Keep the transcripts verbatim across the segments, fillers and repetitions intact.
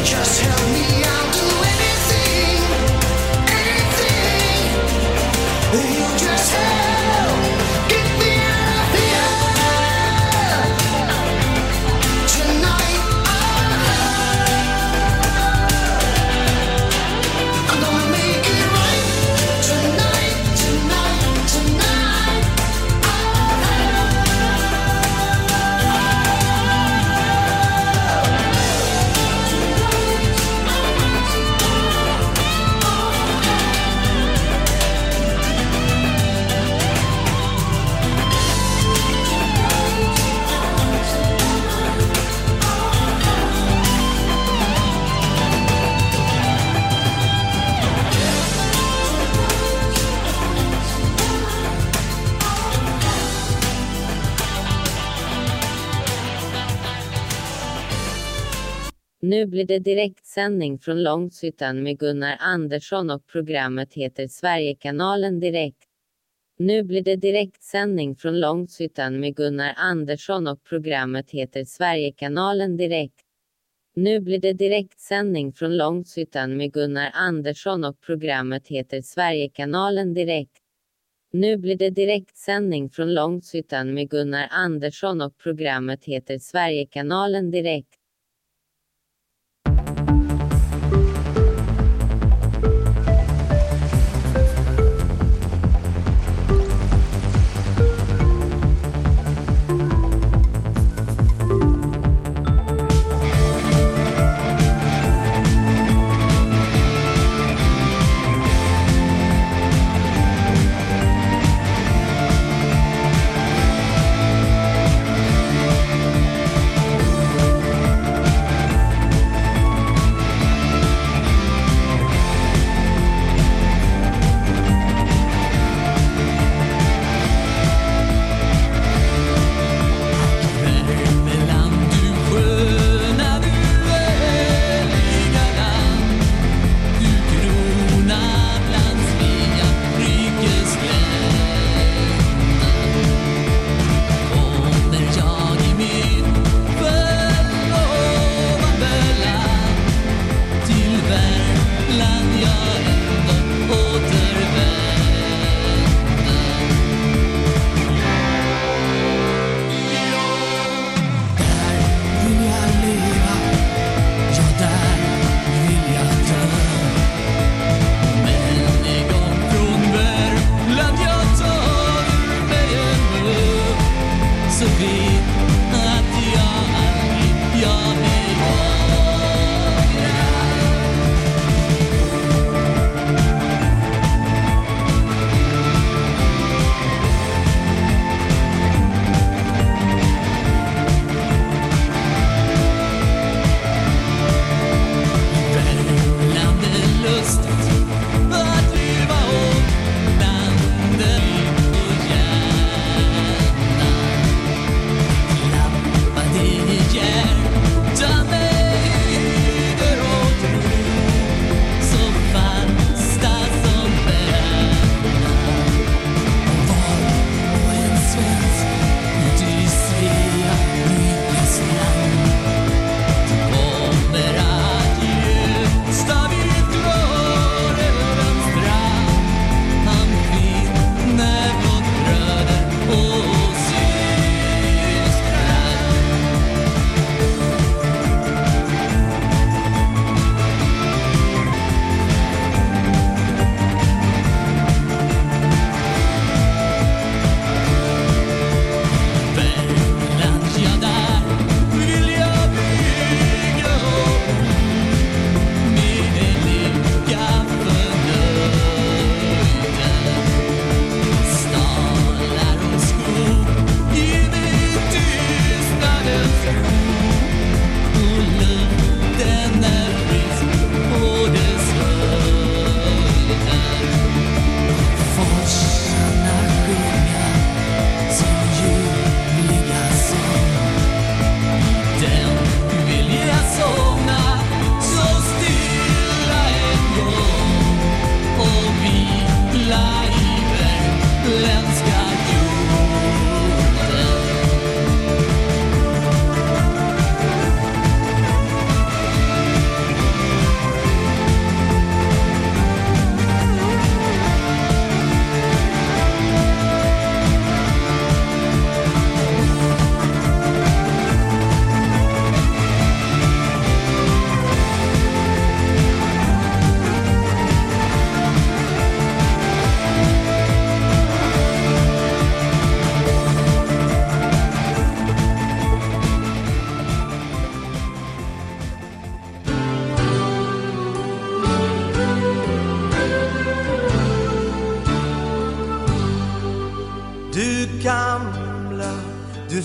Just help me, I'll do anything, anything. You just help, get me out of here tonight. I'm gonna make it right tonight, tonight, tonight. Nu blir det direktsändning från Långshyttan med Gunnar Andersson och programmet heter Sverigekanalen Direkt. Nu blir det direktsändning från Långshyttan med Gunnar Andersson och programmet heter Sverigekanalen Direkt. Nu blir det direktsändning från Långshyttan med Gunnar Andersson och programmet heter Sverigekanalen Direkt. Nu blir det direktsändning från Långshyttan med Gunnar Andersson och programmet heter Sverigekanalen Direkt.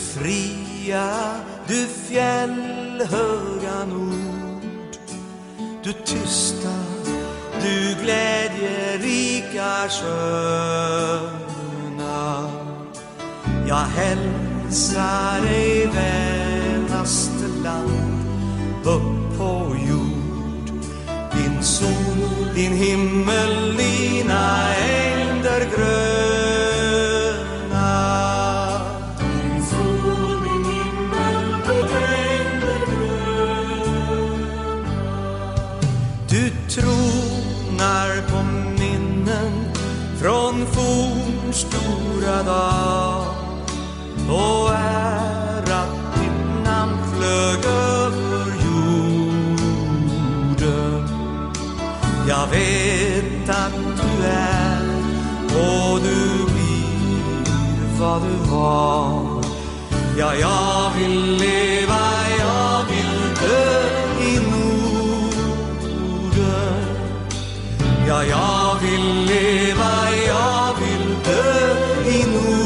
fria, du fjällhöga nord. Du tysta, du glädjerika sköna. Jag hälsar dig vänaste land upp på jord. Din sol, din himmel, dina ängder gröna. Din sol, din himmel, dina ängder gröna. Du tronar på minnen från fornstora dag, och är att ditt namn flög över jorden. Jag vet att du är och du blir vad du var. Ja, jag vill leva, jag vill dö i Norden. Ja, jag vill leva, jag vill dö i Norden.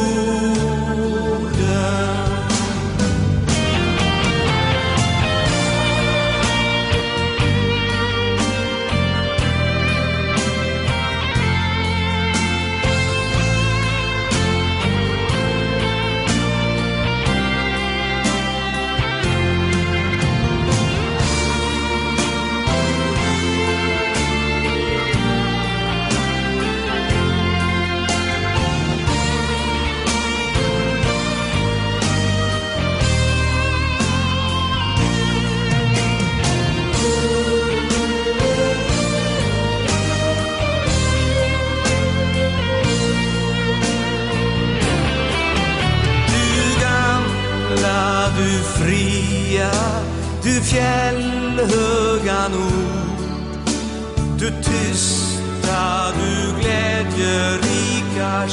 Du fria, du fjällhöga nord. Du tysta, du glädjerika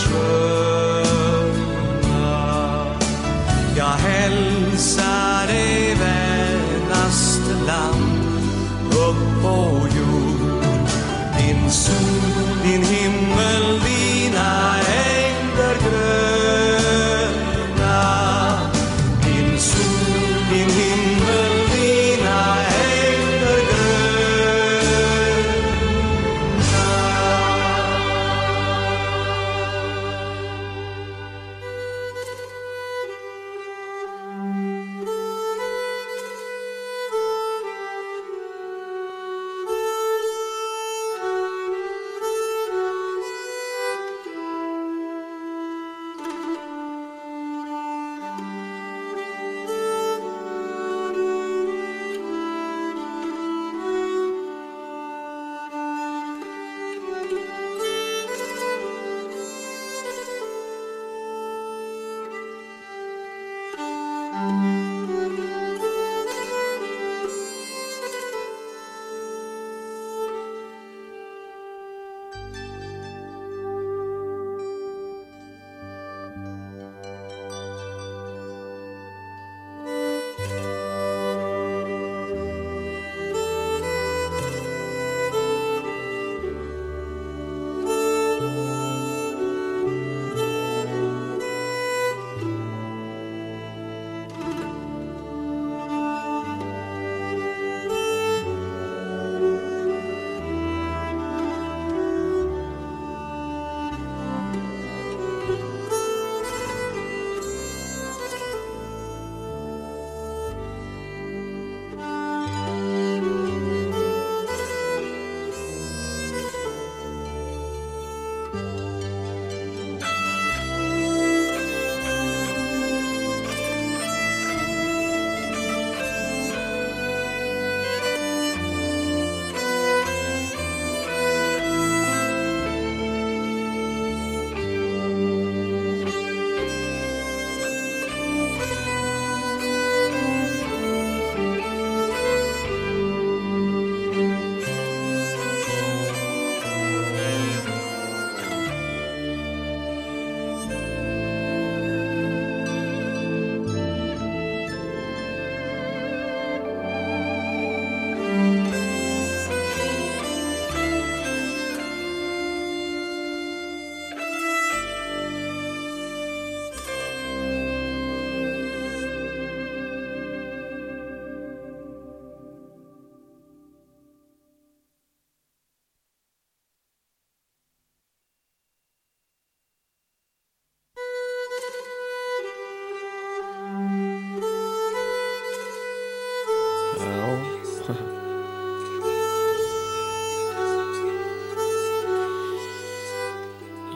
sköna. Jag hälsar dig vänaste land upp på jord. Din sol, din himmel, dina ängder gröna. Din sol, din himmel, dina ängder gröna.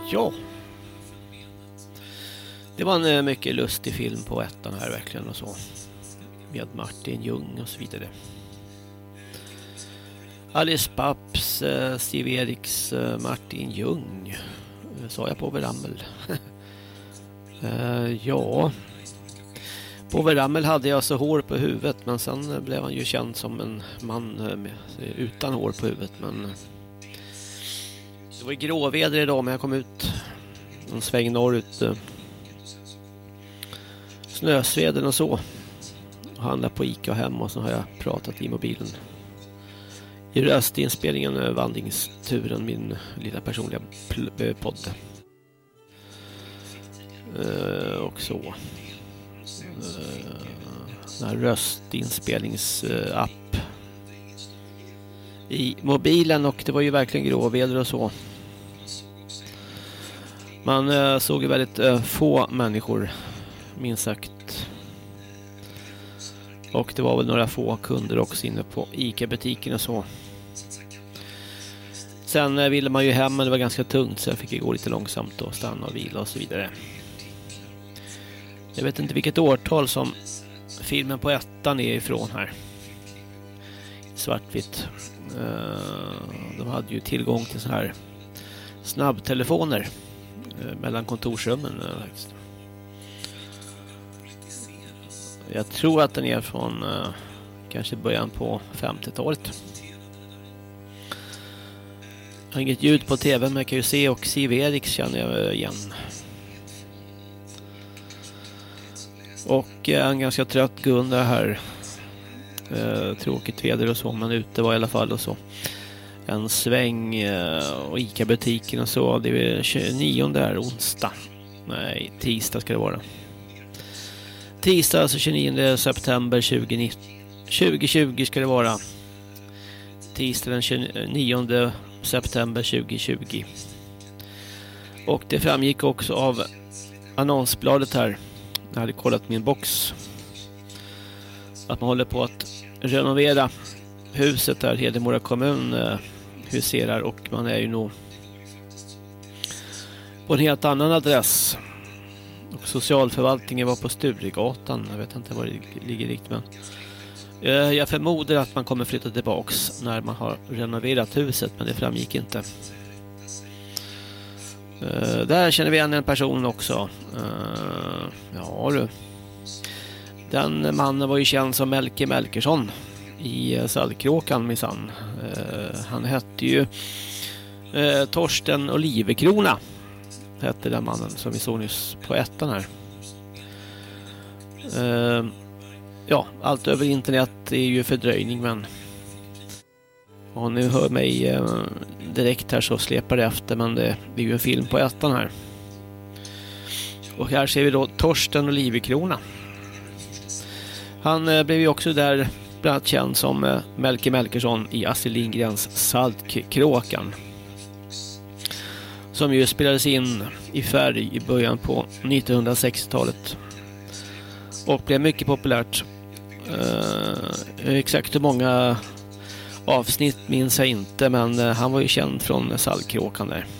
ja. Det var en mycket lustig film på ettan här verkligen och så. Med Martin Ljung och så vidare. Alice Babs, uh, Steve Eriks, uh, Martin Ljung. Uh, sa jag Povel Ramel? uh, ja. Povel Ramel hade alltså hår på huvudet, men sen blev han ju känd som en man uh, med, utan hår på huvudet. Men uh, det var gråväder idag, men jag kom ut en sväng norrut. Uh, snösveden och så. Och handlade på Ica och hem, och så har jag pratat i mobilen. I röstinspelningen vandringsturen, min lilla personliga podd. Uh, och så. Uh, den här röstinspelningsapp uh, i mobilen, och det var ju verkligen gråväder och så. Man uh, såg ju väldigt uh, få människor, minst sagt. Och det var väl några få kunder också inne på Ica-butiken och så. Sen ville man ju hem, men det var ganska tungt, så jag fick gå lite långsamt och stanna och vila och så vidare. Jag vet inte vilket årtal som filmen på ettan är ifrån här. Svartvitt. De hade ju tillgång till så här snabbtelefoner mellan kontorsrummen. Jag tror att den är från kanske början på femtiotalet. Jag har inget ljud på tv, men jag kan ju se, och Siv Eriks känner jag igen. Och en ganska trött Gunnar här. Eh, tråkigt väder och så, men ute var i alla fall och så. En sväng eh, och Ica-butiken och så. Det är tjugonionde där, onsdag. Nej, tisdag ska det vara. Tisdag, alltså tjugonionde september tjugohundratjugo ska det vara. Tisdag den tjugonionde september tjugohundratjugo. Och det framgick också av annonsbladet här. Jag hade kollat min box. Att man håller på att renovera huset där Hedemora kommun eh, huserar, och man är ju nog på en helt annan adress. Och socialförvaltningen var på Sturegatan. Jag vet inte var det ligger riktigt, men eh, jag förmodar att man kommer flytta tillbaks när man har renoverat huset, men det framgick inte. Uh, där känner vi igen en person också. Uh, ja du. Den mannen var ju känd som Melke Melkersson i uh, Saltkråkan minsann. Uh, han hette ju uh, Torsten Olivekrona. Hette den mannen som vi såg nyss på ettan här. Uh, ja, allt över internet är ju fördröjning, men och nu hör mig eh, direkt här så släpar det efter, men det, det är ju en film på ettan här. Och här ser vi då Torsten Olivekrona. Han eh, blev ju också där bland annat känd som eh, Melke Melkersson i Astrid Lindgrens Saltkråkan. Som ju spelades in i färg i början på nittonhundrasextiotalet. Och blev mycket populärt. Eh, exakt hur många avsnitt minns jag inte, men uh, han var ju känd från Saltkråkan där.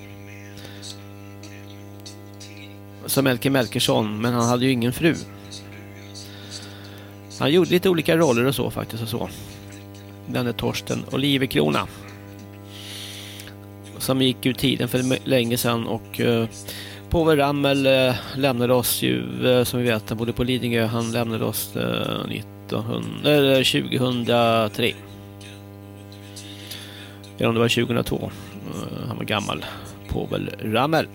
Som Melke Melkersson, men han hade ju ingen fru. Han gjorde lite olika roller och så faktiskt och så. Den är Torsten Olivekrona. Som gick ut tiden för länge sedan, och uh, Povel Ramel uh, lämnade oss ju, uh, som vi vet, han bodde på Lidingö. Han lämnade oss uh, nittonhundra, uh, tjugohundratre. Eller om det var tjugohundratvå. Uh, han var gammal. Povel Ramel.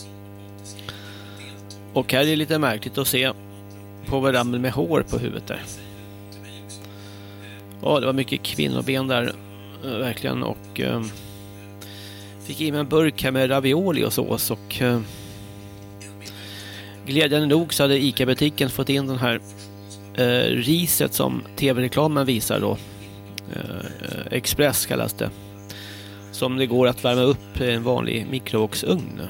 Och här är det lite märkligt att se Povel Ramel med hår på huvudet där. Ja, det var mycket kvinnoben där. Uh, verkligen. Och uh, fick i mig en burk här med ravioli och sås. Och uh, glädjande nog så hade Ica-butiken fått in den här uh, riset som tv-reklamen visar då. Uh, Express kallas det. Som det går att värma upp i en vanlig mikrovågsugn.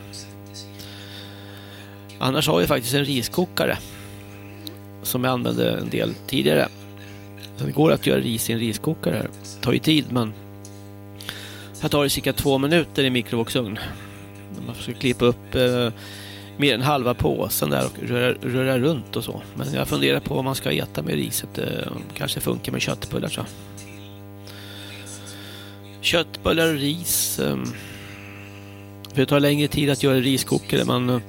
Annars har vi faktiskt en riskokare som jag använde en del tidigare. Så det går att göra ris i en riskokare här. Det tar ju tid, men här tar det cirka två minuter i mikrovågsugn. Man ska klippa upp eh, mer än halva påsen där och röra, röra runt och så. Men jag funderar på vad man ska äta med riset. Eh, kanske funkar med köttbullar så. Köttbullar och ris. Eh, för det tar längre tid att göra riskokare. Men eh,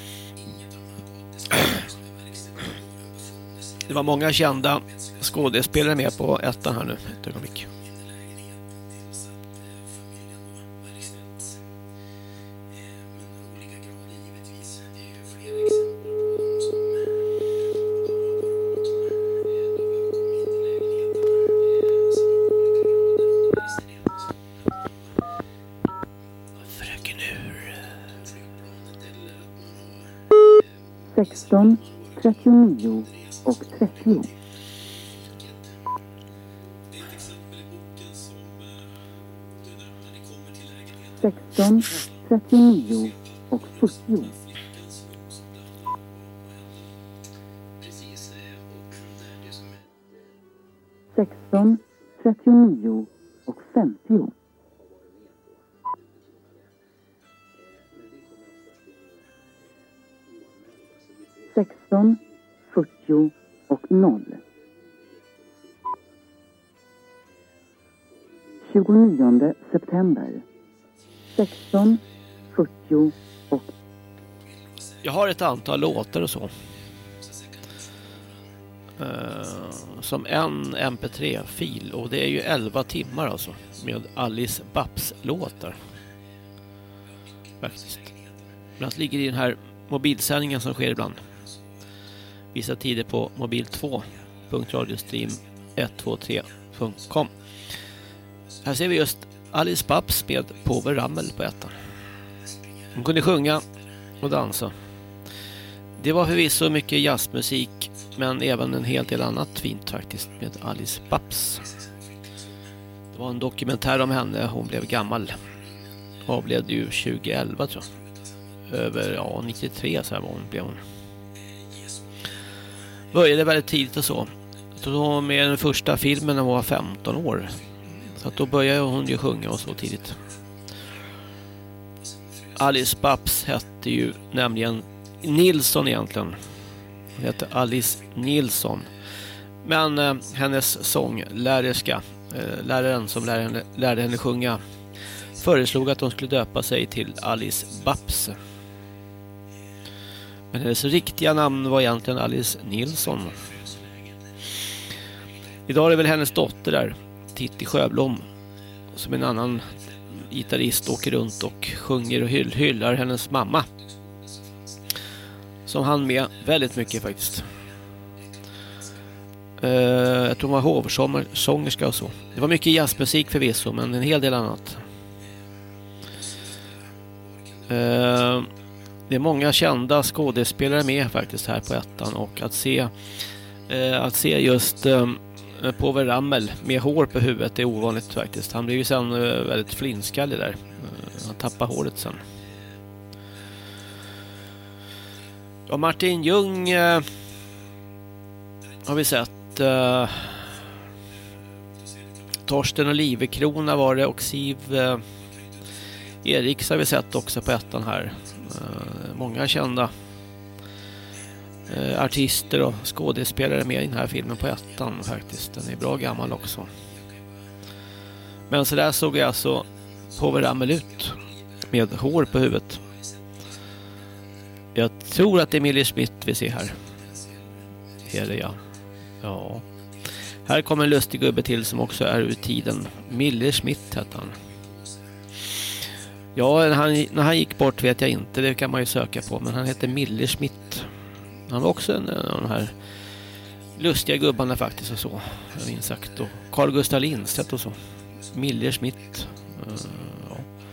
det var många kända skådespelare med på ettan här nu. Ett ögonblick. sexton, trettionio och trettio. sexton, trettionio och fyrtio. sexton, trettionio och femtio. sexton, fyrtio och noll. tjugonionde september. sexton, fyrtio och... Jag har ett antal låtar och så. Uh, som en M P tre-fil. Och det är ju elva timmar alltså. Med Alice Babs låtar. Faktiskt. Men det ligger i den här mobilsändningen som sker ibland. Vissa tider på mobil två punkt radiostream ett två tre punkt com. Här ser vi just Alice Babs med Povel Ramel på ettan. Hon kunde sjunga och dansa. Det var förvisso mycket jazzmusik, men även en hel del annat fint faktiskt med Alice Babs. Det var en dokumentär om henne. Hon blev gammal. Avled ju tjugoelva tror jag. Över ja, nittiotre så här var hon, blev hon. Började väldigt tidigt och så. Så med den första filmen när hon var femton år. Så att då började hon ju sjunga och så tidigt. Alice Babs hette ju nämligen Nilsson egentligen. Hon hette Alice Nilsson. Men eh, hennes sånglärerska, eh, läraren som lärde henne, lärde henne sjunga, föreslog att hon skulle döpa sig till Alice Babs. Men hennes riktiga namn var egentligen Alice Nilsson. Idag är det väl hennes dotter där, Titti Sjöblom, som en annan gitarrist åker runt och sjunger och hyll, hyllar hennes mamma. Som han med väldigt mycket faktiskt. Uh, jag tror hon var hovsångerska och så. Det var mycket jazzmusik förvisso, men en hel del annat. Uh, det är många kända skådespelare med faktiskt här på ettan. Och att se, uh, att se just uh, Povel Ramel med hår på huvudet är ovanligt faktiskt. Han blev ju sen uh, väldigt flinskallig där. Uh, han tappade håret sen. Ja, Martin Ljung uh, har vi sett. Uh, Torsten och Livekrona var det, och Siv uh, Eriks har vi sett också på ettan här. Uh, många kända uh, artister och skådespelare med i den här filmen på ettan faktiskt. Den är bra gammal också. Men så där såg jag alltså Povel Ramel ut med hår på huvudet. Jag tror att det är Mille Schmidt vi ser här. Här är jag. Ja. Här kommer en lustig gubbe till som också är ur tiden. Mille Schmidt heter han. Ja, när han, när han gick bort vet jag inte. Det kan man ju söka på. Men han heter Mille Schmidt. Han var också en av de här lustiga gubbarna faktiskt och så. Jag minns sagt. Och Carl Gustaf Lindstedt och så. Mille Schmidt. Uh, ja.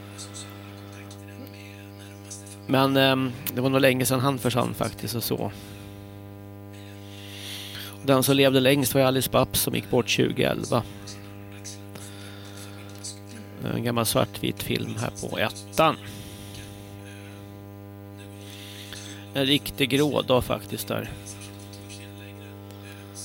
Men um, det var nog länge sedan han försvann faktiskt och så. Den som levde längst var Alice Babs som gick bort tjugoelva. En gammal svartvit film här på ettan. En riktig grådag faktiskt där.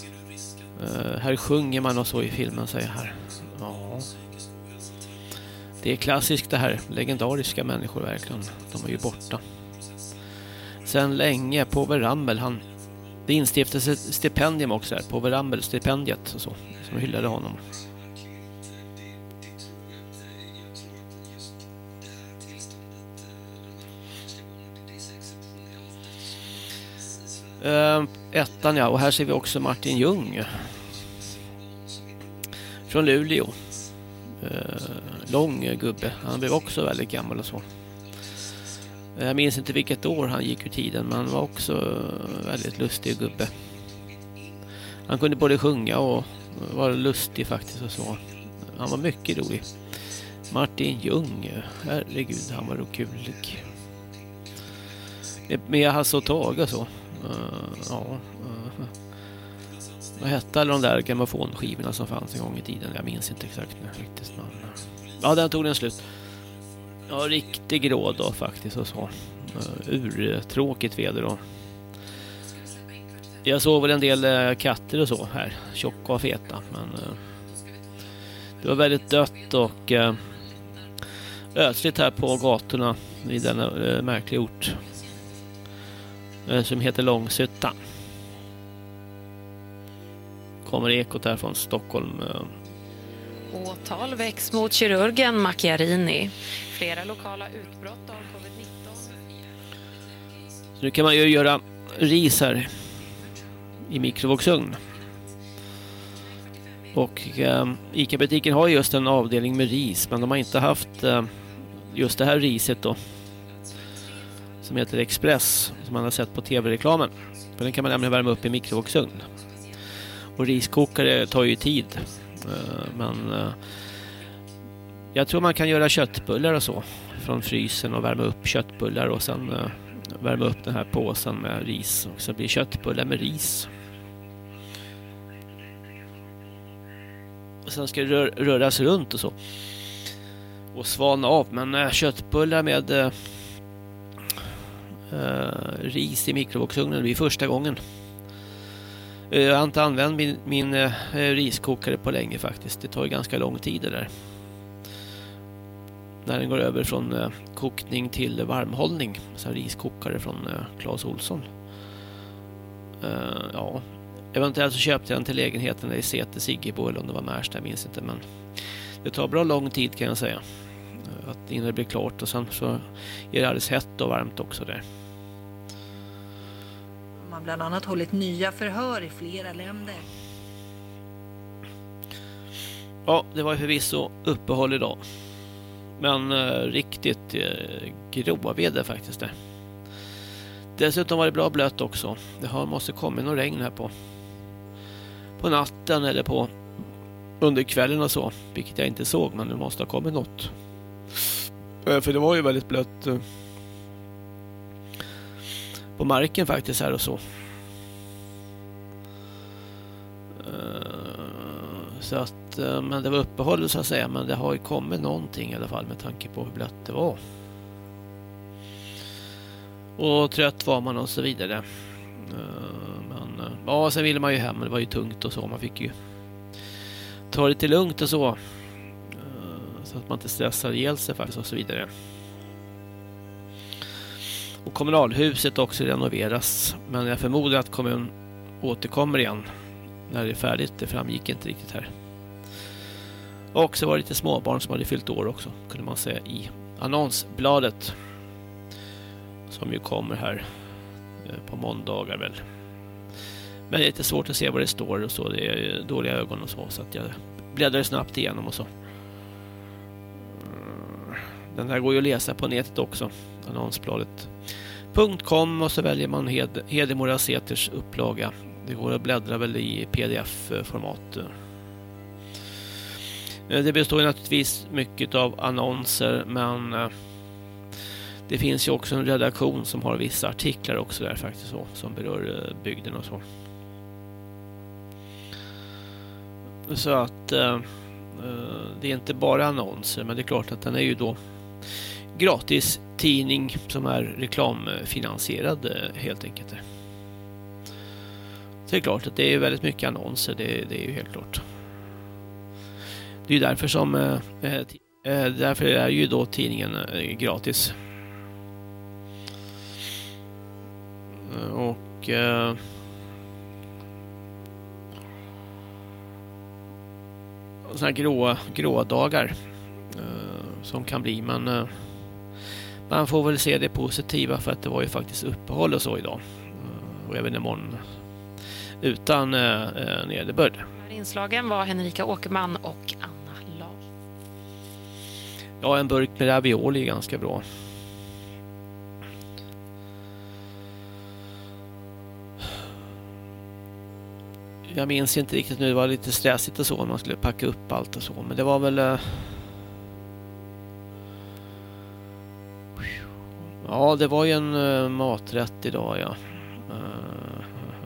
Uh, här sjunger man och så i filmen, säger här. Ja. Det är klassiskt det här. Legendariska människor verkligen. De är ju borta. Sen länge Povel Ramel. Han, det instiftades ett stipendium också här. Povel Ramel-stipendiet och så. Som hyllade honom. Uh, ettan ja. Och här ser vi också Martin Ljung. Från Luleå. Uh, lång gubbe. Han blev också väldigt gammal och så. Jag minns inte vilket år han gick ur tiden, men han var också väldigt lustig gubbe. Han kunde både sjunga och vara lustig faktiskt och så. Han var mycket rolig. Martin Ljung, herregud, han var rokulig. Med Hasse och Tage och så. Uh, ja. Uh, vad hette alla de där grammofonskivorna som fanns en gång i tiden? Jag minns inte exakt nu riktigt. Men... ja, den tog den slut. Ja, riktigt grå då faktiskt och så. Uh, ur tråkigt väder då. Jag såg väl en del uh, katter och så här. Tjocka och feta. Men uh, det var väldigt dött och uh, ödsligt här på gatorna i denna uh, märkliga ort. Uh, som heter Långshyttan. Kommer ekot här från Stockholm. Uh, Åtal väcks mot kirurgen Macchiarini. Flera lokala utbrott av covid nitton. Så nu kan man ju göra ris här i mikrovågsugn. Och eh, ICA-butiken har just en avdelning med ris, men de har inte haft eh, just det här riset då. Som heter Express, som man har sett på tv-reklamen. För den kan man nämligen värma upp i mikrovågsugn. Och riskokare tar ju tid. Men jag tror man kan göra köttbullar och så från frysen och värma upp köttbullar och sen värma upp den här påsen med ris och så blir köttbullar med ris. Och sen ska det rör, röras runt och så och svalna av, men köttbullar med äh, ris i mikrovågsugnen blir första gången. Jag har inte använt min, min eh, riskokare på länge faktiskt. Det tar ju ganska lång tid det där. När den går över från eh, kokning till varmhållning. Så riskokare från eh, Claes Olsson. Uh, ja. Eventuellt så köpte jag den till lägenheten i Säter Siggebo eller om det var Märsta, jag minns inte. Men det tar bra lång tid kan jag säga. Att innan det blir klart och sen så är det alldeles hett och varmt också där. Man bland annat hållit nya förhör i flera länder. Ja, det var förvisso uppehåll idag. Men eh, riktigt eh, gråa väder faktiskt där. Dessutom var det bra blött också. Det har måste komma någon regn här på på natten eller på under kvällen och så. Vilket jag inte såg, men det måste ha kommit något. Eh, för det var ju väldigt blött eh, på marken faktiskt här och så. Så att, men det var uppehåll så att säga, men det har ju kommit någonting i alla fall med tanke på hur blött det var. Och trött var man och så vidare. Men ja, sen ville man ju hem, det var ju tungt och så, man fick ju ta det lite lugnt och så. Så att man inte stressar ihjäl sig faktiskt och så vidare. Och kommunalhuset också renoveras. Men jag förmodar att kommunen återkommer igen när det är färdigt. Det framgick inte riktigt här. Och så var det lite småbarn som hade fyllt år också, kunde man säga, i annonsbladet. Som ju kommer här på måndagar väl. Men det är lite svårt att se vad det står och så. Det är dåliga ögon och så. Så att jag bläddrar snabbt igenom och så. Den här går ju att läsa på nätet också. Annonsbladet punkt com och så väljer man Hed, Hedemora Säters upplaga. Det går att bläddra väl i pdf-format. Det består naturligtvis mycket av annonser, men det finns ju också en redaktion som har vissa artiklar också där faktiskt så, som berör bygden och så. Så att det är inte bara annonser, men det är klart att den är ju då gratis tidning som är reklamfinansierad helt enkelt. Så det är klart att det är väldigt mycket annonser, det, det är ju helt klart. Det är ju därför som eh, Eh, därför är ju då tidningen eh, gratis. Och eh, såna här grå, grå dagar eh, som kan bli, men eh, man får väl se det positiva, för att det var ju faktiskt uppehåll och så idag. Eh, och även imorgon utan eh, nederbörd. Inslagen var Henrika Åkerman och Anna Lahl. Ja, en burk med ravioli är ganska bra. Jag minns inte riktigt nu, det var lite stressigt och så när man skulle packa upp allt och så, men det var väl eh... ja, det var ju en uh, maträtt idag, ja. Uh...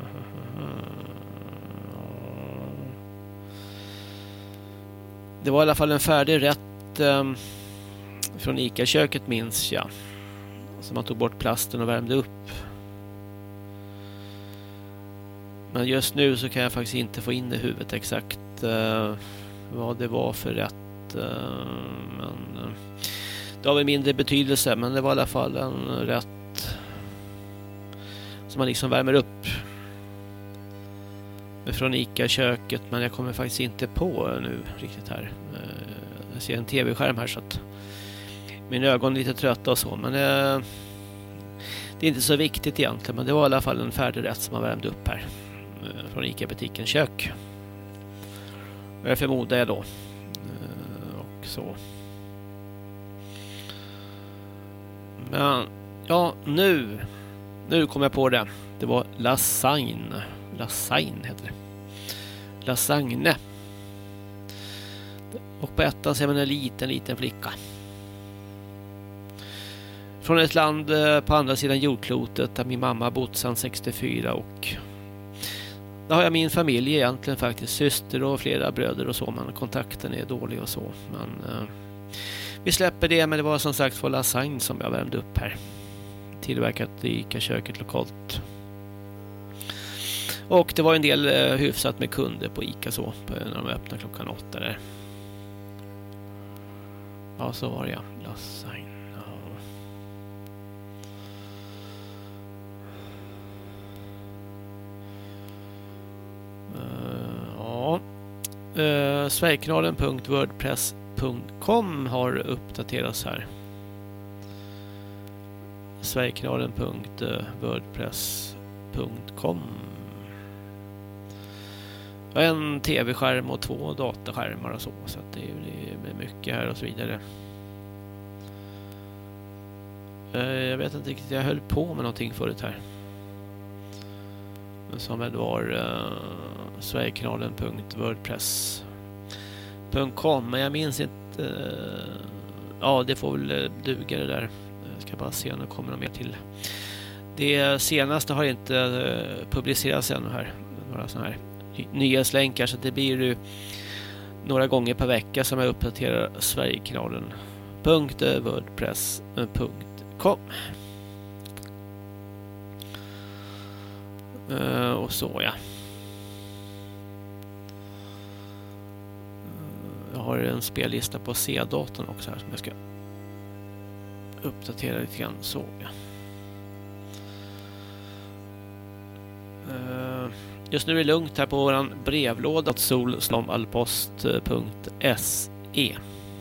Det var i alla fall en färdig rätt um, från ICA-köket, minns jag. Så man tog bort plasten och värmde upp. Men just nu så kan jag faktiskt inte få in i huvudet exakt uh, vad det var för rätt. Uh, men uh, det har väl mindre betydelse, men det var i alla fall en rätt som man liksom värmer upp från ICA-köket. Men jag kommer faktiskt inte på nu riktigt här. Uh, jag ser en tv-skärm här så att mina ögon är lite trötta och så, men uh, det är inte så viktigt egentligen. Men det var i alla fall en färdig rätt som man värmde upp här från ICA-butiken kök. Och jag förmodar jag då. Och så. Men ja, nu nu kom jag på det. Det var lasagne. Lasagne heter det. Lasagne. Och på ettan ser man en liten, liten flicka. Från ett land på andra sidan jordklotet där min mamma bott sedan sextiofyra, och där har jag min familj egentligen faktiskt, syster och flera bröder och så, men kontakten är dålig och så. Men eh, vi släpper det, men det var som sagt för lasagne som jag värmde upp här. Tillverkat i ICA-köket lokalt. Och det var en del eh, hyfsat med kunder på ICA så, på, när de öppnade klockan åtta där. Ja, så var det, ja. Lasagne. Uh, ja. uh, Sverigekanalen punkt wordpress punkt com har uppdaterats här. Sverigekanalen punkt wordpress punkt com. En tv-skärm och två dataskärmar och så, så att det är mycket här och så vidare. uh, Jag vet inte riktigt, jag höll på med någonting förut här som väl var uh, Sverigekanalen punkt wordpress punkt com, men jag minns inte. Uh, ja, det får väl duga det där. Jag ska bara se om det kommer något mer till. Det senaste har inte uh, publicerats ännu här. Några sådana här nyhetslänkar, så det blir ju några gånger per vecka som jag uppdaterar Sverigekanalen punkt wordpress punkt com. Uh, och så, ja. Uh, jag har en spellista på C-datorn också här som jag ska uppdatera lite grann. Så, ja. Uh, just nu är det lugnt här på våran brevlåda solslomalpost punkt se.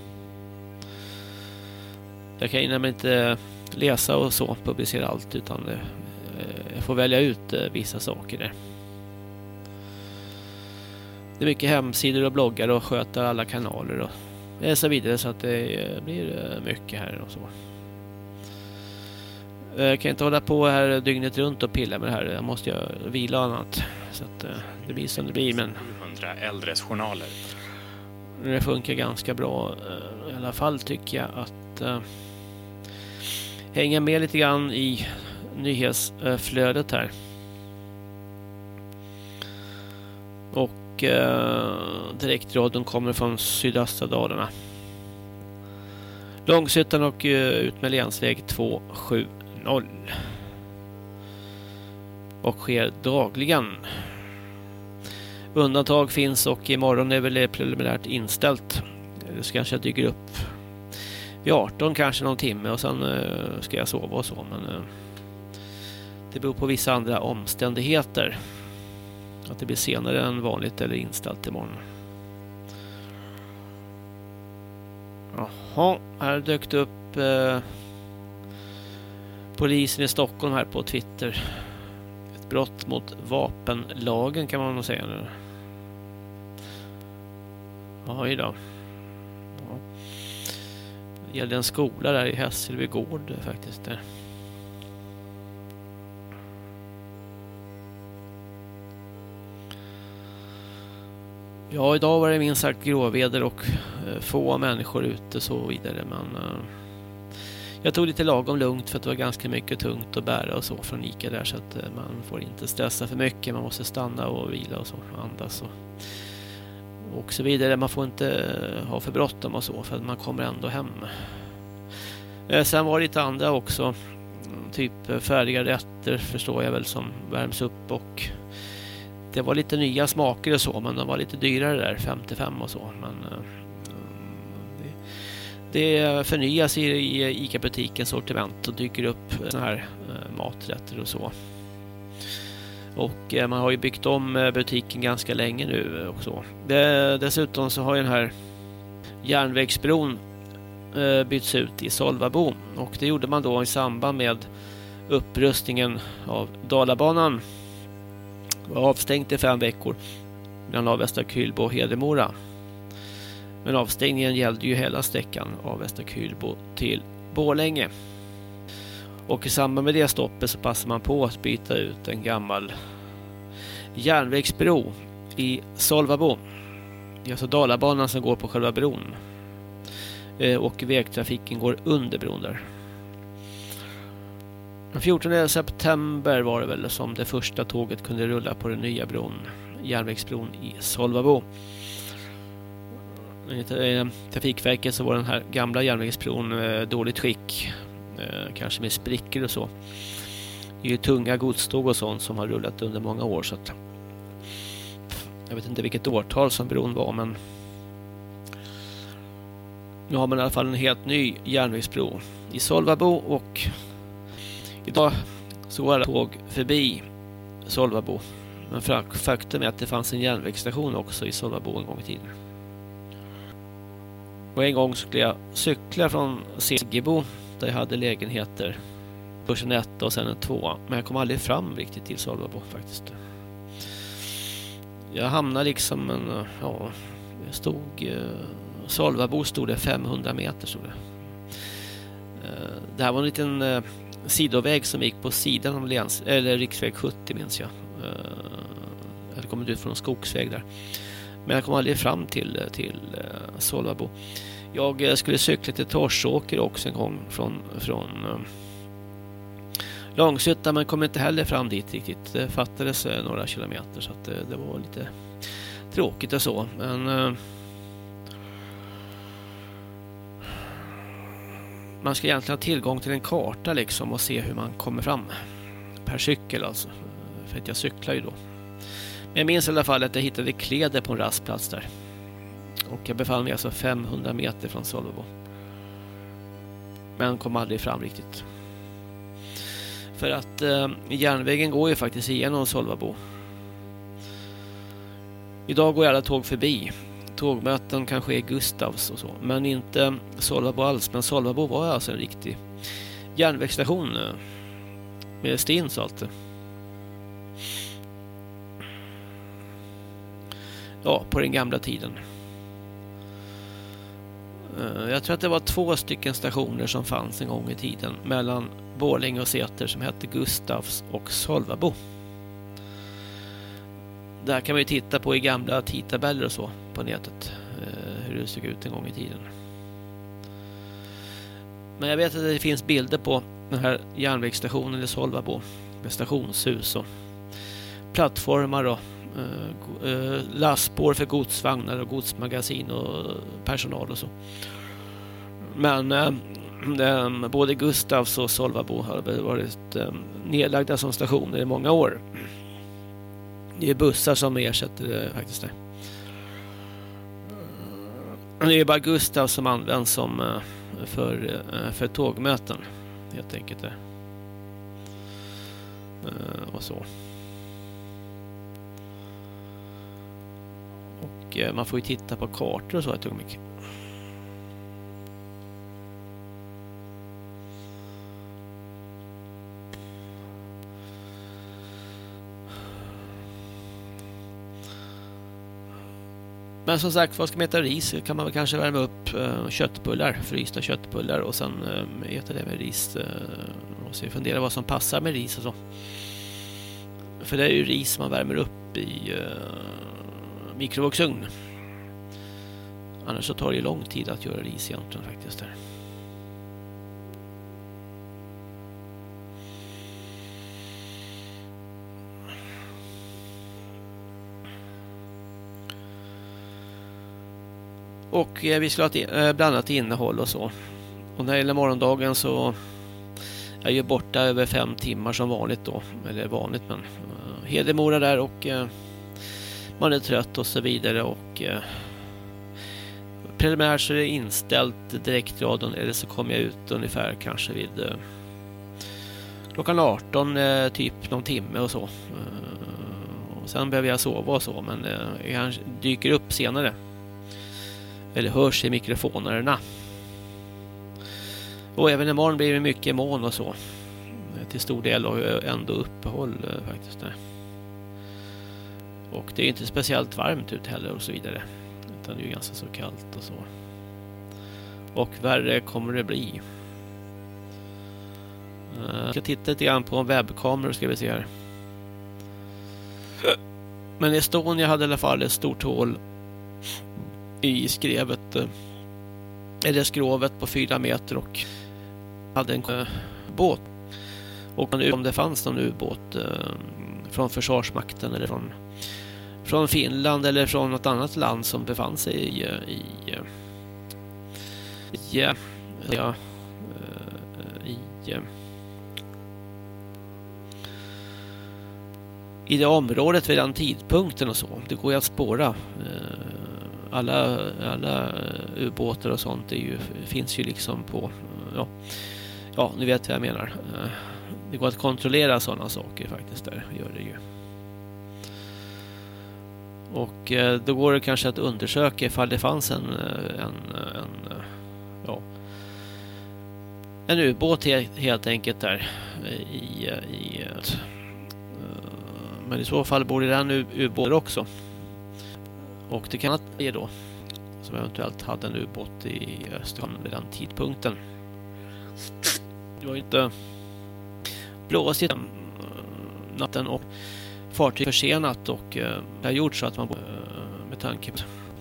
Jag kan nämligen inte läsa och så, publicera allt, utan det jag får välja ut vissa saker där. Det är mycket hemsidor och bloggar och sköter alla kanaler och så vidare, så att det blir mycket här och så. Jag kan inte hålla på här dygnet runt och pilla med det här. Jag måste ju vila annat, så att det blir som det blir. Men sjuhundra äldres journaler. Det funkar ganska bra i alla fall, tycker jag, att uh, hänga med lite grann i nyhetsflödet här. Och eh, direktradion kommer från sydöstra Dalarna. Långshyttan och eh, ut med länsväg två sju noll. Och sker dagligen. Undantag finns, och imorgon är väl preliminärt inställt. Det kanske dyker upp vid arton kanske någon timme och sen uh, ska jag sova och så. Men uh, det beror på vissa andra omständigheter. Att det blir senare än vanligt eller inställt imorgon. Jaha, här dök det upp uh, polisen i Stockholm här på Twitter. Ett brott mot vapenlagen kan man nog säga nu. Oj då. Ja. Det gällde en skola där i Hässelby gård faktiskt där. Ja, idag var det minst sagt gråväder och eh, få människor ute så vidare, men eh, jag tog lite lagom lugnt för att det var ganska mycket tungt att bära och så från Ica där, så att eh, man får inte stressa för mycket, man måste stanna och vila och så, andas och och så vidare. Man får inte ha för bråttom och så, för att man kommer ändå hem. Eh, sen var det lite andra också, typ färdiga rätter förstår jag väl, som värms upp, och det var lite nya smaker och så, men de var lite dyrare där, femtiofem och så. Men eh, det, det förnyas i, i Ica-butikens sortiment och dyker upp såna här eh, maträtter och så. Och eh, man har ju byggt om butiken ganska länge nu också. Det, dessutom så har ju den här järnvägsbron eh, bytts ut i Solvabo, och det gjorde man då i samband med upprustningen av Dalabanan. Det var avstängt i fem veckor mellan Avesta Kylbo och Hedemora. Men avstängningen gällde ju hela sträckan Avesta Kylbo till Borlänge. Och i samband med det stoppet så passar man på att byta ut en gammal järnvägsbro i Solvabo. Det är alltså Dalabanan som går på själva bron. Och vägtrafiken går under bron där. Den fjortonde september var det väl som det första tåget kunde rulla på den nya bron, järnvägsbron i Solvabo. Enligt Trafikverket så var den här gamla järnvägsbron dåligt skick, kanske med sprickor och så. Det är ju tunga godståg och sånt som har rullat under många år, så att jag vet inte vilket årtal som bron var, men nu har man i alla fall en helt ny järnvägsbro i Solvabo, och idag så går alla tåg förbi Solvabo. Men faktum är att det fanns en järnvägsstation också i Solvabo en gång i tiden. Och en gång skulle jag cykla från Segebo, där jag hade lägenheter. Först en ett och sen en två. Men jag kom aldrig fram riktigt till Solvabo faktiskt. Jag hamnade liksom en, ja, jag stod, Solvabo stod det femhundra meter stod det. Det här var en liten eh, sidoväg som gick på sidan av läns, eller riksväg sjuttio minns jag. Eh, jag hade kommit ut från en skogsväg där. Men jag kom aldrig fram till, till eh, Solvabo. Jag eh, skulle cykla till Torsåker också en gång från, från eh, Långshyttan, men kom inte heller fram dit riktigt. Det fattades eh, några kilometer, så att, eh, det var lite tråkigt och så. Men eh, man ska egentligen ha tillgång till en karta liksom och se hur man kommer fram per cykel alltså. För att jag cyklar ju då. Men jag minns i alla fall att jag hittade kläder på en rastplats där. Och jag befann mig alltså femhundra meter från Solvabo. Men kom aldrig fram riktigt. För att eh, järnvägen går ju faktiskt igenom Solvabo. Idag går alla tåg förbi. Tågmöten kanske är Gustavs och så, men inte Solvabo alls. Men Solvabo var alltså en riktig järnvägsstation med stins och allt. Ja, på den gamla tiden. Jag tror att det var två stycken stationer som fanns en gång i tiden mellan Borlänge och Säter som hette Gustavs och Solvabo. Där kan man ju titta på i gamla tidtabeller och så på nätet, hur det såg ut en gång i tiden. Men jag vet att det finns bilder på den här järnvägsstationen i Solvabo med stationshus och plattformar och uh, lastspår för godsvagnar och godsmagasin och personal och så. Men uh, den, både Gustavs och Solvabo har varit uh, nedlagda som stationer i många år. Det är bussar som ersätter det faktiskt det. Det är bara Gustav som används som för, för tågmöten helt enkelt där. Och så. Och man får ju titta på kartor och så ett ögonblick. Men som sagt, vad ska man äta ris kan man väl kanske värma upp uh, köttbullar, frysta köttbullar och sen uh, äta det med ris uh, och så fundera vad som passar med ris och så. För det är ju ris man värmer upp i uh, mikrovågsugn. Annars så tar det ju lång tid att göra ris egentligen faktiskt där. Och eh, vi skulle ha ett eh, blandat innehåll och så. Och när det gäller morgondagen så är jag ju borta över fem timmar som vanligt då. Eller vanligt men uh, Hedemora där och uh, man är trött och så vidare. Och uh, preliminärt så är det inställt direktradion eller så kommer jag ut ungefär kanske vid uh, klockan arton uh, typ någon timme och så. Uh, och sen behöver jag sova och så men uh, jag dyker upp senare. Eller hörs i mikrofonerna. Och även imorgon blir det mycket moln och så. Till stor del och ändå uppehåll faktiskt där. Och det är inte speciellt varmt ut heller och så vidare. Utan det är ju ganska så kallt och så. Och värre kommer det bli. Jag ska titta lite grann på en webbkamera ska vi se här. Men Estonia hade i alla fall ett stort hål i skrevet eller skrovet på fyra meter och hade en uh, båt och om det fanns någon ubåt uh, från försvarsmakten eller från från Finland eller från något annat land som befann sig i i i, i, ja, i, i, i det området vid den tidpunkten och så. Det går ju att spåra uh, Alla, alla ubåtar och sånt är ju, finns ju liksom på ja, ja, ni vet vad jag menar. Det går att kontrollera sådana saker faktiskt där, gör det ju. Och då går det kanske att undersöka ifall det fanns en en, en ja en ubåt helt enkelt där i, i men i så fall borde den ubåten också. Och det kan ge då som eventuellt hade en ubåt i Östersjön vid den tidpunkten. Det var ju inte blåsigt natten och fartyg försenat och det har gjort så att man med tanke på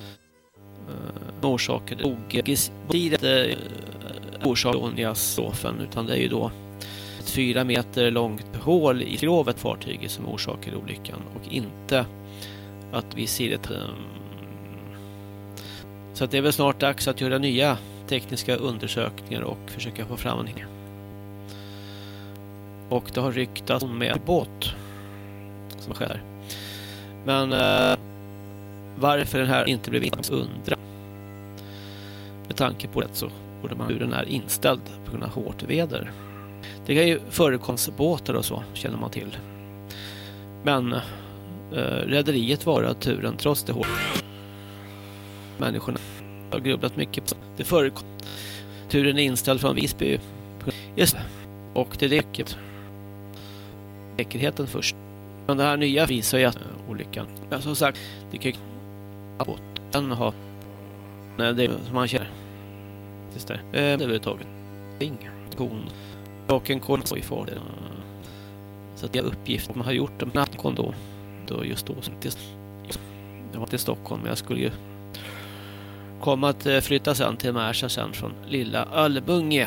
orsaker inte orsakar utan det är ju då ett fyra meter långt hål i skrovet fartyget som orsakar olyckan och inte att vi ser det. Så att det är väl snart dags att göra nya tekniska undersökningar och försöka få fram en. Och det har ryktats om med båt som sker. Men eh, varför den här inte blev undra. Med tanke på det så borde man hur den är inställd på grund av hårt väder. Det kan ju förekomma båtar och så känner man till. Men Uh, rederiet var att turen trots det hårt. Människorna har grubblat mycket på det förekom. Turen är inställd från Visby. Just och det är det. Säkerheten först. Men det här nya visar ju att uh, olyckan. Men som sagt, det kan ju båten ha nej, det är som man känner. Just det. Uh, det är överhuvudtaget. Ingen kon och en kon i for det. Så det är uppgift man har gjort dem nattkon då. Då just då till, jag var till Stockholm men jag skulle ju komma att flytta sen till Märsa sen från lilla Ölbunge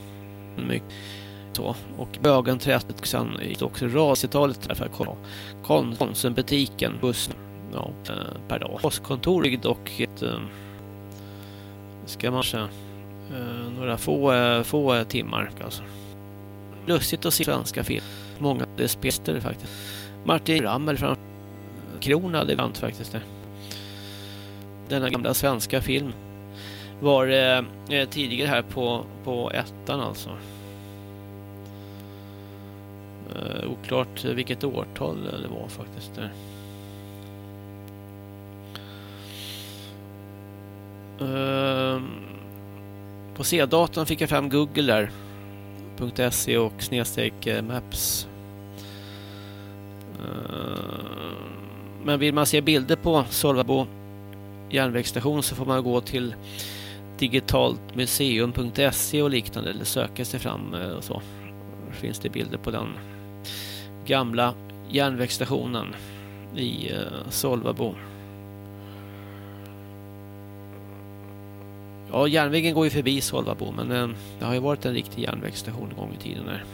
så och bögen trädet sen gick också rasitalet därför att Konsumbutiken buss ja, per dag postkontor och ett ska man säga några få få timmar alltså. Lustigt att se svenska film många det spelade faktiskt Martin Rammel från Krona det vant faktiskt det. Denna gamla svenska film var det eh, tidigare här på, på ettan alltså. Eh, oklart vilket årtal det var faktiskt där. Eh, på C-datorn fick jag fram Google där. .se och snedstreck maps. Eh, men vill man se bilder på Solvabo järnvägsstation så får man gå till digitaltmuseum punkt se och liknande eller söka sig fram och så. Finns det bilder på den gamla järnvägsstationen i Solvabo. Ja, järnvägen går ju förbi Solvabo, men det har ju varit en riktig järnvägsstation en gång i tiden där.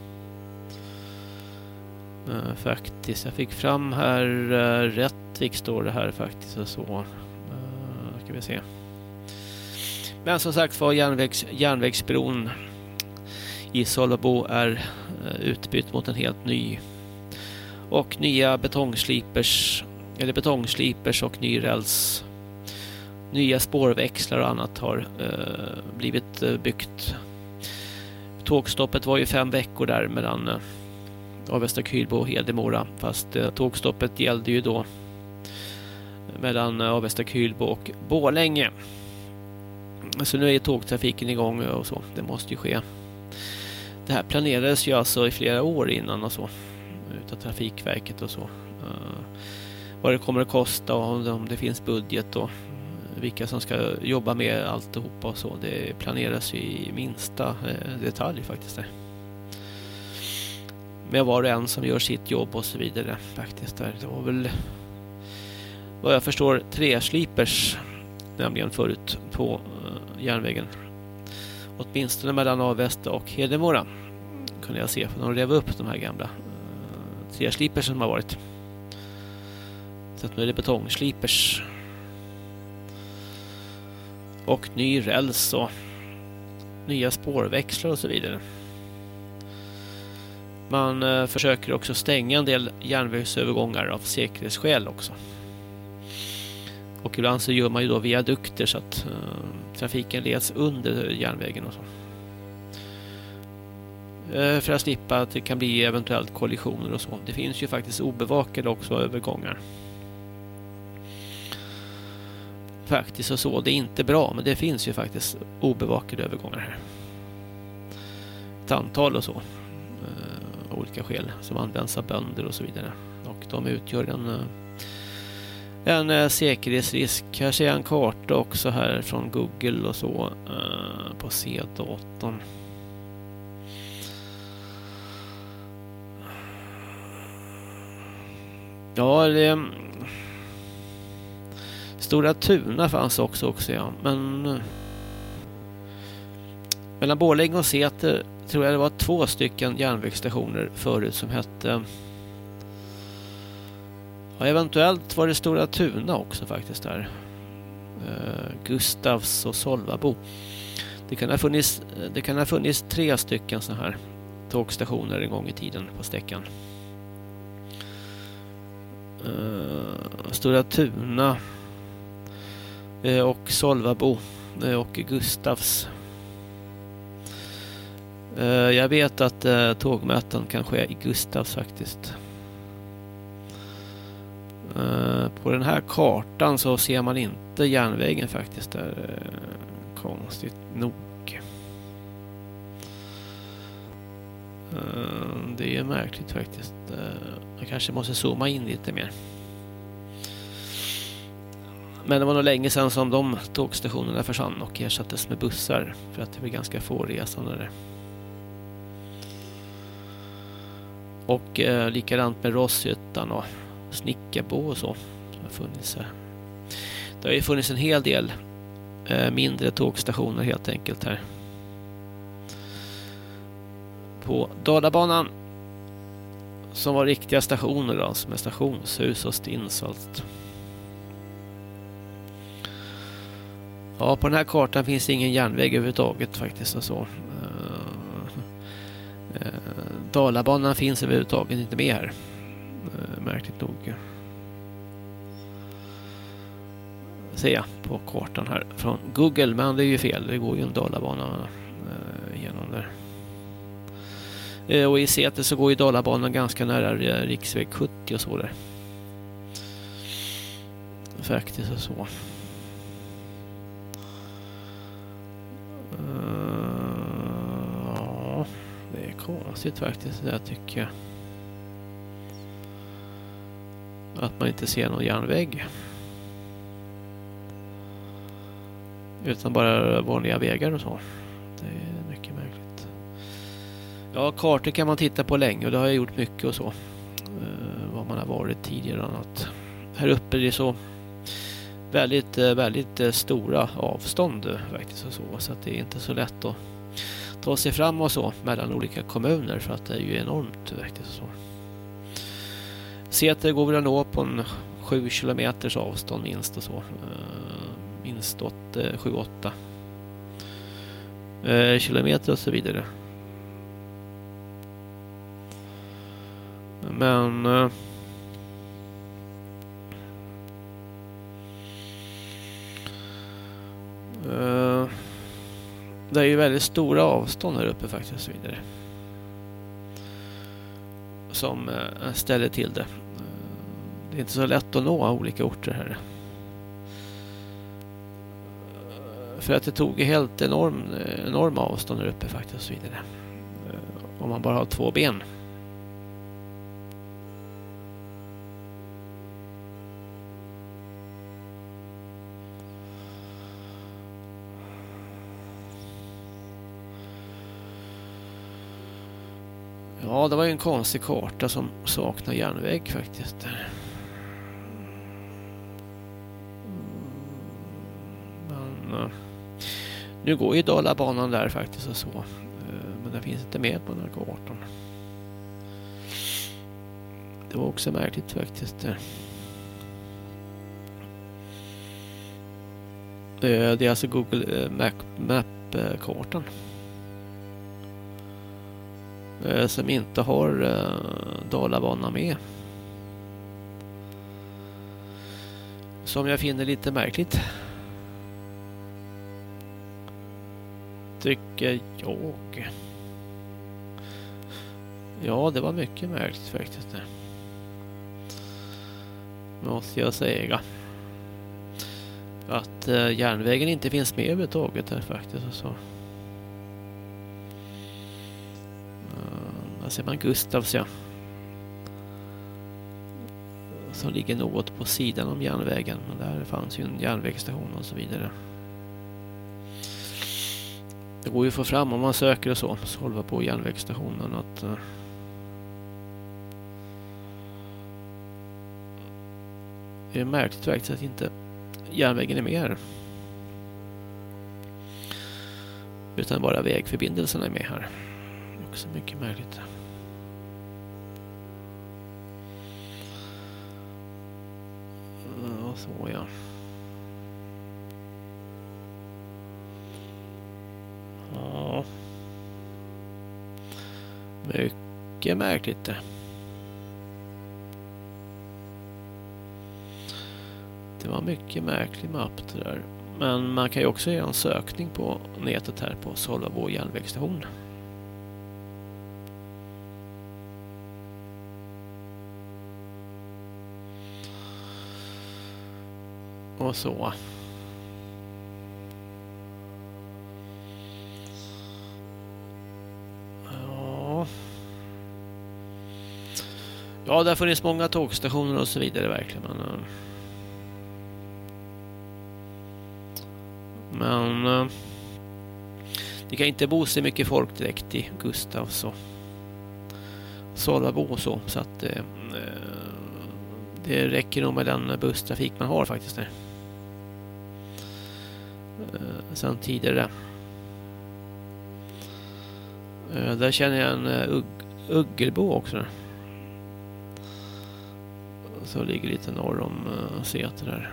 Uh, faktiskt, jag fick fram här uh, Rättvik står det här faktiskt och så. Uh, ska vi se. Men som sagt var järnvägs, järnvägsbron i Solvabo är uh, utbytt mot en helt ny. Och nya betongslipers eller betongslipers och ny räls. Nya spårväxlar och annat har uh, blivit uh, byggt. Tågstoppet var ju fem veckor där mellan uh, Avesta Kylbo och Hedemora, fast uh, tågstoppet gällde ju då mellan uh, Avesta Kylbo och Borlänge. Så nu är tågtrafiken igång och så. Det måste ju ske. Det här planerades ju alltså i flera år innan och så. Utav Trafikverket och så. Uh, vad det kommer att kosta och om det finns budget och vilka som ska jobba med alltihopa och så. Det planeras ju i minsta uh, detalj faktiskt. Där. Med var och en som gör sitt jobb och så vidare faktiskt. Där. Det var väl vad jag förstår träslipers nämligen förut på uh, järnvägen. Åtminstone mellan Avesta och Hedemora kunde jag se, för de rev upp de här gamla uh, träslipers som har varit. Så att nu är det betongslipers. Och ny räls och nya spårväxlar och så vidare. Man uh, försöker också stänga en del järnvägsövergångar av säkerhetsskäl också. Och ibland så gör man ju då viadukter så att uh, trafiken leds under järnvägen och så. Uh, för att slippa att det kan bli eventuellt kollisioner och så. Det finns ju faktiskt obevakade också övergångar. Faktiskt och så. Det är inte bra, men det finns ju faktiskt obevakade övergångar här. Ett antal och så. Uh, olika skäl som används av bönder och så vidare. Och de utgör en... Uh, En eh, säkerhetsrisk. Här ser jag en karta också här från Google och så eh, på C-datorn. Ja, det, Stora Tuna fanns också också ja. Men eh, mellan Borlänge och Säter tror jag det var två stycken järnvägsstationer förut som hette. Ja, eventuellt var det Stora Tuna också faktiskt där. Uh, Gustavs och Solvabo. Det kan ha funnits, det kan ha funnits tre stycken så här tågstationer en gång i tiden på sträckan. Uh, Stora Tuna uh, och Solvabo uh, och Gustavs. Uh, jag vet att uh, tågmöten kan ske i Gustavs faktiskt. På den här kartan så ser man inte järnvägen faktiskt där. Konstigt nog. Det är märkligt faktiskt. Jag kanske måste zooma in lite mer. Men det var nog länge sedan som de tågstationerna försvann och ersattes med bussar. För att det var ganska få resande där. Och eh, likadant med Rosshyttan och Snickarbo och så som har funnits här. Det har ju funnits en hel del eh, mindre tågstationer helt enkelt här. På Dalabanan som var riktiga stationer då, som är stationshus och Stinsholt. Ja, på den här kartan finns det ingen järnväg överhuvudtaget faktiskt och så. Uh, uh, Dalabanan finns överhuvudtaget inte med här. Märkligt nog. ser jag på kartan här från Google, men det är ju fel. Det går ju en Dalabana eh, genom där. Eh, och i Säter så går ju Dalabanan ganska nära eh, riksväg sjuttio och så där. Faktiskt och så. Uh, ja, det är konstigt faktiskt det tycker jag. Att man inte ser någon järnväg. Utan bara vanliga vägar och så. Det är mycket märkligt. Ja, kartor kan man titta på länge och det har jag gjort mycket och så. Uh, vad man har varit tidigare och annat. Här uppe är det så väldigt, väldigt stora avstånd faktiskt och så. Så att det är inte så lätt att ta sig fram och så mellan olika kommuner för att det är ju enormt faktiskt och så. Säter går väl att nå på en sju kilometers avstånd minst och så. Minst sju åtta kilometer och så vidare. Men Uh, det är ju väldigt stora avstånd här uppe faktiskt och så vidare. Som uh, ställer till det. Uh, det är inte så lätt att nå olika orter här. Uh, för att det tog helt enorm, enorma avstånd här uppe faktiskt och så vidare. Uh, om man bara har två ben. Ja, det var ju en konstig karta som saknar järnväg faktiskt. Men uh, nu går ju Dalabanan där faktiskt och så. Uh, men det finns inte med på den här kartan. Det var också märkligt faktiskt. Uh, det är alltså Google uh, Map-kartan. Uh, som inte har uh, Dalabanan med. Som jag finner lite märkligt. Tycker jag. Ja, det var mycket märkligt faktiskt. Det måste jag säga. Att uh, järnvägen inte finns med överhuvudtaget här faktiskt och så. Där ser man Gustavs, ja. Som ligger något på sidan om järnvägen. Men där fanns ju en järnvägsstation och så vidare. Det går ju att få fram om man söker och så. Så håller på järnvägsstationen att... Uh, det är märkligt faktiskt att inte järnvägen är med här. Utan bara vägförbindelserna är med här. Det är också mycket märkligt. Och så, ja. Ja. Mycket märkligt det. Det var mycket märklig mapp det där. Men man kan ju också göra en sökning på nätet här på Solvabo järnvägsstation. Och så. Ja. Ja, där funnits många tågstationer och så vidare verkligen. Men, men det kan inte bo så mycket folk direkt i Gustavs och Solvabo och så. Så att eh, det räcker nog med den busstrafik man har faktiskt där. Sen tidigare. Där känner jag en Ugg Uggelbo också. Så ligger lite norr om uh, Säter där.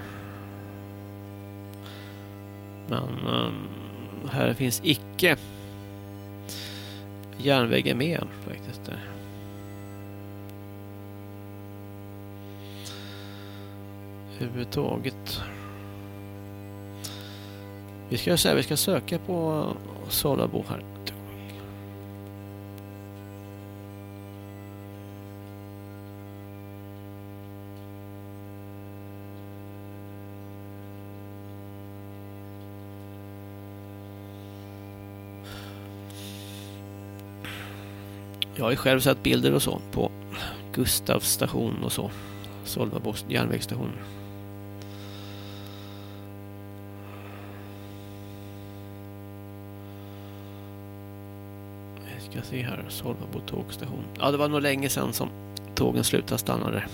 Men um, här finns icke järnvägen med faktiskt där. Överhuvudtaget. Vi ska säga vi ska söka på Solvabo här. Jag har ju själv sett bilder och så på Gustavs station och så. Solvabo järnvägsstation. Vi ska se här, Solvabo tågstation. Ja, det var nog länge sedan som tågen slutade stanna där.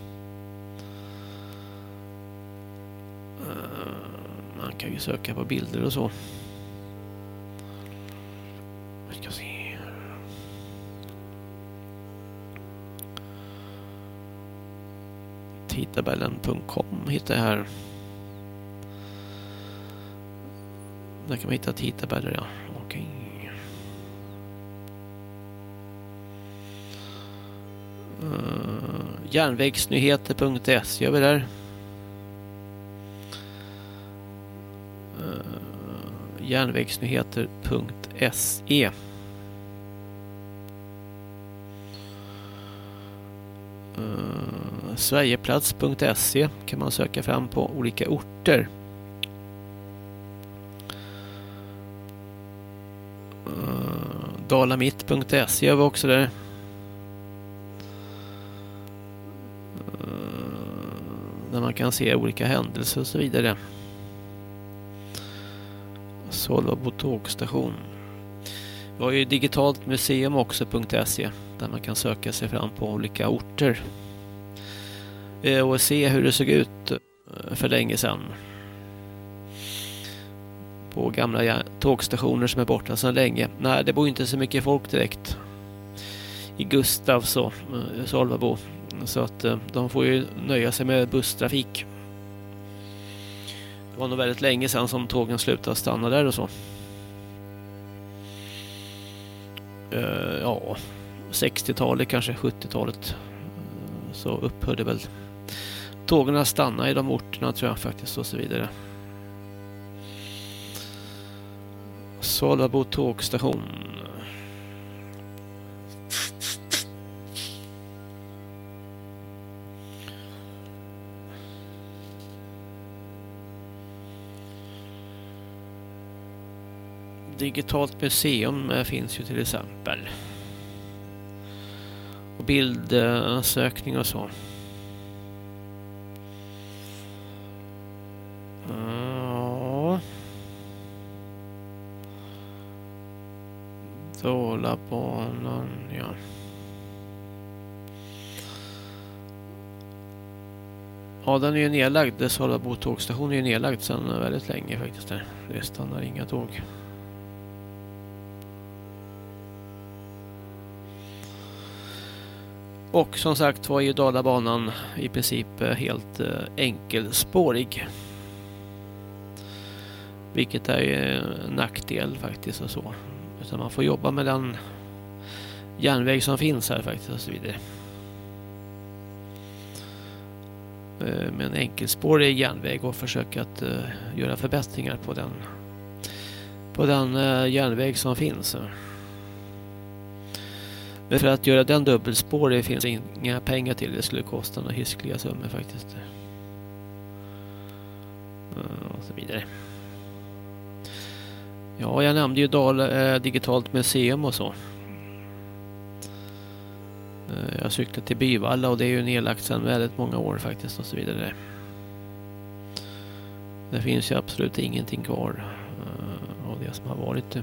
Man kan ju söka på bilder och så. Vi ska se. tidtabellen punkt com hittar jag här. Där kan man hitta tidtabeller, ja. Okej. Uh, järnvägsnyheter punkt se gör vi där. Uh, järnvägsnyheter punkt se. Uh, Sverigeplats punkt se kan man söka fram på olika orter. Uh, Dalamitt punkt se gör vi också där. Uh, där man kan se olika händelser och så vidare. Solvabo tågstation. Vi har ju digitalt museum också .se där man kan söka sig fram på olika orter och se hur det såg ut för länge sedan på gamla tågstationer som är borta sedan länge. Nej, det bor inte så mycket folk direkt i Gustavs och Solvabo, så att de får ju nöja sig med busstrafik. Det var nog väldigt länge sedan som tågen slutade stanna där och så. Uh, ja, sextiotalet, kanske sjuttiotalet, uh, så upphörde väl tågen att stanna i de orterna, tror jag faktiskt, och så vidare. Solvabo tågstation. Digitalt museum finns ju till exempel. Och bildsökning och så. Ja. Dalabanan, ja. Ja, den är ju nedlagd. Solvabo tågstation är ju nedlagd sedan väldigt länge faktiskt. Där. Det stannar inga tåg. Och som sagt var ju Dalabanan i princip helt enkelspårig. Vilket är en nackdel faktiskt och så. Utan man får jobba med den järnväg som finns här faktiskt och så vidare. Med en enkelspårig järnväg och försöka att göra förbättringar på den, på den järnväg som finns. Men för att göra den dubbelspårig finns inga pengar till. Det skulle kosta några hiskliga summor faktiskt. Och så vidare. Ja, jag nämnde ju Dal, eh, digitalt museum och så. Eh, jag cyklade till Byvalla och det är ju nedlagt sedan väldigt många år faktiskt och så vidare. Det finns ju absolut ingenting kvar eh, av det som har varit.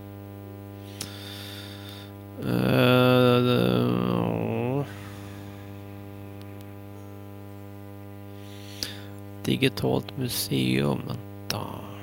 Uh, digitalt museum, vänta.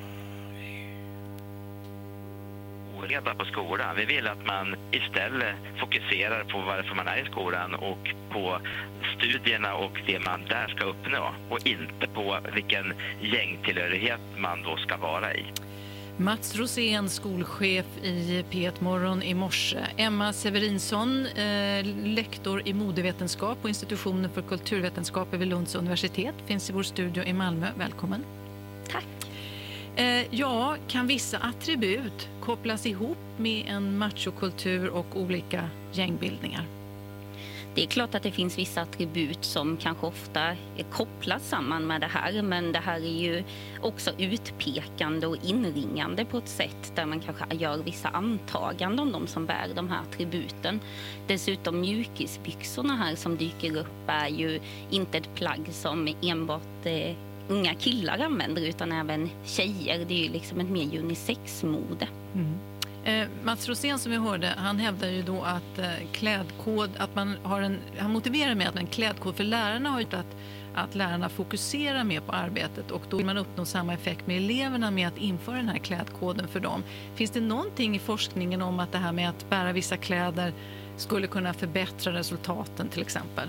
Oreda på skolan. Vi vill att man istället fokuserar på varför man är i skolan och på studierna och det man där ska uppnå och inte på vilken gängtillhörighet man då ska vara i. Mats Rosén, skolchef i P ett Morgon i morse. Emma Severinsson, eh, lektor i modevetenskap på institutionen för kulturvetenskap vid Lunds universitet, finns i vår studio i Malmö. Välkommen. Tack. Eh, ja, kan vissa attribut kopplas ihop med en machokultur och olika gängbildningar? Det är klart att det finns vissa attribut som kanske ofta kopplas samman med det här, men det här är ju också utpekande och inringande på ett sätt där man kanske gör vissa antaganden om de som bär de här attributen. Dessutom mjukisbyxorna här som dyker upp är ju inte ett plagg som enbart eh, unga killar använder utan även tjejer. Det är ju liksom ett mer unisex-mode. Mm. Eh, Mats Rosén som vi hörde, han hävdar ju då att eh, klädkod, att man har en, han motiverar med att en klädkod för lärarna har gjort att, att lärarna fokuserar mer på arbetet och då vill man uppnå samma effekt med eleverna med att införa den här klädkoden för dem. Finns det någonting i forskningen om att det här med att bära vissa kläder skulle kunna förbättra resultaten till exempel?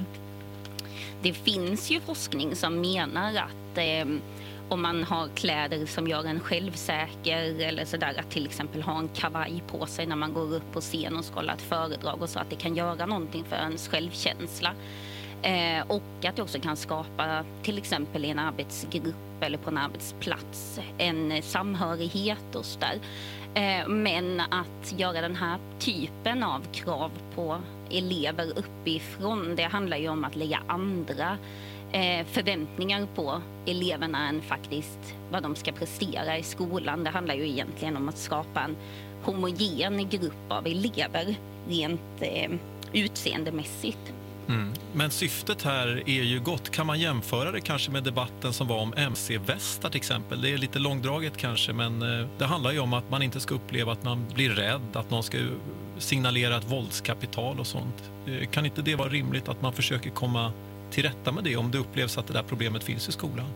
Det finns ju forskning som menar att eh, om man har kläder som gör en självsäker eller sådär, att till exempel ha en kavaj på sig när man går upp på scen och ska hålla ett föredrag och så, att det kan göra någonting för ens självkänsla. Eh, och att det också kan skapa till exempel i en arbetsgrupp eller på en arbetsplats en samhörighet och så där. Eh, men att göra den här typen av krav på elever uppifrån, det handlar ju om att lägga andra eh, förväntningar på eleverna än faktiskt vad de ska prestera i skolan. Det handlar ju egentligen om att skapa en homogen grupp av elever rent eh, utseendemässigt. Mm. Men syftet här är ju gott. Kan man jämföra det kanske med debatten som var om M C-västar till exempel? Det är lite långdraget kanske, men det handlar ju om att man inte ska uppleva att man blir rädd, att någon ska signalera ett våldskapital och sånt. Kan inte det vara rimligt att man försöker komma till rätta med det om det upplevs att det där problemet finns i skolan?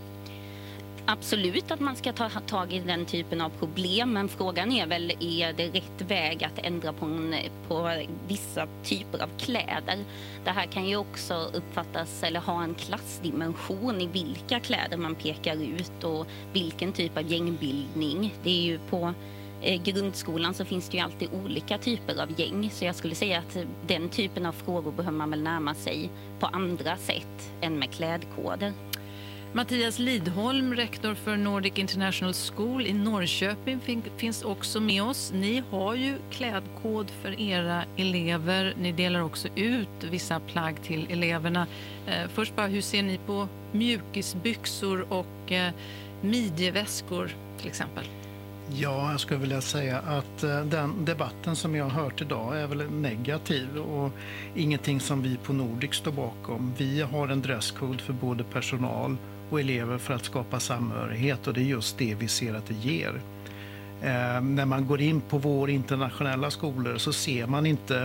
Absolut att man ska ta tag i den typen av problem, men frågan är väl, är det rätt väg att ändra på, en, på vissa typer av kläder? Det här kan ju också uppfattas eller ha en klassdimension i vilka kläder man pekar ut och vilken typ av gängbildning. Det är ju på eh, grundskolan så finns det ju alltid olika typer av gäng, så jag skulle säga att den typen av frågor behöver man väl närma sig på andra sätt än med klädkoder. Mattias Lidholm, rektor för Nordic International School i Norrköping, fin- finns också med oss. Ni har ju klädkod för era elever. Ni delar också ut vissa plagg till eleverna. Eh, först bara, hur ser ni på mjukisbyxor och eh, midjeväskor till exempel? Ja, jag skulle vilja säga att eh, den debatten som jag har hört idag är väl negativ och ingenting som vi på Nordic står bakom. Vi har en dresscode för både personal och elever för att skapa samhörighet, och det är just det vi ser att det ger. Eh, när man går in på vår internationella skolor så ser man inte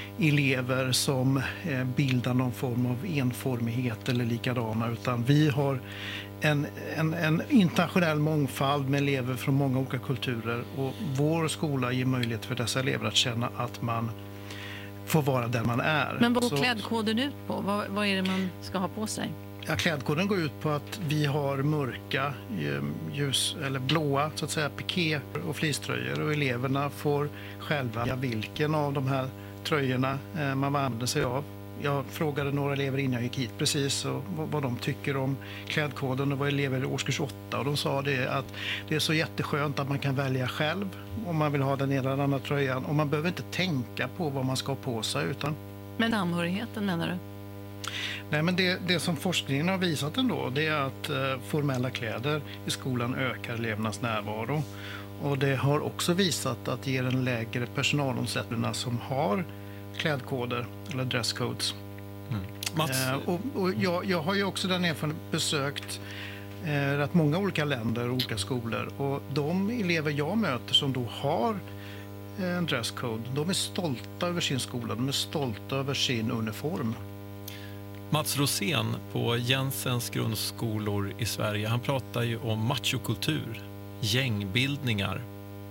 elever som eh, bildar någon form av enformighet eller likadana, utan vi har en, en, en internationell mångfald med elever från många olika kulturer, och vår skola ger möjlighet för dessa elever att känna att man får vara där man är. Men vad går så, klädkoden ut på? Vad, vad är det man ska ha på sig? Ja, klädkoden går ut på att vi har mörka, ljus eller blåa så att säga piké och fleecetröjor, och eleverna får själva välja vilken av de här tröjorna man använder sig av. Jag frågade några elever innan jag gick hit precis och vad de tycker om klädkoden, och var elever i årskurs åtta, och de sa det att det är så jätteskönt att man kan välja själv om man vill ha den ena eller andra tröjan, och man behöver inte tänka på vad man ska ha på sig. Utan... Men samhörigheten menar du? Nej, men det, det som forskningen har visat ändå, det är att eh, formella kläder i skolan ökar elevernas närvaro. Och det har också visat att det ger en lägre personalomsättning som har klädkoder eller dresscodes. Mm. Mats? Eh, och, och jag, jag har ju också den erfarenheten besökt eh, rätt många olika länder och olika skolor. Och de elever jag möter som då har en dresscode, de är stolta över sin skola, de är stolta över sin uniform. Mats Rosén på Jensens grundskolor i Sverige, han pratar ju om machokultur, gängbildningar.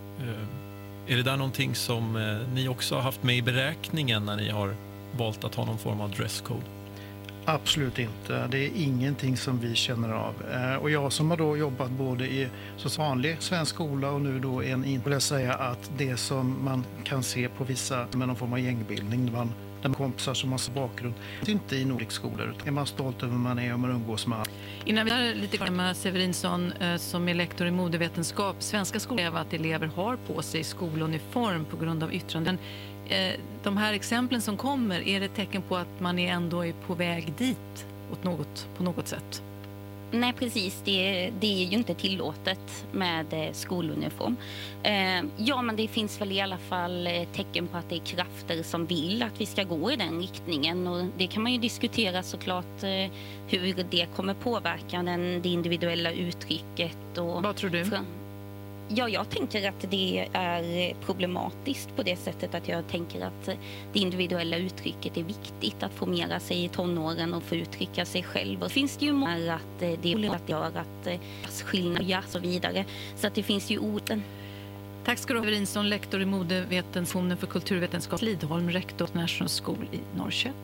Är det där någonting som ni också har haft med i beräkningen när ni har valt att ha någon form av dresscode? Absolut inte. Det är ingenting som vi känner av. Och jag som har då jobbat både i så vanlig svensk skola och nu då en in, vill jag säga att det som man kan se på vissa med någon form av gängbildning, där man där kompisar som har bakgrund. Det är inte i Nordic skolor, utan är man stolt över man är och man umgås med. Innan vi har lite kvar med Severinsson som är lektor i modevetenskap. Svenska skolor kräver att elever har på sig skoluniform på grund av yttranden. De här exemplen som kommer, är det ett tecken på att man är ändå är på väg dit åt något, på något sätt? Nej, precis. Det, det är ju inte tillåtet med skoluniform. Eh, ja, men det finns väl i alla fall tecken på att det är krafter som vill att vi ska gå i den riktningen. Och det kan man ju diskutera såklart eh, hur det kommer påverka den, det individuella uttrycket. Och vad tror du? Från, ja, jag tänker att det är problematiskt på det sättet att jag tänker att det individuella uttrycket är viktigt att formera sig i tonåren och få uttrycka sig själv. Och finns det ju många att det är att göra att skillnader och så vidare. Så att det finns ju orden. Tack ska du ha, Severinsson, lektor i modevetenskapen för kulturvetenskap, Lidholm, rektor National School i Norrköping.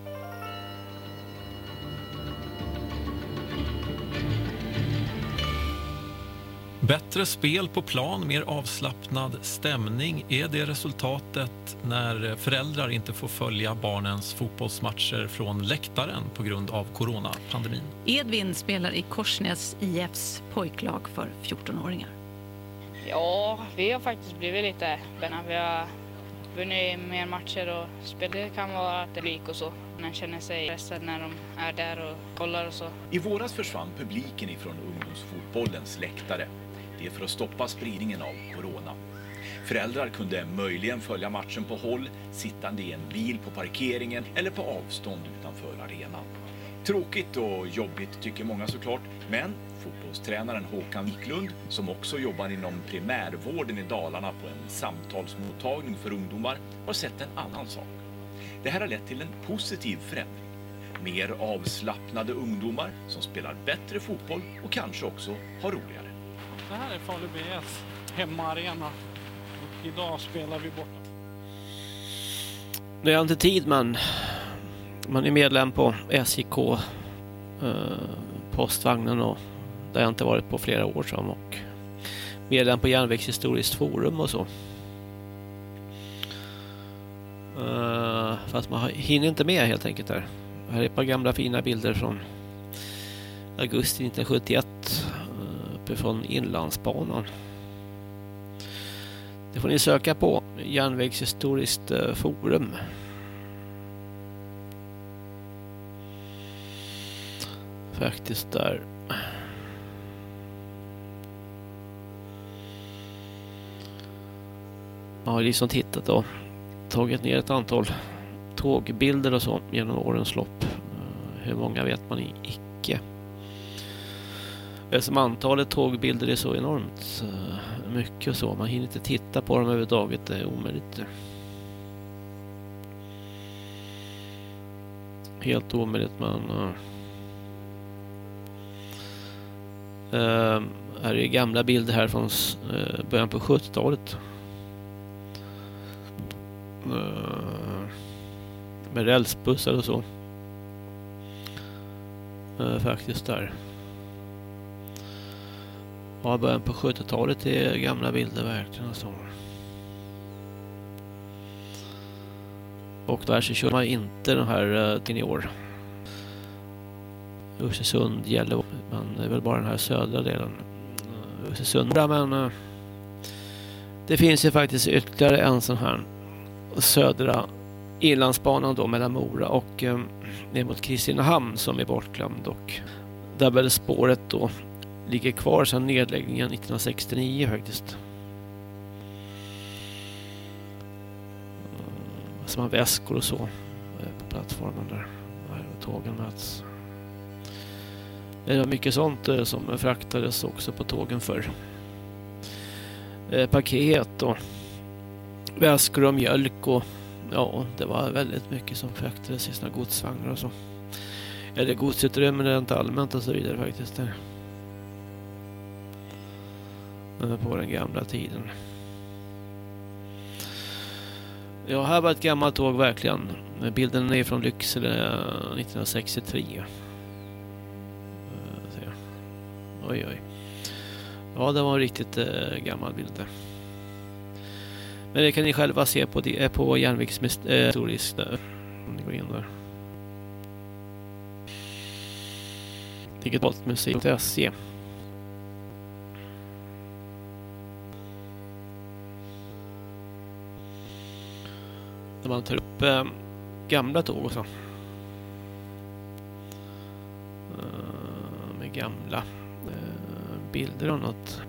Bättre spel på plan, mer avslappnad stämning. Är det resultatet när föräldrar inte får följa barnens fotbollsmatcher från läktaren på grund av coronapandemin? Edvin spelar i Korsnäs I F:s pojklag för fjortonåringar. Ja, vi har faktiskt blivit lite bättre. Vi har vunnit mer matcher och spel. Det kan vara att det blir och så. Man känner sig stressad när de är där och kollar och så. I våras försvann publiken ifrån ungdomsfotbollens läktare. Det är för att stoppa spridningen av corona. Föräldrar kunde möjligen följa matchen på håll, sittande i en bil på parkeringen eller på avstånd utanför arenan. Tråkigt och jobbigt tycker många såklart, men fotbollstränaren Håkan Wiklund, som också jobbar inom primärvården i Dalarna på en samtalsmottagning för ungdomar, har sett en annan sak. Det här har lett till en positiv förändring. Mer avslappnade ungdomar som spelar bättre fotboll och kanske också har roligare. Det här är Falu B S hemmaarena och idag spelar vi borta. Det är inte tid, men man är medlem på S J K eh, postvagnen, och där jag inte varit på flera år sedan, och medlem på Järnvägshistoriskt forum och så. Uh, fast man hinner inte med helt enkelt där. Här är ett par gamla fina bilder från augusti nittonhundrasjuttioett uh, uppifrån Inlandsbanan. Det får ni söka på Järnvägshistoriskt uh, forum. Faktiskt där. Jag har liksom tittat då. Tagit ner ett antal tågbilder och så genom årens lopp. Hur många vet man icke. Eftersom antalet tågbilder är så enormt mycket och så. Man hinner inte titta på dem överhuvudtaget. Det är omöjligt. Helt omöjligt, men uh, uh, här är gamla bilder här från uh, början på sjuttiotalet. Uh, med rälsbussar och så. Uh, faktiskt där. Ja, början på sjuttiotalet är gamla bilder verkligen och så. Och där så kör man inte den här uh, till i år. Östersund gäller, men det är väl bara den här södra delen. Uh, Östersund, men uh, det finns ju faktiskt ytterligare en sån här södra Inlandsbanan då mellan Mora och uh, ner mot Kristinehamn som är bortglömd, och där väl spåret då ligger kvar sedan nedläggningen nittonhundrasextionio faktiskt. Som har väskor och så på plattformen där, där tågen möts. Det var mycket sånt som fraktades också på tågen för paket och väskor och mjölk, och ja, det var väldigt mycket som fraktades i sina godsvagnar och så. Eller godsutrymmen rent allmänt och så vidare faktiskt där. På den gamla tiden. Ja, här var ett gammalt tåg verkligen. Bilden är från Lycksele nittonhundrasextiotre. Oj, oj. Ja, det var en riktigt eh, gammal bild där. Men det kan ni själva se på, på järnvägshistoriskt. Eh, Om ni går in där. Digitalmusik punkt se. Där man tar upp eh, gamla tåg och så. Uh, med gamla uh, bilder och något.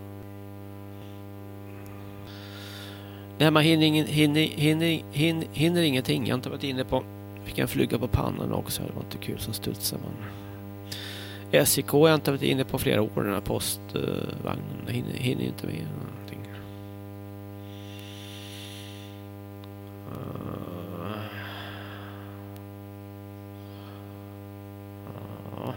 Nej, man hinner, ingen, hinner, hinner, hinner, hinner ingenting. Jag har inte varit inne på. Fick en flyga på pannan också. Det var inte kul som studsar. Men S I K har jag inte varit inne på flera år. Den här postvagnen. Hinner, hinner inte med någonting. Uh, uh.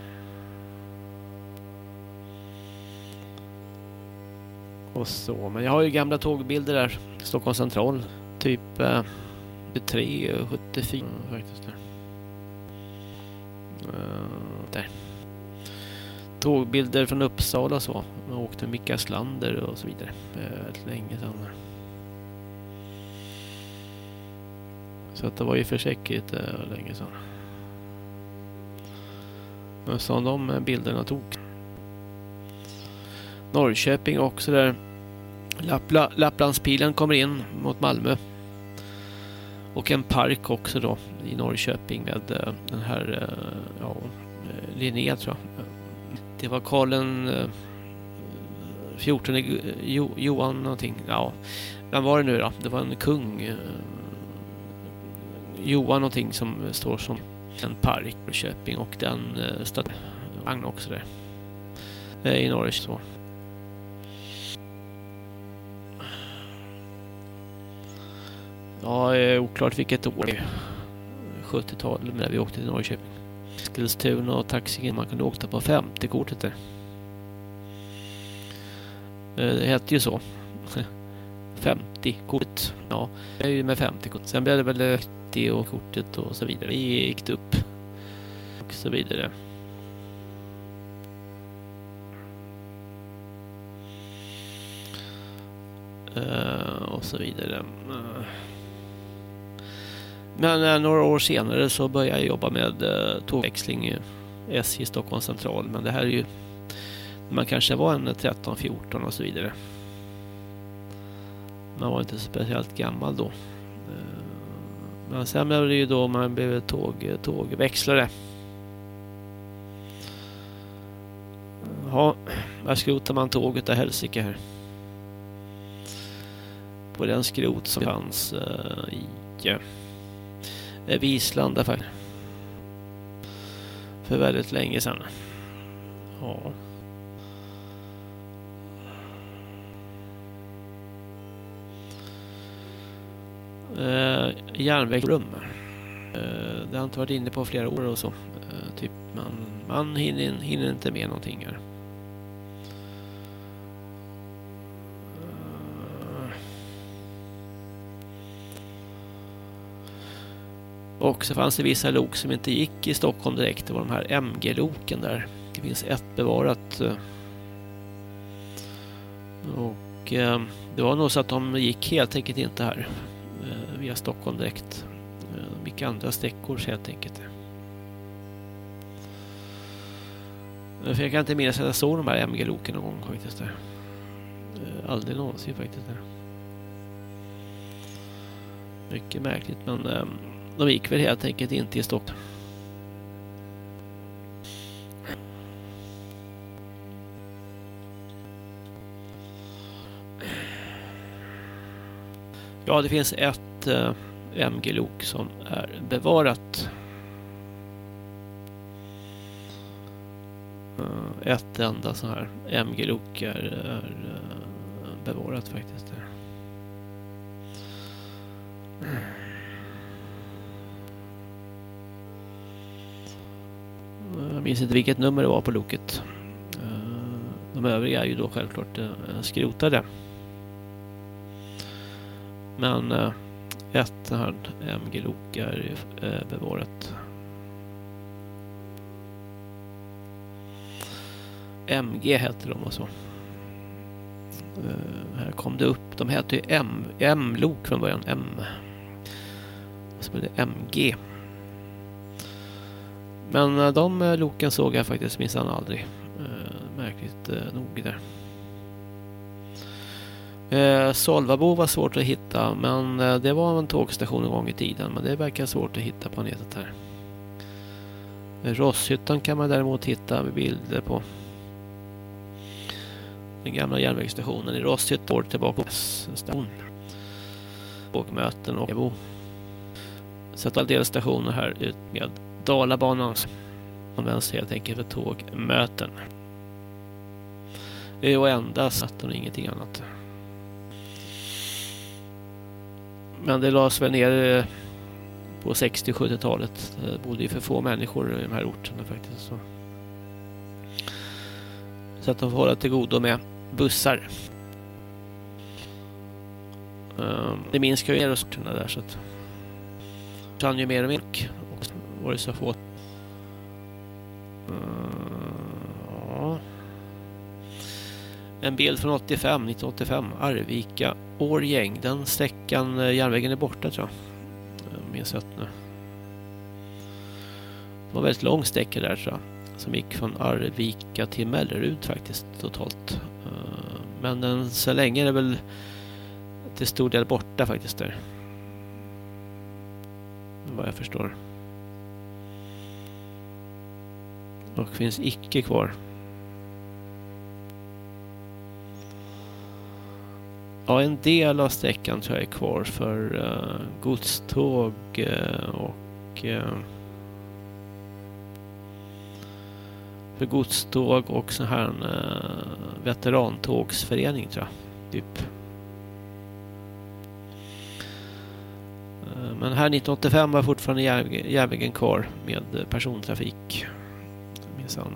Och så. Men jag har ju gamla tågbilder där. Stockholms central. Typ eh, tre sjuttiofyra faktiskt. Där. Uh, där. Tågbilder från Uppsala och så. Jag åkte med Mikael Slander och så vidare. Väldigt länge sedan. Så att det var ju för säkert äh, länge sedan. Men så de bilderna tog. Norrköping också där. Lappla, Lapplandspilen kommer in mot Malmö. Och en park också då i Norrköping med äh, den här äh, ja, Linné tror jag. Det var Karlen äh, fjortonde jo, Johan någonting. Ja, vem var det nu då? Det var en kung äh, Johan någonting som står som en park i Köping och den äh, stad vagn också där. Äh, I Norge så. Ja, är oklart vilket år. sjuttiotalet när vi åkte till Norrköping. Eskilstuna och taxin man kunde åka på femtio-kortet där. Det hette ju så. femtio-kortet. Ja, det är ju med femtio-kort. Sen blev det väl trettio och kortet och så vidare. Det gick upp. Och så vidare. Uh, och så vidare. Uh. Men uh, några år senare så började jag jobba med uh, tågväxling i S J Stockholms central. Men det här är ju man kanske var en tretton fjorton och så vidare. Man var inte speciellt gammal då. Uh, men sen blev det ju då man blev tåg, tågväxlare. Ja, här skrotar man tåget där helsike här. På den skrot som fanns uh, i uh, Vislanda för, för väldigt länge sedan. Ja. Uh, järnvägsrum. Uh, det har inte varit inne på flera år och så. Uh, typ man, man hinner, hinner inte med någonting här. Och så fanns det vissa lok som inte gick i Stockholm direkt. Det var de här M G-loken där. Det finns ett bevarat. Och eh, det var nog så att de gick helt enkelt inte här. Eh, via Stockholm direkt. Eh, de gick andra sträckor helt enkelt. För jag kan inte minnas att jag såg de här M G-loken någon gång faktiskt där. Eh, aldrig någonsin faktiskt där. Mycket märkligt men... Eh, de gick väl helt enkelt inte i Stockholm. Ja, det finns ett eh, M G-lok som är bevarat. Uh, ett enda sån här M G-lok är, är uh, bevarat faktiskt. Jag minns inte vilket nummer det var på loket. De övriga är ju då självklart skrotade. Men ett här M G-lok är bevarat. M G hette de och så. Här kom det upp. De hette ju M, M-lok från början. M. Så blev det M G. Men eh, de eh, loken såg jag faktiskt minsann aldrig. Eh, märkligt eh, nog där. Eh, Solvabo var svårt att hitta, men eh, det var en tågstation en gång i tiden, men det verkar svårt att hitta på nätet här. Eh, Rosshyttan kan man däremot hitta med bilder på. Den gamla järnvägsstationen i Rosshyttan år tillbaka på station. Tågmöten och Ebo. Så att alla delstationer här ut med Dalabanan används helt enkelt för tågmöten. Det är endast möten och ingenting annat. Men det lades väl ner på sextio- och sjuttiotalet. Det bodde ju för få människor i de här orterna faktiskt. Så, så att de får hålla till godo med bussar. Det minskar ju ner orterna där, så att kan ju mer och mer och var det så få. Ja. En bild från åttiofem, nittonhundraåttiofem, Arvika, Årgäng. Den sträckan, järnvägen är borta tror jag. Jag minns rätt nu. Det var väldigt lång sträcka där tror jag. Som gick från Arvika till Mellerud faktiskt totalt. Men den, så länge är det väl till stor del borta faktiskt där. Vad jag förstår. Och finns icke kvar. Ja, en del av sträckan tror jag är kvar för uh, godståg uh, och uh, för godståg och så här en uh, veterantågsförening tror jag. Typ. Uh, men här nittonhundraåttiofem var fortfarande järv- järnvägen kvar med persontrafik. Minsann.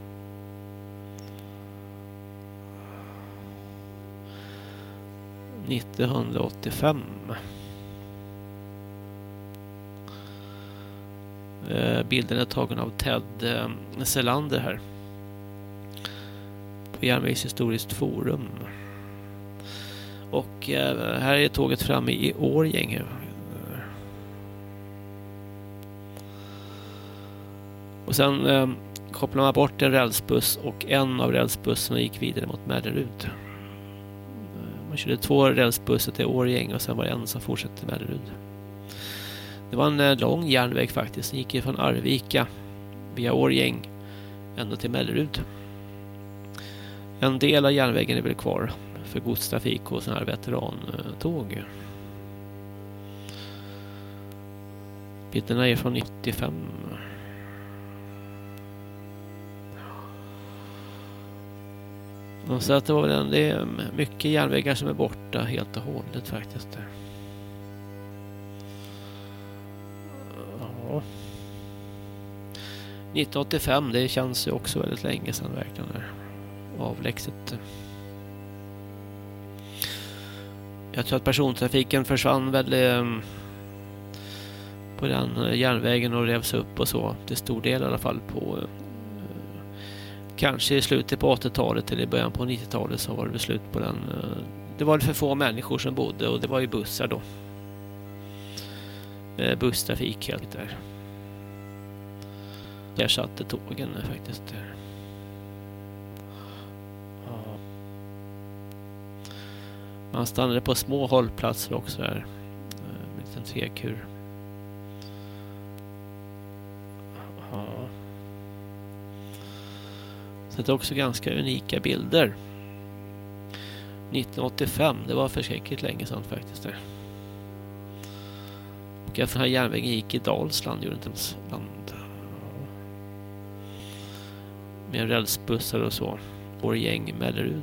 nittonhundraåttiofem. Eh, bilden är tagen av Ted eh, Selander här. På Järnvägshistoriskt forum. Och eh, här är tåget framme i Årgäng. Och sen eh, kopplar man bort en rälsbuss och en av rälsbussarna gick vidare mot Mellerud. Man körde två rälsbussar till Årgäng och sen var det en som fortsatte till Mellerud. Det var en eh, lång järnväg faktiskt. Den gick från Arvika via Årgäng ända till Mellerud. En del av järnvägen är väl kvar för godstrafik och sådana här veterantåg. Bilderna är från nittiofem. Så att det var väl en, det är mycket järnvägar som är borta helt och hållet faktiskt. Ja. nittonhundraåttiofem, det känns ju också väldigt länge sedan verkligen där. Avlägset. Jag tror att persontrafiken försvann väl på den järnvägen och revs upp och så. Till stor del i alla fall på kanske i slutet på åttiotalet eller i början på nittiotalet så var det slut på den. Det var för få människor som bodde och det var ju bussar då. Busstrafik helt där. Jag satte tågen faktiskt. Ja. Man stannade på små hållplatser också där. Med en liten trekur. Ja. Så det är också ganska unika bilder. nittonhundraåttiofem, det var förskräckligt länge sedan faktiskt där. Och efter den här järnvägen gick i Dalsland, gjorde inte ens land. Med rälsbussar och så. Årgäng, Mellerud.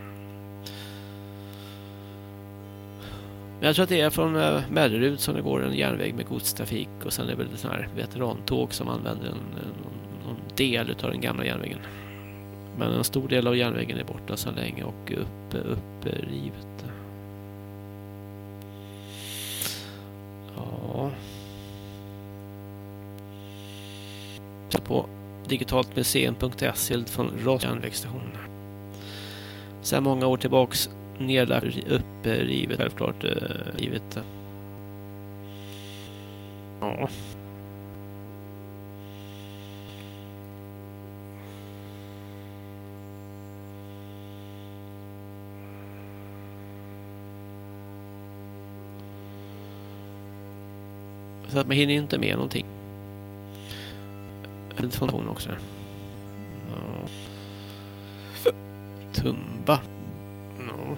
Men jag tror att det är från Mellerud som det går en järnväg med godstrafik och sen är det väl sån här veterantåg som använder en, en, en del av den gamla järnvägen. Men en stor del av järnvägen är borta så länge och upp, upprivet. Ja. Så på digitaltmuseum punkt se från Ross järnvägsstation. Sen många år tillbaks nedlagt, upprivet, självklart rivet. Ja. Så att man hinner inte med någonting. Information också. Ja. Tumba. Ja.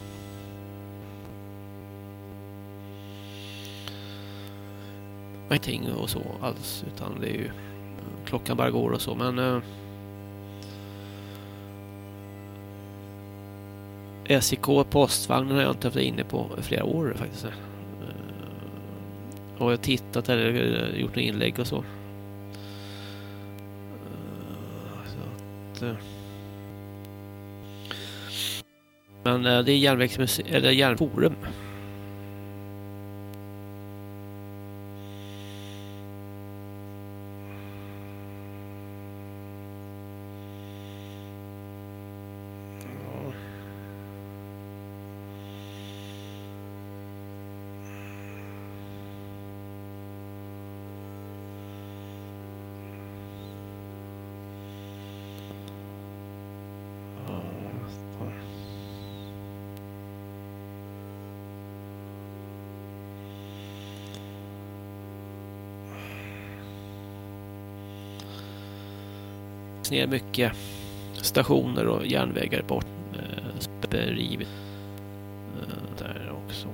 Ingenting och så alls, utan det är ju klockan bara går och så, men eh, S I K postvagnen har jag inte haft inne på flera år faktiskt. Eh, och jag har tittat eller gjort några inlägg och så. Eh, så att, eh. Men eh, det är järnvägsmuseum eller järnforum. Ner mycket stationer och järnvägar bort eh, berivit eh, där också.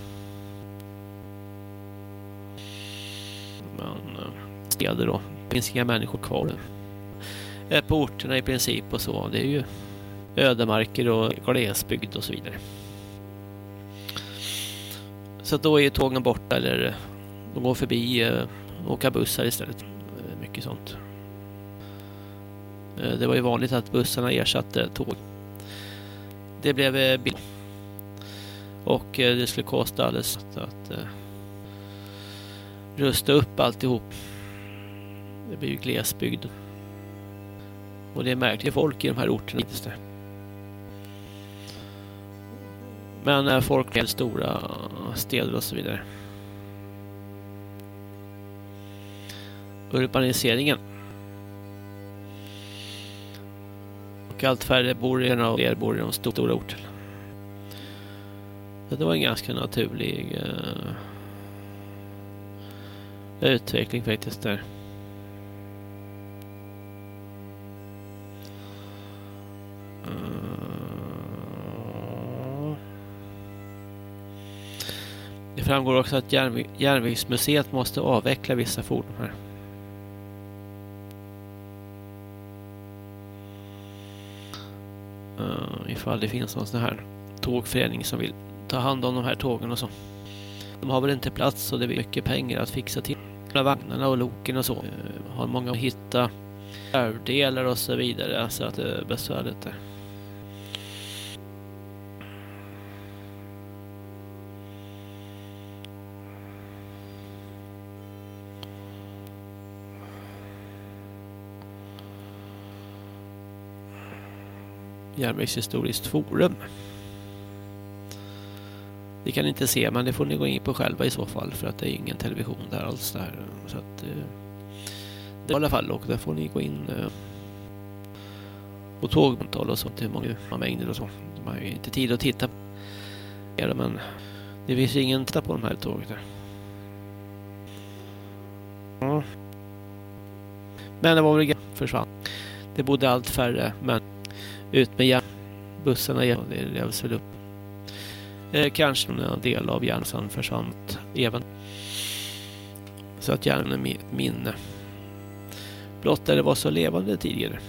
Men eh, städer då, det finns inga människor kvar eh, på orterna i princip och så. Det är ju ödemarker och glesbygd och så vidare. Så då är ju tågen borta eller de går förbi eh, och åka bussar istället. Eh, mycket sånt. Det var ju vanligt att bussarna ersatte tåg. Det blev billigt. Och det skulle kosta alldeles att uh, rusta upp alltihop. Det blir ju glesbygd. Och det är märkligt folk i de här orterna. Men uh, folk är stora städer och så vidare. Urbaniseringen. Och allt färre bor i och fler bor i de stora orterna. Det var en ganska naturlig uh, utveckling faktiskt där. Uh, det framgår också att järnväg, järnvägsmuseet måste avveckla vissa fordon här. Uh, ifall det finns någon sån här tågförening som vill ta hand om de här tågen och så. De har väl inte plats och det blir mycket pengar att fixa till vagnarna och loken och så. Uh, har många att hitta reservdelar och så vidare så att det är besvärligt där. Järnvägshistoriskt forum. Det kan ni inte se, men det får ni gå in på själva i så fall, för att det är ingen television där alls där. Så att det är i alla fall, och där får ni gå in på tågmontal och sånt, hur många mängder och så. De har ju inte tid att titta på det, men det finns ju ingen titta på de här tågen där. Ja. Men det var väl försvann. Det bodde allt färre, men ut med järn. Bussarna igen, det revs väl upp. Eh, kanske en del av järnsan försvann även. Så att järnen är ett minne. Blott där det var så levande tidigare.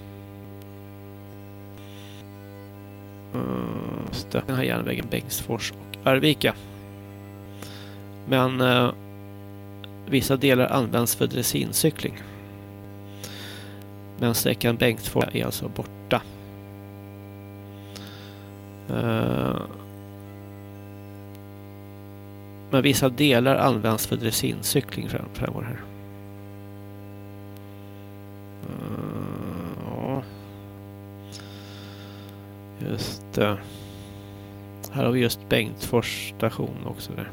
Uh, den här järnvägen Bengtsfors och Arvika. Men uh, vissa delar används för dressincykling. Men sträckan Bengtsfors är alltså borta. Uh, men vissa delar används för dressincykling fram, framgår här. Uh, ja. Just det. Här har vi just Bengtsfors station också där.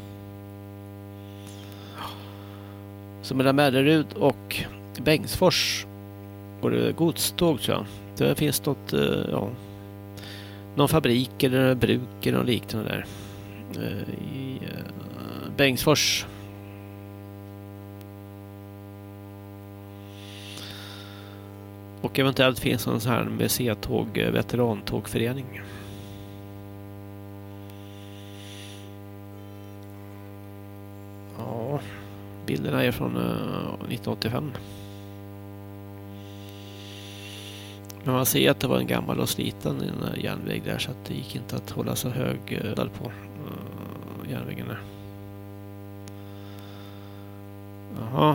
Så mellan Mellerud och Bengtsfors går det godståg, tror jag. Det finns något, uh, ja, någon fabrik eller bruk eller något liknande där. Uh, I uh, Bengtsfors. Och eventuellt finns en sån här museitåg, veterantågförening. Ja, bilderna är från uh, nittonhundraåttiofem. Men man ser att det var en gammal och sliten järnväg där, så att det gick inte att hålla så hög uh, på uh, järnvägen där. Jaha.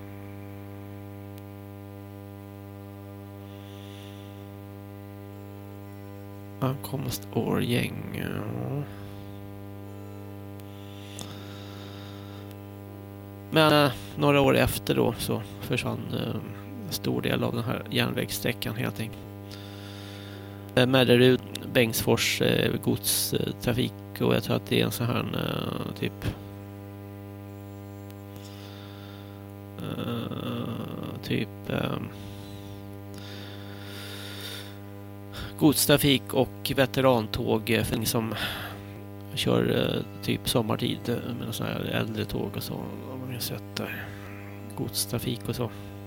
Ankomst Årgäng. Ja. Men eh, några år efter då så försvann eh, stor del av den här järnvägssträckan helt enkelt. Eh, Mellerud, Bengtsfors eh, godstrafik, och jag tror att det är en sån här eh, typ eh, typ eh, godstrafik och veterantåg som kör typ sommartid med sådana här äldre tåg och så. Man har sett där. Godstrafik och så.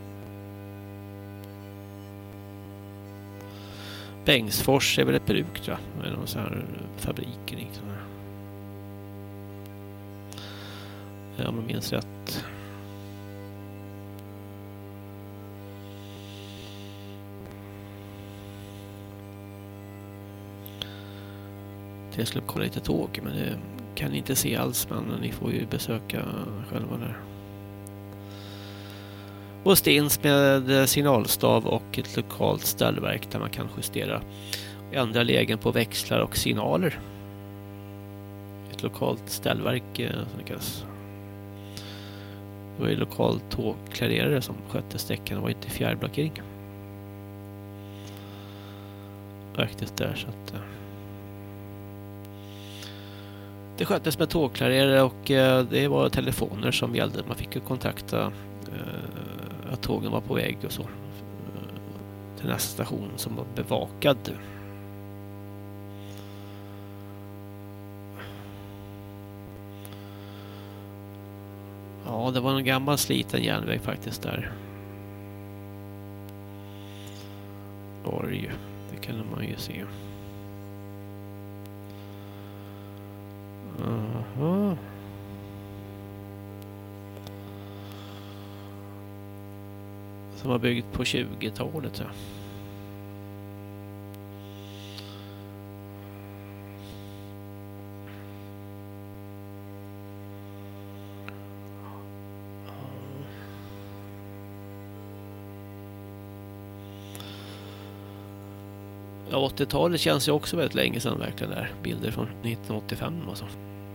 Bengtsfors är väl ett bruk, tror jag. Med någon sån här fabriker liksom. Ja, om jag minns rätt. Jag skulle kolla lite tåg, men det kan ni inte se alls, men ni får ju besöka själva där. Och stins med signalstav och ett lokalt ställverk där man kan justera och ändra lägen på växlar och signaler. Ett lokalt ställverk som det kallas. Det var ju lokalt tågklarerare som skötte sträckan, det var inte fjärrblockering. Faktiskt där, så att det sköttes med tågklarerare, och eh, det var telefoner som gällde. Man fick ju kontakta eh, att tågen var på väg och så eh, till nästa station som var bevakad. Ja, det var en gammal sliten järnväg faktiskt där. Var det ju. Det kan man ju se. Aha. Som var byggt på tjugotalet, så. Ja, åttiotalet känns ju också väldigt länge sedan verkligen där. Bilder från nittonhundraåttiofem och så.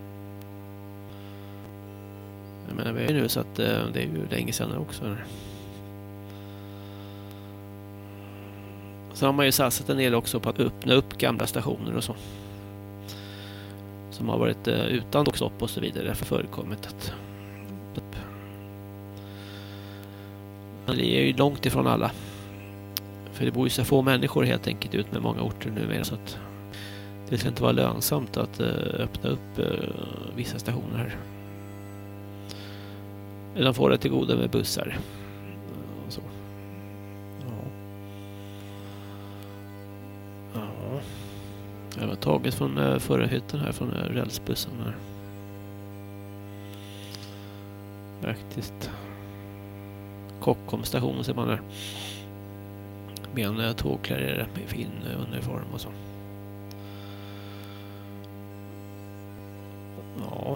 Jag menar, vi är nu så att det är ju länge sedan också. Så har man ju satsat en del också på att öppna upp gamla stationer och så. Som har varit utan tågstopp och så vidare för förekommit att upp. Men det är ju långt ifrån alla. För det bor ju så få människor helt enkelt ut med många orter nu, så att det ska inte vara lönsamt att öppna upp vissa stationer här. De får det till goda med bussar. Och så. Ja. Ja. Jag var taget från förra hytten här, från rälsbussen här. Faktiskt. Kockums station ser man där. Med en tågklarerare med fin uniform och så. Ja.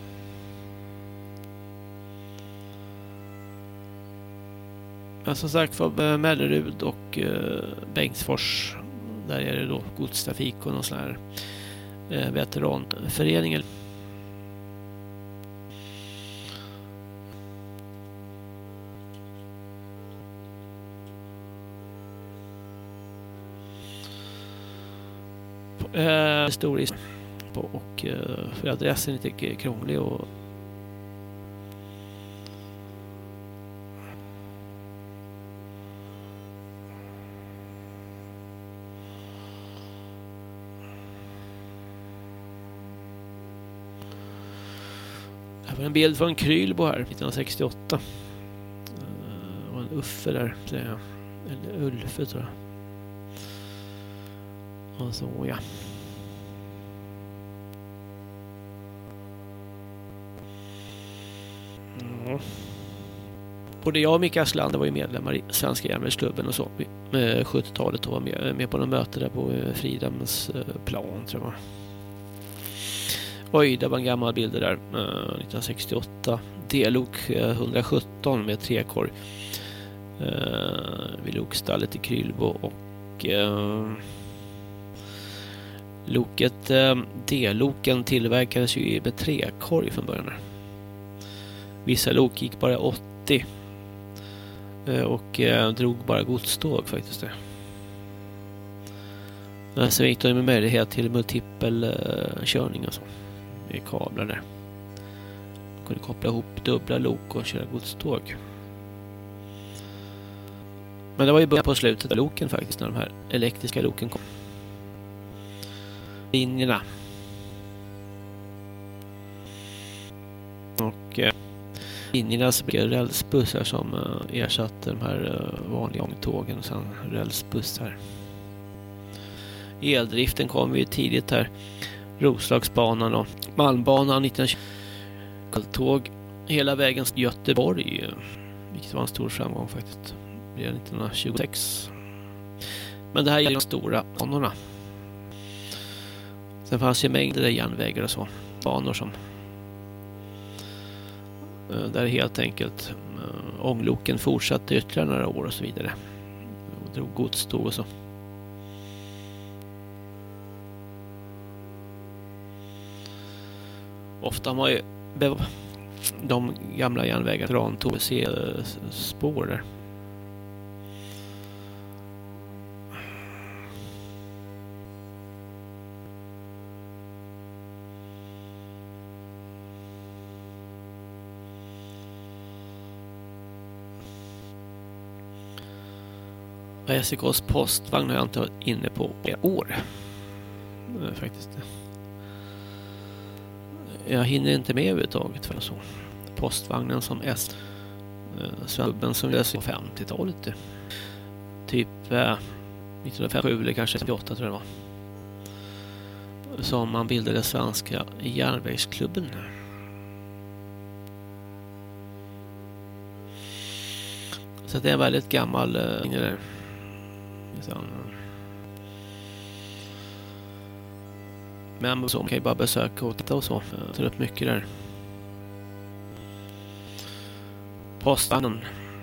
Men som sagt, för Mellerud och eh, Bengtsfors, där är det då godstrafik och någon sån här eh, veteranföreningen. Eh, historiskt på, och eh, för adressen är lite krånglig och det var en bild från Krylbo här nittonhundrasextioåtta. Eh, och en Uffe där, säger jag. Eller Ulfe tror jag. Och så ja. Mm. Både jag och Micke Asklander var ju medlemmar i Svenska järnvägsklubben och så med sjuttiotalet och var med, med på någon möte där på Fridhems plan tror jag. Oj, det var en gammal bild där. Uh, nittonhundrasextioåtta. D-lok uh, etthundrasjutton med trekorg. Uh, vid lokstallet i Krylbo och uh, loket uh, D-loken tillverkades ju med trekorg från början. Vissa lok gick bara åttio uh, och uh, drog bara godståg faktiskt det. Uh, så gick det med möjlighet till multipel uh, körning och så. Med kablar där. Man kunde koppla ihop dubbla lok och köra godståg. Men det var ju början på slutet av loken faktiskt när de här elektriska loken kom. Linjerna. Och eh, linjerna så blev rälsbussar som eh, ersatte de här eh, vanliga ångtågen och sen rälsbussar. Eldriften kom ju tidigt här. Roslagsbanan och Malmbanan nittonhundratjugo tåg hela vägen till Göteborg, vilket var en stor framgång faktiskt. Det blev nittonhundratjugosex. Men det här är de stora banorna. Sen fanns ju mängder av järnvägar och så. Banor som där helt enkelt ångloken fortsatte ytterligare några år och så vidare. Och drog godståg och så. Ofta har man ju de gamla järnvägarna dran tog se spår där. S E K:s postvagn har jag inte varit inne på i år. Faktiskt. Jag hinner inte med överhuvudtaget för så. Postvagnen som S. Svabben som är på femtiotalet. Typ eh, nittonhundrafemtiosju eller kanske femtioåtta tror jag det var. Som man bildade Svenska järnvägsklubben. Så det är en väldigt gammal eh, men så kan ju bara besöka och titta och så. Jag tar upp mycket där. Postvagnen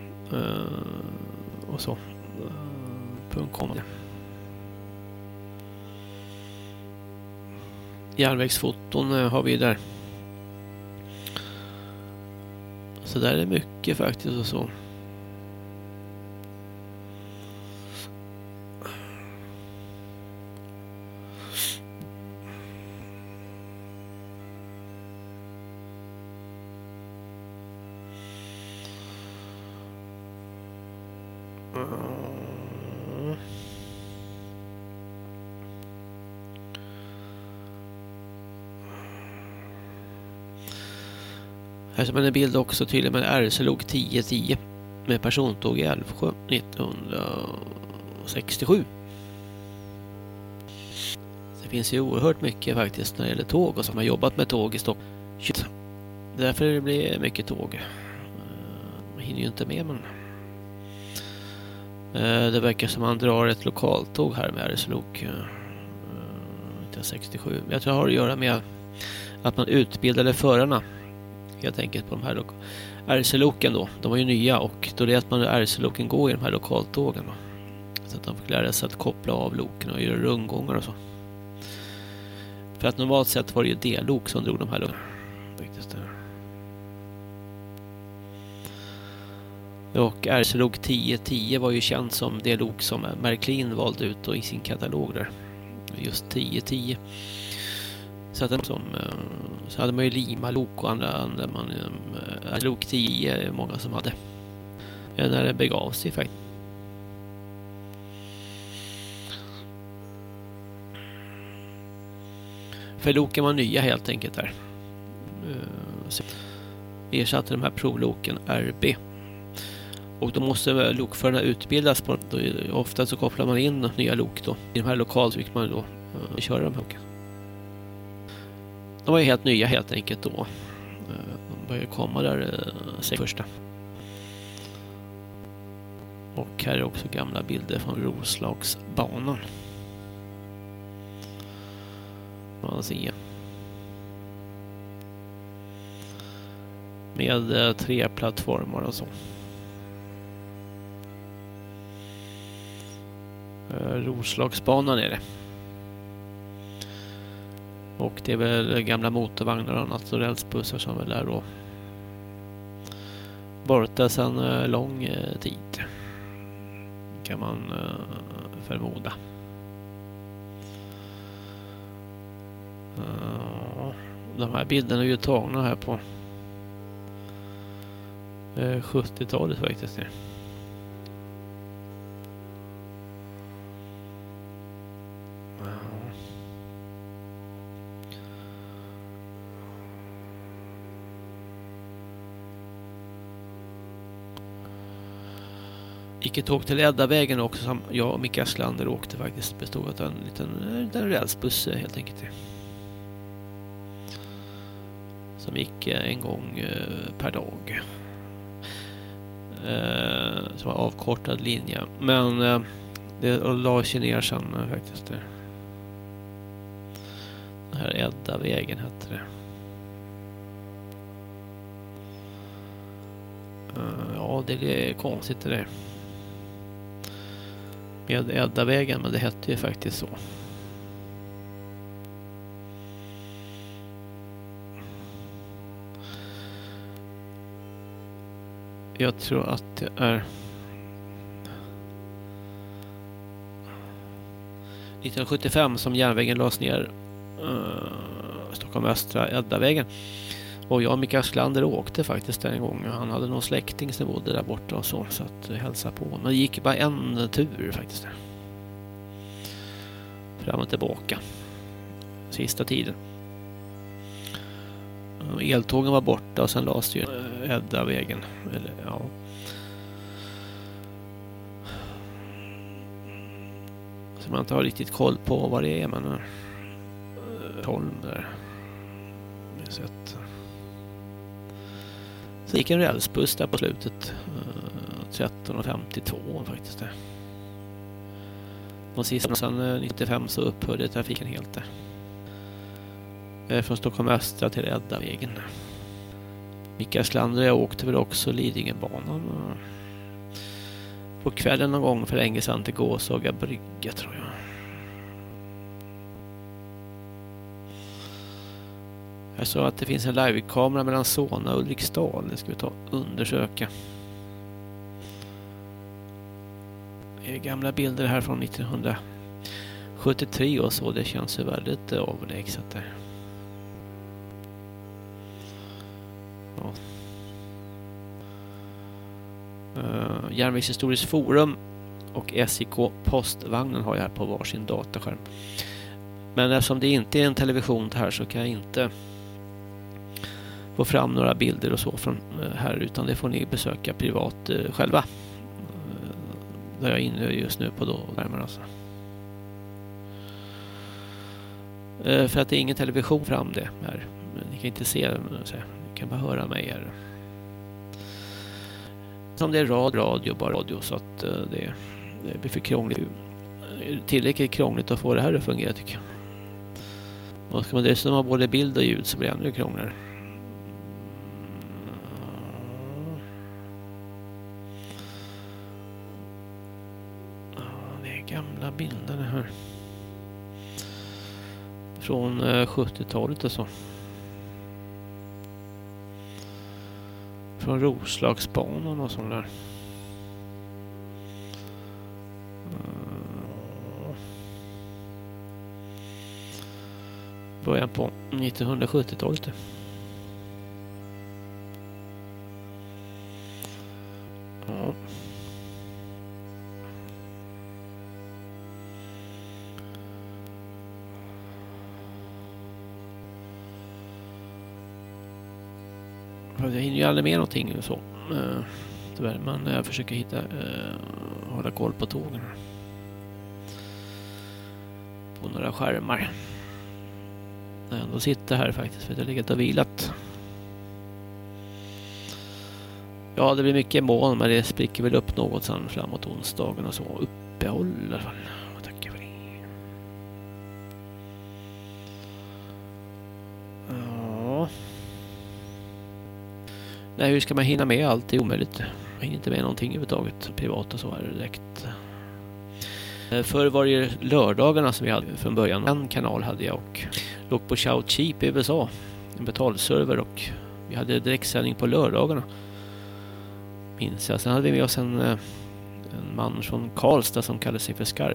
uh, och så. Uh, .com. Järnvägsfoton uh, har vi där. Så där är mycket faktiskt och så. Här ser man en bild också tydligen med R C-lok tio tio med persontåg i Älvsjö nittonhundrasextiosju. Det finns ju oerhört mycket faktiskt när det gäller tåg och som har jobbat med tåg i Stockholm. Därför blir det mycket tåg. Man hinner ju inte med, men det verkar som man drar ett lokaltåg här med R C-lok nittonhundrasextiosju. Jag tror det har att göra med att man utbildade förarna helt enkelt på de här R C-loken då. De var ju nya och då lät man R C-loken gå i de här lokaltågen då. Så att de fick lära sig att koppla av loken och göra rundgångar och så. För att normalt sett var det ju D-lok som drog de här loken. Och R C-lok tio tio var ju känd som det lok som Märklin valde ut då i sin katalog där. Just tio tio. Så att som så hade man ju Lima-lok och andra, andra man äh, lok tio är många som hade när det begav sig faktiskt. För loken var nya helt enkelt där. Så ersatte de här provloken R B. Och då måste lokförarna utbildas på, då, ofta så kopplar man in nya lok då. I de här lokalerna fick man då uh, köra de här loken. De var ju helt nya helt enkelt då. Uh, de började komma där uh, sig första. Och här är också gamla bilder från Roslagsbanan. Man ser. Med uh, tre plattformar och så. Roslagsbanan är det. Och det är väl gamla motorvagnar och annat och rälsbussar som väl är då borta sedan lång tid, kan man förmoda. De här bilderna är ju tagna här på sjuttiotalet faktiskt. Gick ett tåg till Eddavägen också som jag och Micke Asklander åkte faktiskt. Bestod av en liten, liten rälsbuss helt enkelt. Som gick en gång per dag. Som var avkortad linje. Men det la sig ner sen faktiskt. Den här Eddavägen hette det. Ja, det är konstigt det där. Med Eddavägen, men det hette ju faktiskt så. Jag tror att det är nittonhundrasjuttiofem som järnvägen lades ner, uh, Stockholm Östra Eddavägen. Och jag och Micke Asklander åkte faktiskt en gång. Han hade någon släkting som bodde där borta och så, så att hälsa på. Men det gick bara en tur faktiskt. Fram och tillbaka. Sista tiden. Eltågen var borta och sen lades ju Eddavägen. Eller, ja. Så man inte har riktigt koll på vad det är, men Holm där. Så att så gick en rälsbuss där på slutet, tretton femtiotvå faktiskt. Och sist sen nittiofem så upphörde trafiken helt där. Från Stockholm Östra till Eddavägen. Micke Asklander, jag åkte väl också Lidingöbanan. På kvällen någon gång för länge sedan till Gåshaga brygga, tror jag. Jag sa att det finns en livekamera mellan Solna och Ulriksdal. Det ska vi ta och undersöka. Det är gamla bilder här från nittonhundrasjuttiotre och så. Det känns ju väldigt avlägset där. Ja. Uh, Järnvägshistoriskt forum och S I K postvagnen har jag här på varsin dataskärm. Men eftersom det inte är en television här så kan jag inte få fram några bilder och så från här, utan det får ni besöka privat uh, själva. Uh, där jag är inne just nu på då värmen alltså. Uh, för att det är ingen television fram det här. Ni kan inte se, så ni kan bara höra mig här. Som det är rad, radio, bara radio, så att uh, det, det blir för krångligt. Tillräckligt krångligt att få det här att fungera, tycker jag. Och ska man dessutom ha både bild och ljud så blir det ännu krångligare. Det är gamla bilder det här. Från uh, sjuttiotalet och så. Från Roslagsbanan och sånt där. Början på nittonhundrasjuttiotalet. Ja. Jag hinner ju aldrig med någonting så. tyvärr. Men jag försöker hitta, eh, hålla koll på tågen. På några skärmar. Jag ändå sitter här faktiskt för att jag har legat och vilat. Ja, det blir mycket moln, men det spricker väl upp något sen framåt onsdagen och så. Uppehåll i alla fall. Tackar för det. Ja. Nej, hur ska man hinna med allt? Det är omöjligt. Man hinner inte med någonting överhuvudtaget. Privat och så är det direkt. Förr var det ju lördagarna som vi hade från början. En kanal hade jag och låg på Shout Cheap i U S A. En betalserver och vi hade direktsändning på lördagarna. Minns jag. Sen hade vi med oss en, en man från Karlstad som kallade sig för Skarp.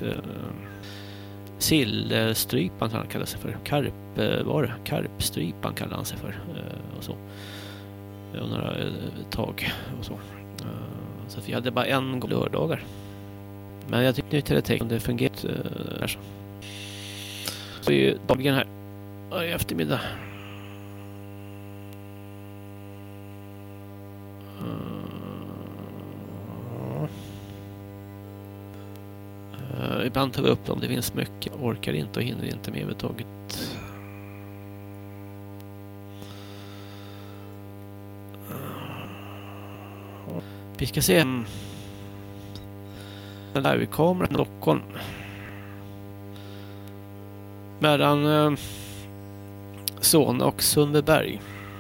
Sillstrypan han kallade sig för. Karp var det. Karpstrypan kallade han sig för. Och så. Och några tag och så. Så att vi hade bara en lördagar. Men jag tycker nu till det tecken det fungerat här så. Så är ju dagen här i eftermiddag. Uh, ibland tar vi upp om det finns mycket. Orkar inte och hinner inte med överhuvudtaget. Uh, vi ska se den live-kameran i Stockholm. Mellan uh, Solna och Sundbyberg.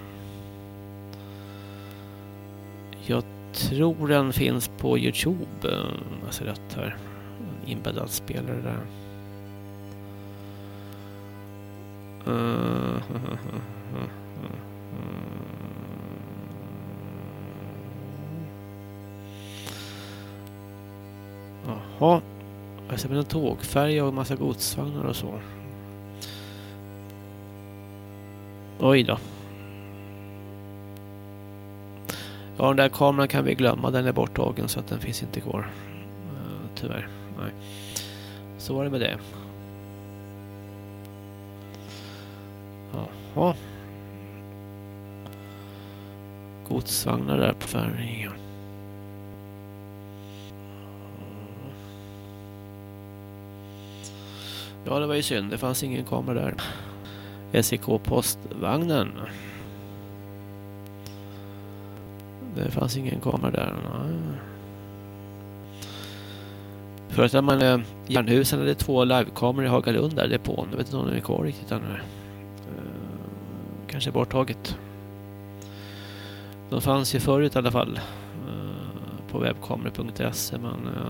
Jag tror den finns på YouTube. Jag ser rätt här. En inbäddad spelare där. Uh, Jaha. Jag ser en tågfärja och en massa godsvagnar och så. Oj då. Ja, den där kameran kan vi glömma. Den är borttagen så att den finns inte kvar. Uh, tyvärr. Nej. Så var det med det. Jaha. Godsvagnar där på färjan. Ja, det var ju synd. Det fanns ingen kamera där. S E K-postvagnen. Det fanns ingen kamera där. Nej. Förut när man eh, Järnhusen hade två livekameror i Hagalund där, det på. Jag vet inte om de är kvar riktigt ännu. Eh, kanske borttaget. De fanns ju förut i alla fall. Eh, på webbkameror punkt se, men eh,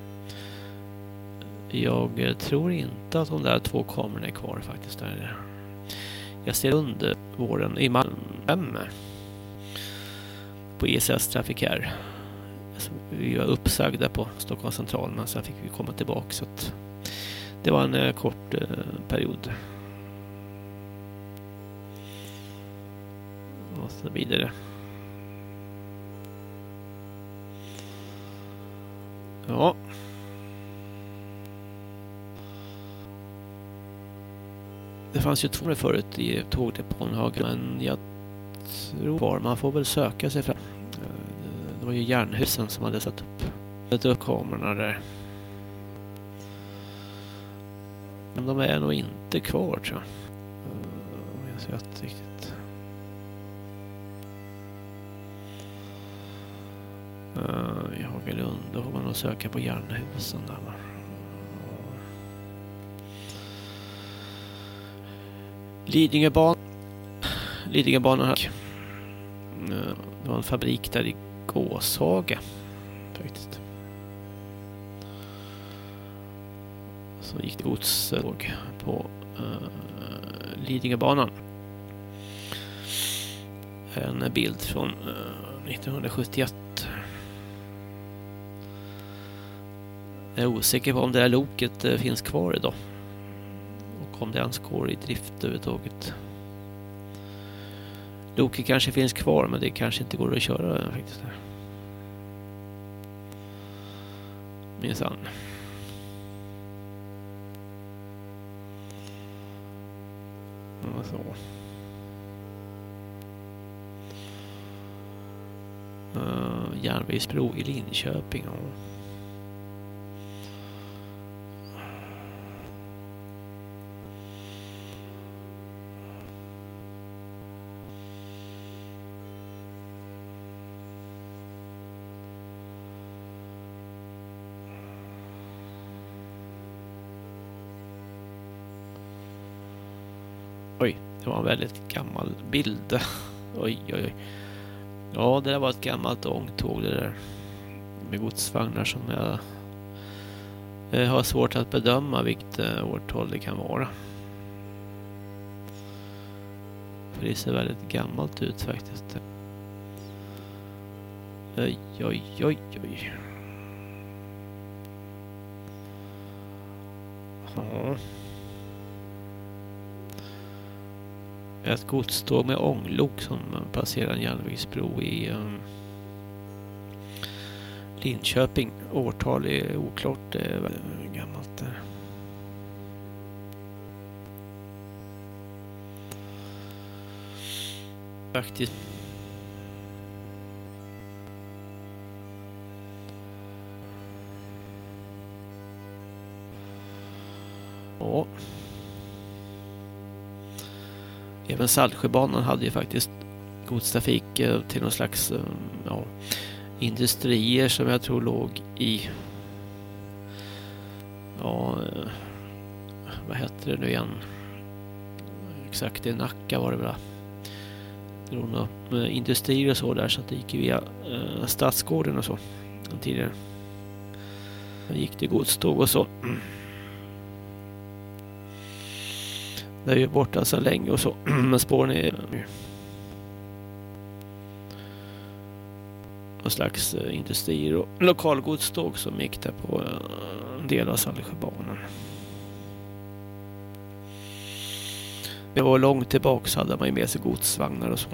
jag tror inte att de där två kamerorna är kvar faktiskt där. Jag ser under våren i Malmö på I S S Traffic här. Vi var uppsagda på Stockholms central, men sen fick vi komma tillbaka så att det var en eh, kort eh, period. Och så vidare. Ja. Det fanns ju två förut i tågdepån Hagen, men jag tror man får väl söka sig fram. Det var ju Järnhusen som hade satt upp, satt upp kamerorna där. Men de är nog inte kvar, tror jag. Om jag ser rätt riktigt. Uh, I Hagelund, då får man nog söka på Järnhusen där. Va? Lidingöbanan. Lidingöbanan här. Uh, det var en fabrik där i Gåshaga faktiskt. Så gick det godståg på uh, Lidingöbanan. En bild från uh, nittonhundrasjuttioett. Jag är osäker på om det här loket uh, finns kvar idag. Och om det ens går i drift överhuvudtaget. Loket kanske finns kvar, men det kanske inte går att köra faktiskt. Minsann. Ja, så. Uh, järnvägsbro i Linköping. Ja. Oj, det var en väldigt gammal bild. Oj, oj, oj. Ja, det där var ett gammalt ångtåg det där. Med godsvagnar som jag, jag har svårt att bedöma vilket årtal det kan vara. För det ser väldigt gammalt ut faktiskt. Oj, oj, oj, oj. Ja. Ett godståg med ånglok som passerar en järnvägsbro i um, Linköping. Årtal är oklart, det är väldigt gammalt där. Faktiskt. Ja. Även Saltsjöbanan hade ju faktiskt godstrafik till någon slags ja, industrier som jag tror låg i ja, vad heter det nu igen? Exakt, i Nacka var det väl. Det var några industrier och så där, så att det gick via eh, Stadsgården och så tidigare. Det gick det godståg och så. Det är ju borta så länge och så. Men spåren är någon slags industrier och lokalgodståg som gick där på en del av Saltsjöbanan. Det var långt tillbaka så hade man ju med sig godsvagnar och så.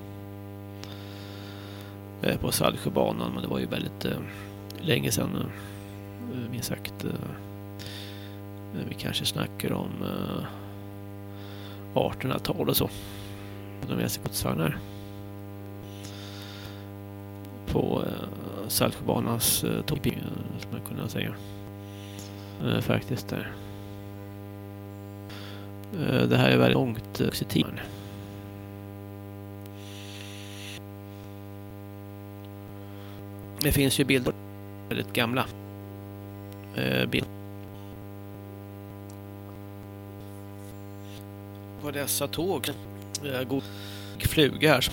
På Saltsjöbanan, men det var ju väldigt eh, länge sedan. Eh, minst sagt. Eh, vi kanske snackar om eh, artonhundratal och så. De med sig godsvagnar. På eh, Saltsjöbanans eh, topp, eh, som man kunde säga. Eh, faktiskt där. Eh, det här är väldigt långt eh, i tiden. Det finns ju bilder, väldigt gamla eh, bilder på dessa tåg. Eh, god fluga här.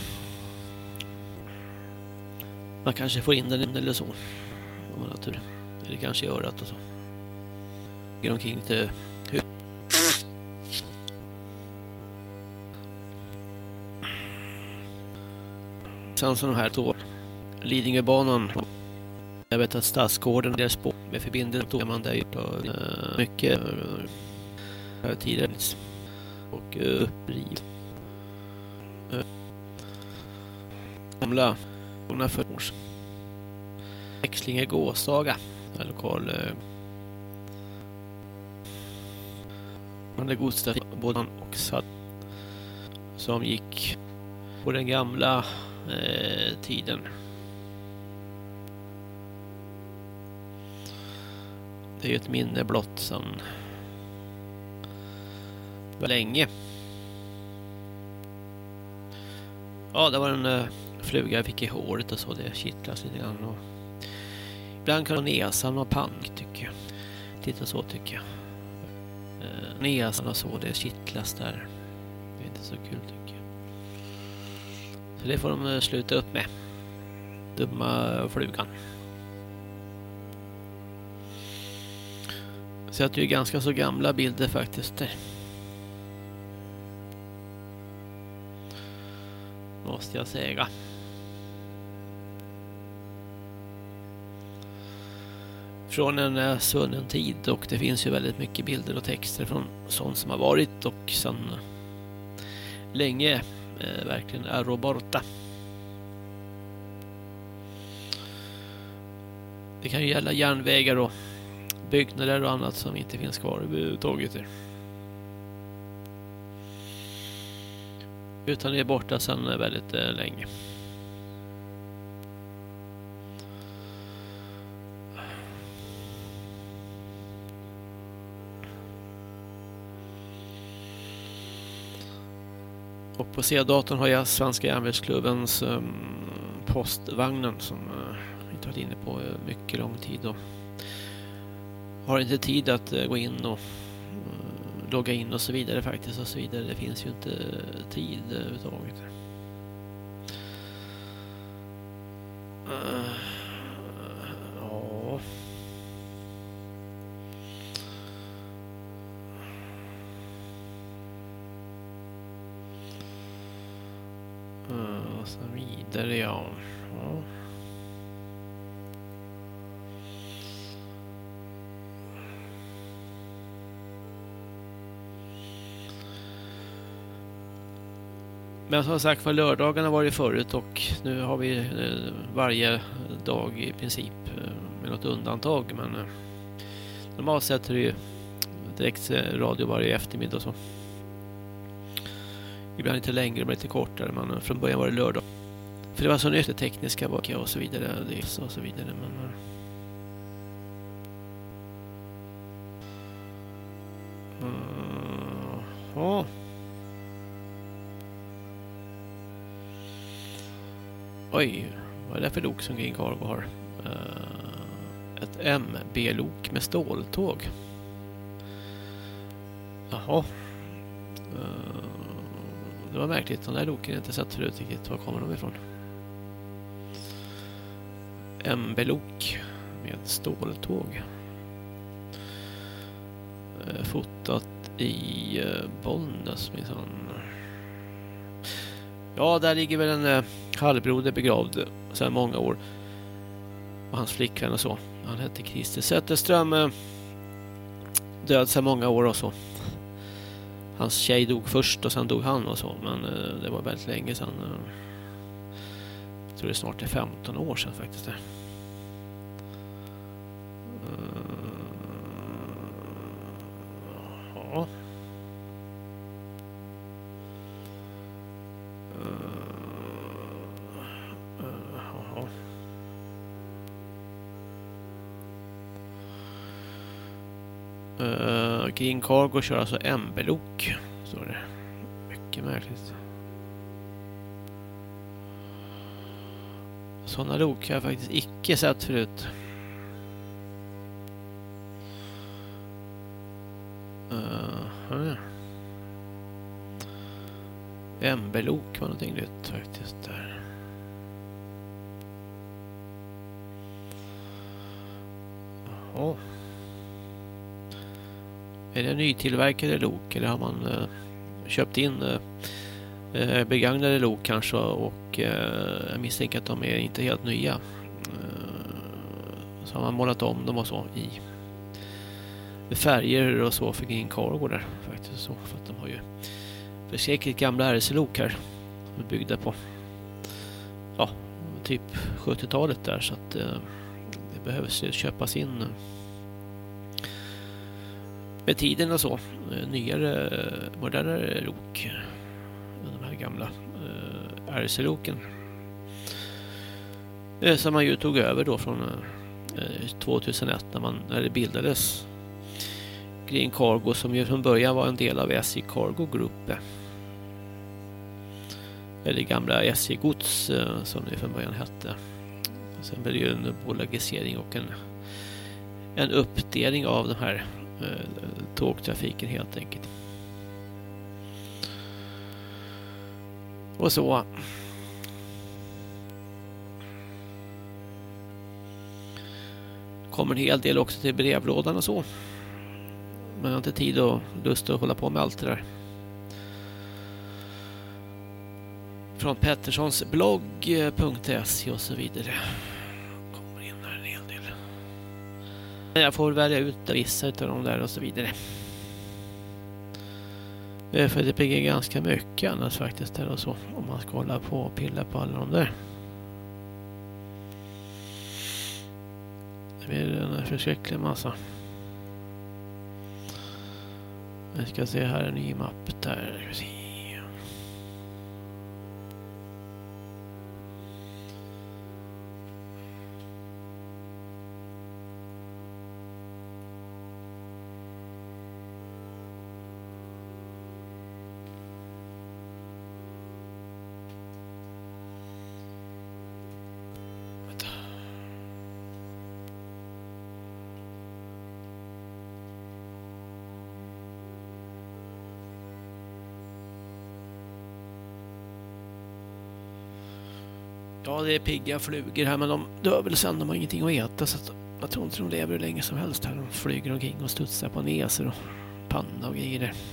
Man kanske får in den eller så. Om man har tur. Eller kanske i örat och så. Går omkring lite hur. Sen så de här tåg. Lidingöbanan. Jag vet att Stadsgården är spår med förbindelse tog man där på uh, mycket uh, tidigare och uh, uppriv. Uh, gamla gångna för års. Växlinge Gåsaga, en lokal uh, man är godstrafik både och satt som gick på den gamla uh, tiden. Det är ju ett minne blott som var länge. Ja, det var en uh, fluga jag fick i håret och så. Det kittlas lite grann. Och ibland kan näsan vara pank, tycker jag. Lite så tycker jag. Uh, näsan och så, det kittlas där. Det är inte så kul, tycker jag. Så det får de uh, sluta upp med. Dumma flugan. Så att det är ganska så gamla bilder faktiskt. Måste jag säga. Från en uh, svunnen tid, och det finns ju väldigt mycket bilder och texter från sånt som har varit och sedan uh, länge uh, verkligen är borta. Det kan ju gälla järnvägar och byggnader och annat som inte finns kvar överhuvudtaget. Utan det är borta sedan väldigt eh, länge. Och på C-datorn har jag Svenska järnvägsklubbens um, postvagnen som uh, vi varit inne på mycket lång tid och har inte tid att uh, gå in och uh, logga in och så vidare faktiskt och så vidare. Det finns ju inte uh, tid uh, överhuvudtaget. Uh, ja. Uh, och så vidare, ja. Ja. Men som sagt var, lördagarna var det förut och nu har vi eh, varje dag i princip eh, med något undantag. Men eh, normalt sett är det ju direkt eh, radio varje eftermiddag och så. Ibland lite längre, men lite kortare. Men från början var det lördag. För det var så nytt det tekniska och så vidare. Det och så vidare. Men, uh, ja. Oj, vad är det för lok som Green Cargo har? Uh, ett M B-lok med ståltåg. Jaha. Uh, det var märkligt. De där loken har jag inte sett förut riktigt. Var kommer de ifrån? M B-lok med ståltåg. Uh, fotat i uh, Bollnäs minsann. Ja, där ligger väl en eh, halvbroder begravd sedan många år. Och hans flickvän och så. Han hette Christer Zetterström. Eh, död sedan många år och så. Hans tjej dog först och sen dog han och så. Men eh, det var väldigt länge sedan. Eh, jag tror det snart är femton år sedan faktiskt. Det. Uh, ja. Uh, Green Cargo kör alltså M B-lok. Så är det. Mycket märkligt. Sådana lok har jag faktiskt icke sett förut. Uh, M B-lok var någonting nytt faktiskt där. Jaha. Är det nytillverkade lok eller har man uh, köpt in uh, begagnade lok kanske och uh, jag misstänker att de är inte helt nya. Uh, så har man målat om dem och så i färger och så för Green Cargo där faktiskt så för att de har ju försäkert gamla R C-lok här byggda på ja, typ sjuttiotalet där så att uh, det behövs köpas in med tiden och så nyare, modernare lok de här gamla uh, R C-loken uh, som man ju tog över då från uh, tjugohundraett när, man, när det bildades Green Cargo som ju från början var en del av S J Cargo Group eller gamla S J Gods uh, som det från början hette. Sen blev det ju en bolagisering och en, en uppdelning av de här tågtrafiken helt enkelt. Och så kommer en hel del också till brevlådan och så. Men jag har inte tid och lust att hålla på med allt det där. Från Petterssons blogg punkt se och så vidare. Kommer in här en hel del. Jag får välja ut vissa av dem där och så vidare. För det blir ganska mycket annars faktiskt där och så. Om man ska hålla på och pilla på alla de där. Det blir en förskräcklig massa. Jag ska se här en ny mapp där. Ja, det är pigga flugor här, men de dör väl sen. De har ingenting att äta, så att jag tror inte de lever hur länge som helst här. De flyger omkring och studsar på näsor och panna och grejer där.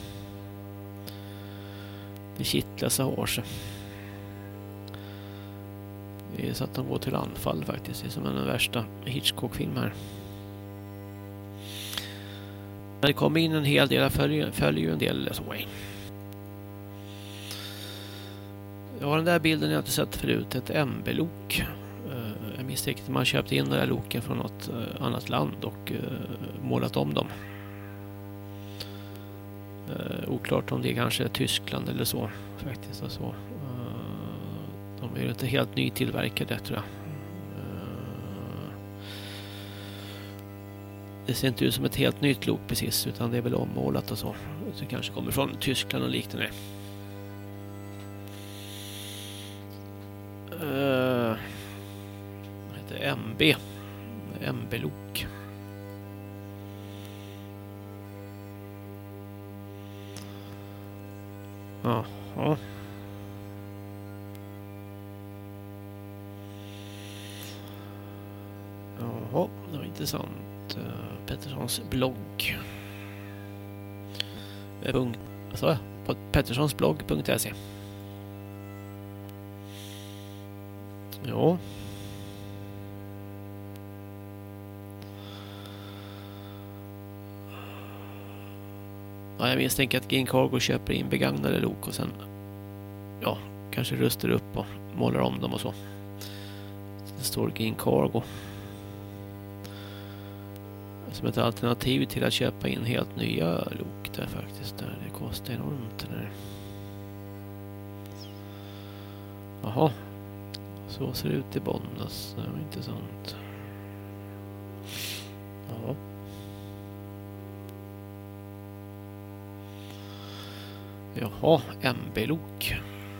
Det kittlar så hår sig. Det är så att de går till anfall faktiskt. Det är som en värsta Hitchcock-film här. Men det kommer in en hel del. Jag följer, följer ju en del så. Ja, den där bilden har jag inte sett förut. Ett M B-lok. Jag misstänker att man köpt in de där loken från något annat land och målat om dem. Oklart om det är kanske är Tyskland eller så faktiskt. Och så. De är ju inte helt nytillverkade, tror jag. Det ser inte ut som ett helt nytt lok precis, utan det är väl ommålat och så. Det kanske kommer från Tyskland och liknande. Uh, det heter M B. M B-lok. Jaha. Jaha, det var intressant. Uh, Petterssons blogg. Punkt, vad sa jag? På petterssonsblogg punkt se. Ja. Ja, jag misstänker att Green Cargo köper in begagnade lok och sen ja, kanske rustar upp och målar om dem och så. Det står Green Cargo som ett alternativ till att köpa in helt nya lok där faktiskt. Där det kostar enormt. Där. Jaha. Så ser det ut i Bondas. Det var intressant. Ja. Jaha, M B-lok.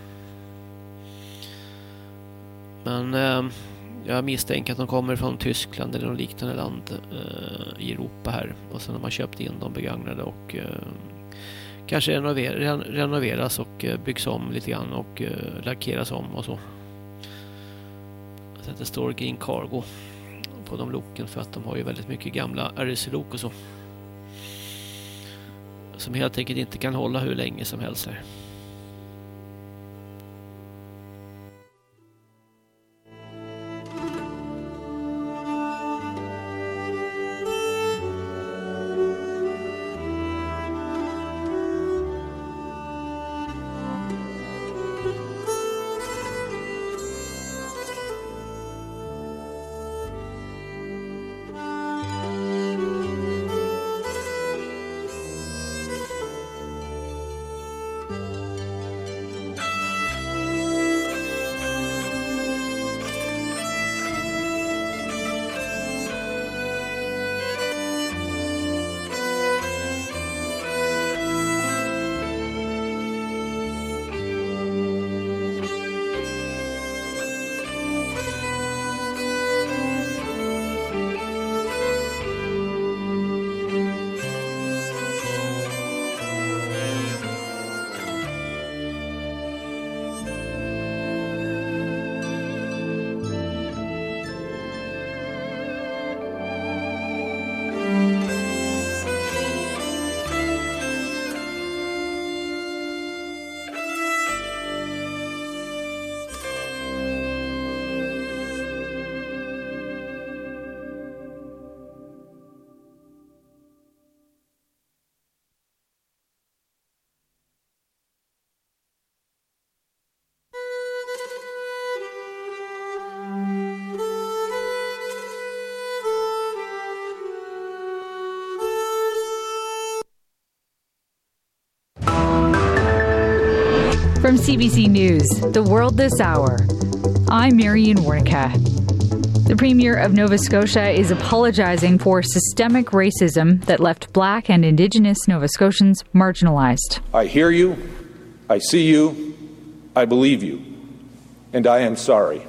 Men eh, jag misstänker att de kommer från Tyskland eller något liknande land eh, i Europa här. Och sen har man köpt in dem begagnade och eh, kanske renover, ren, renoveras och eh, byggs om lite grann och eh, lackeras om och så. Så att det står Green Cargo på de loken för att de har ju väldigt mycket gamla R C-lok och så. Som helt enkelt inte kan hålla hur länge som helst här. From C B C News, The World This Hour, I'm Marian Warnica. The Premier of Nova Scotia is apologizing for systemic racism that left Black and Indigenous Nova Scotians marginalized. I hear you, I see you, I believe you, and I am sorry.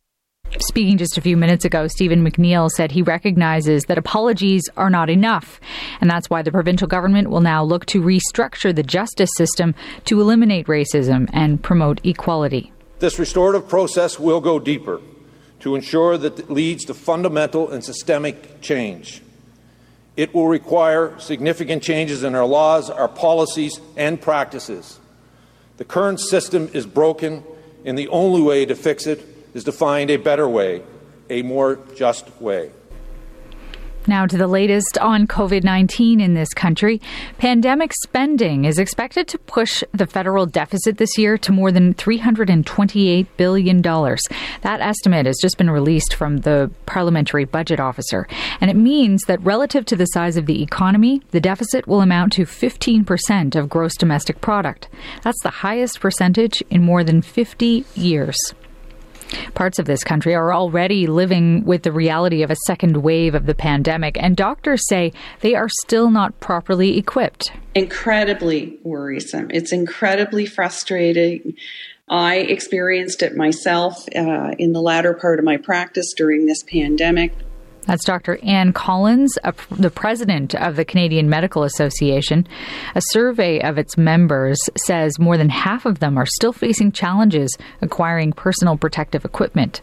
Speaking just a few minutes ago, Stephen McNeil said he recognizes that apologies are not enough, and that's why the provincial government will now look to restructure the justice system to eliminate racism and promote equality. This restorative process will go deeper to ensure that it leads to fundamental and systemic change. It will require significant changes in our laws, our policies, and practices. The current system is broken, and the only way to fix it is to find a better way, a more just way. Now to the latest on COVID nineteen in this country. Pandemic spending is expected to push the federal deficit this year to more than three hundred twenty-eight billion dollars. That estimate has just been released from the Parliamentary Budget Officer. And it means that relative to the size of the economy, the deficit will amount to fifteen percent of gross domestic product. That's the highest percentage in more than fifty years. Parts of this country are already living with the reality of a second wave of the pandemic, and doctors say they are still not properly equipped. Incredibly worrisome. It's incredibly frustrating. I experienced it myself uh, in the latter part of my practice during this pandemic. That's Doctor Anne Collins, a, the president of the Canadian Medical Association. A survey of its members says more than half of them are still facing challenges acquiring personal protective equipment.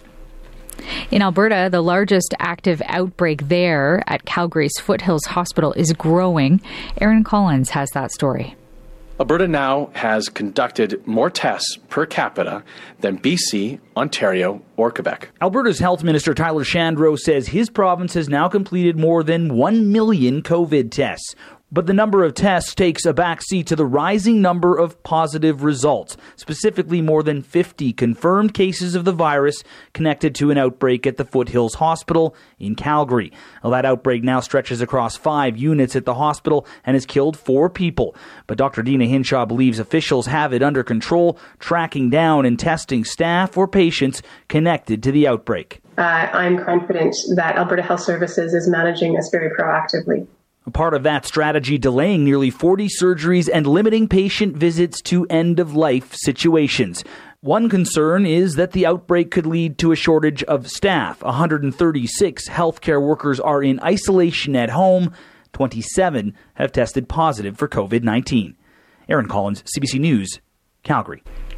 In Alberta, the largest active outbreak there at Calgary's Foothills Hospital is growing. Aaron Collins has that story. Alberta now has conducted more tests per capita than B C, Ontario, or Quebec. Alberta's Health Minister Tyler Shandro says his province has now completed more than one million COVID tests. But the number of tests takes a backseat to the rising number of positive results, specifically more than fifty confirmed cases of the virus connected to an outbreak at the Foothills Hospital in Calgary. Well, that outbreak now stretches across five units at the hospital and has killed four people. But Doctor Dina Hinshaw believes officials have it under control, tracking down and testing staff or patients connected to the outbreak. Uh, I'm confident that Alberta Health Services is managing this very proactively. A part of that strategy, delaying nearly forty surgeries and limiting patient visits to end-of-life situations. One concern is that the outbreak could lead to a shortage of staff. one hundred thirty-six healthcare workers are in isolation at home. twenty-seven have tested positive for COVID nineteen. Aaron Collins, C B C News, Calgary.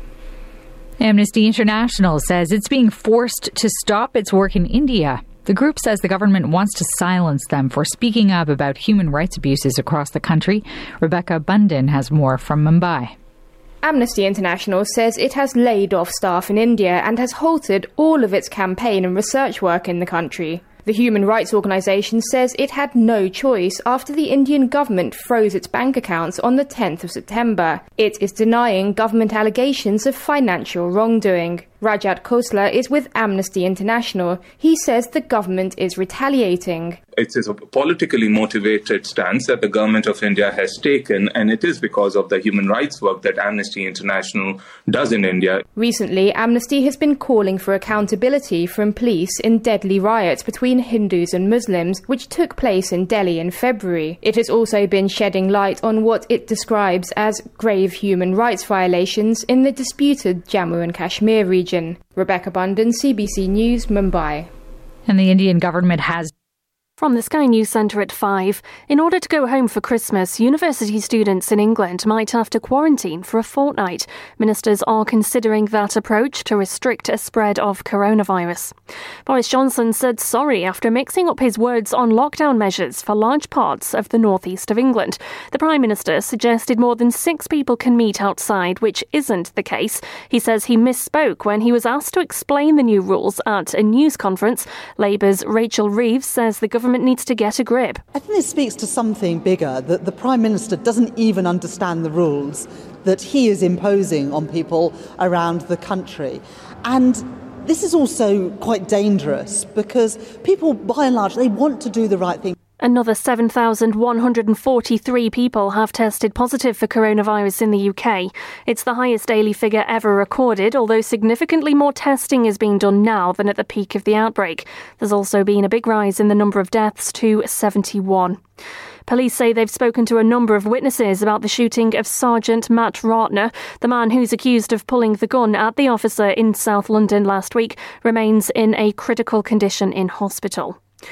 Amnesty International says it's being forced to stop its work in India. The group says the government wants to silence them for speaking up about human rights abuses across the country. Rebecca Bundan has more from Mumbai. Amnesty International says it has laid off staff in India and has halted all of its campaign and research work in the country. The human rights organisation says it had no choice after the Indian government froze its bank accounts on the tenth of September. It is denying government allegations of financial wrongdoing. Rajat Khosla is with Amnesty International. He says the government is retaliating. It is a politically motivated stance that the government of India has taken, and it is because of the human rights work that Amnesty International does in India. Recently, Amnesty has been calling for accountability from police in deadly riots between Hindus and Muslims, which took place in Delhi in February. It has also been shedding light on what it describes as grave human rights violations in the disputed Jammu and Kashmir region. Rebecca Bundan, C B C News, Mumbai. And the Indian government has... From the Sky News Centre at five. In order to go home for Christmas, university students in England might have to quarantine for a fortnight. Ministers are considering that approach to restrict a spread of coronavirus. Boris Johnson said sorry after mixing up his words on lockdown measures for large parts of the northeast of England. The Prime Minister suggested more than six people can meet outside, which isn't the case. He says he misspoke when he was asked to explain the new rules at a news conference. Labour's Rachel Reeves says the government needs to get a grip. I think this speaks to something bigger, that the Prime Minister doesn't even understand the rules that he is imposing on people around the country. And this is also quite dangerous because people, by and large, they want to do the right thing. Another seven thousand one hundred forty-three people have tested positive for coronavirus in the U K. It's the highest daily figure ever recorded, although significantly more testing is being done now than at the peak of the outbreak. There's also been a big rise in the number of deaths to seventy-one. Police say they've spoken to a number of witnesses about the shooting of Sergeant Matt Ratner. The man who's accused of pulling the gun at the officer in South London last week remains in a critical condition in hospital.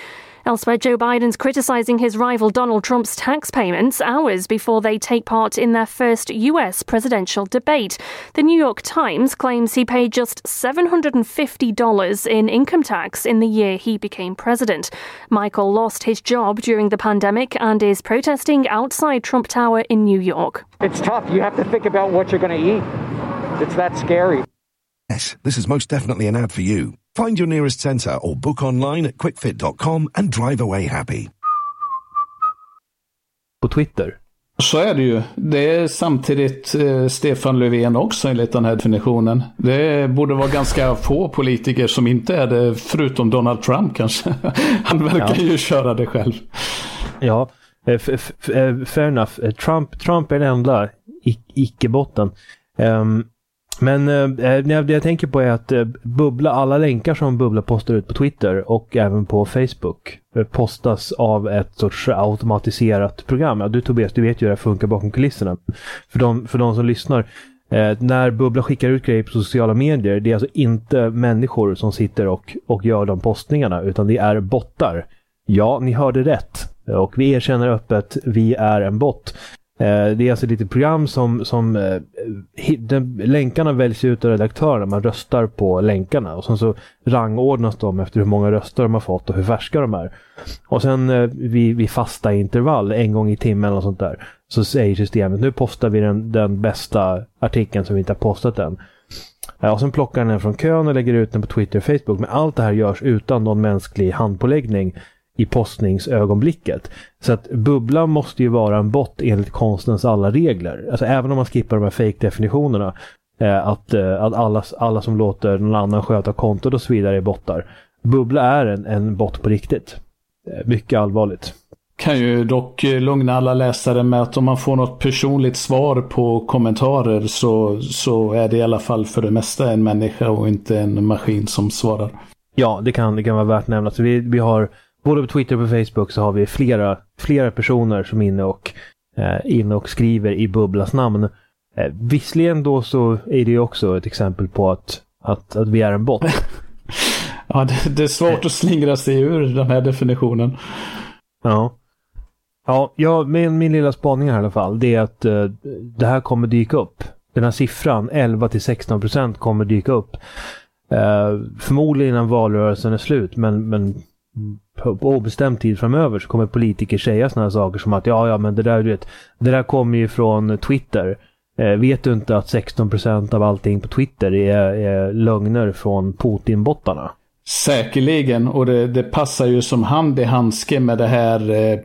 Elsewhere, Joe Biden's criticising his rival Donald Trump's tax payments hours before they take part in their first U S presidential debate. The New York Times claims he paid just seven hundred fifty dollars in income tax in the year he became president. Michael lost his job during the pandemic and is protesting outside Trump Tower in New York. It's tough. You have to think about what you're going to eat. It's that scary. Yes, this is most definitely an ad for you. Find your nearest centre or book online at quickfit dot com and drive away happy. På Twitter. Så är det ju. Det är samtidigt eh, Stefan Löfven också enligt den här definitionen. Det borde vara ganska få politiker som inte är det, förutom Donald Trump kanske. Han verkar ja. ju köra det själv. Ja, f- f- fair enough. Trump, Trump är den enda icke-botten. Um, men uh, det jag tänker på är att uh, Bubbla, alla länkar som Bubbla postar ut på Twitter och även på Facebook uh, postas av ett sorts automatiserat program. Ja, du Tobias, du vet ju hur det funkar bakom kulisserna. För de, för de som lyssnar, uh, när Bubbla skickar ut grejer på sociala medier, det är alltså inte människor som sitter och, och gör de postningarna, utan det är bottar. Ja, ni hörde rätt. Och vi erkänner öppet, vi är en bot. Det är alltså lite program som, som eh, den, länkarna väljs ut av redaktörerna. Man röstar på länkarna och sen så rangordnas de efter hur många röster de har fått och hur färska de är. Och sen eh, vid, vid fasta intervall, en gång i timmen eller sånt där, så säger systemet, nu postar vi den, den bästa artikeln som vi inte har postat än. Ja, och sen plockar den från kön och lägger ut den på Twitter och Facebook. Men allt det här görs utan någon mänsklig handpåläggning i postningsögonblicket. Så att Bubbla måste ju vara en bot enligt konstens alla regler. Alltså även om man skippar de här fake-definitionerna, eh, att, eh, att alla, alla som låter någon annan sköta kontot och så vidare är bottar. Bubbla är en, en bot på riktigt. Eh, mycket allvarligt. Kan ju dock lugna alla läsare med att om man får något personligt svar på kommentarer så, så är det i alla fall för det mesta en människa och inte en maskin som svarar. Ja, det kan, det kan vara värt att nämna. Så vi, vi har både på Twitter och på Facebook så har vi flera, flera personer som är inne och, eh, inne och skriver i Bubblas namn. Eh, visserligen då så är det ju också ett exempel på att, att, att vi är en bot. Ja, det, det är svårt att slingra sig ur den här definitionen. Ja. Ja, ja min, min lilla spaning här i alla fall, det är att uh, det här kommer dyka upp. Den här siffran, elva till sexton procent, kommer dyka upp. Uh, förmodligen innan valrörelsen är slut, men, men på, på obestämd tid framöver så kommer politiker säga såna här saker som att ja, ja, men det där, du vet, det där kommer ju från Twitter. Uh, vet du inte att sexton procent av allting på Twitter är, är lögner från Putin-bottarna? Säkerligen, och det, det passar ju som hand i handske med det här eh,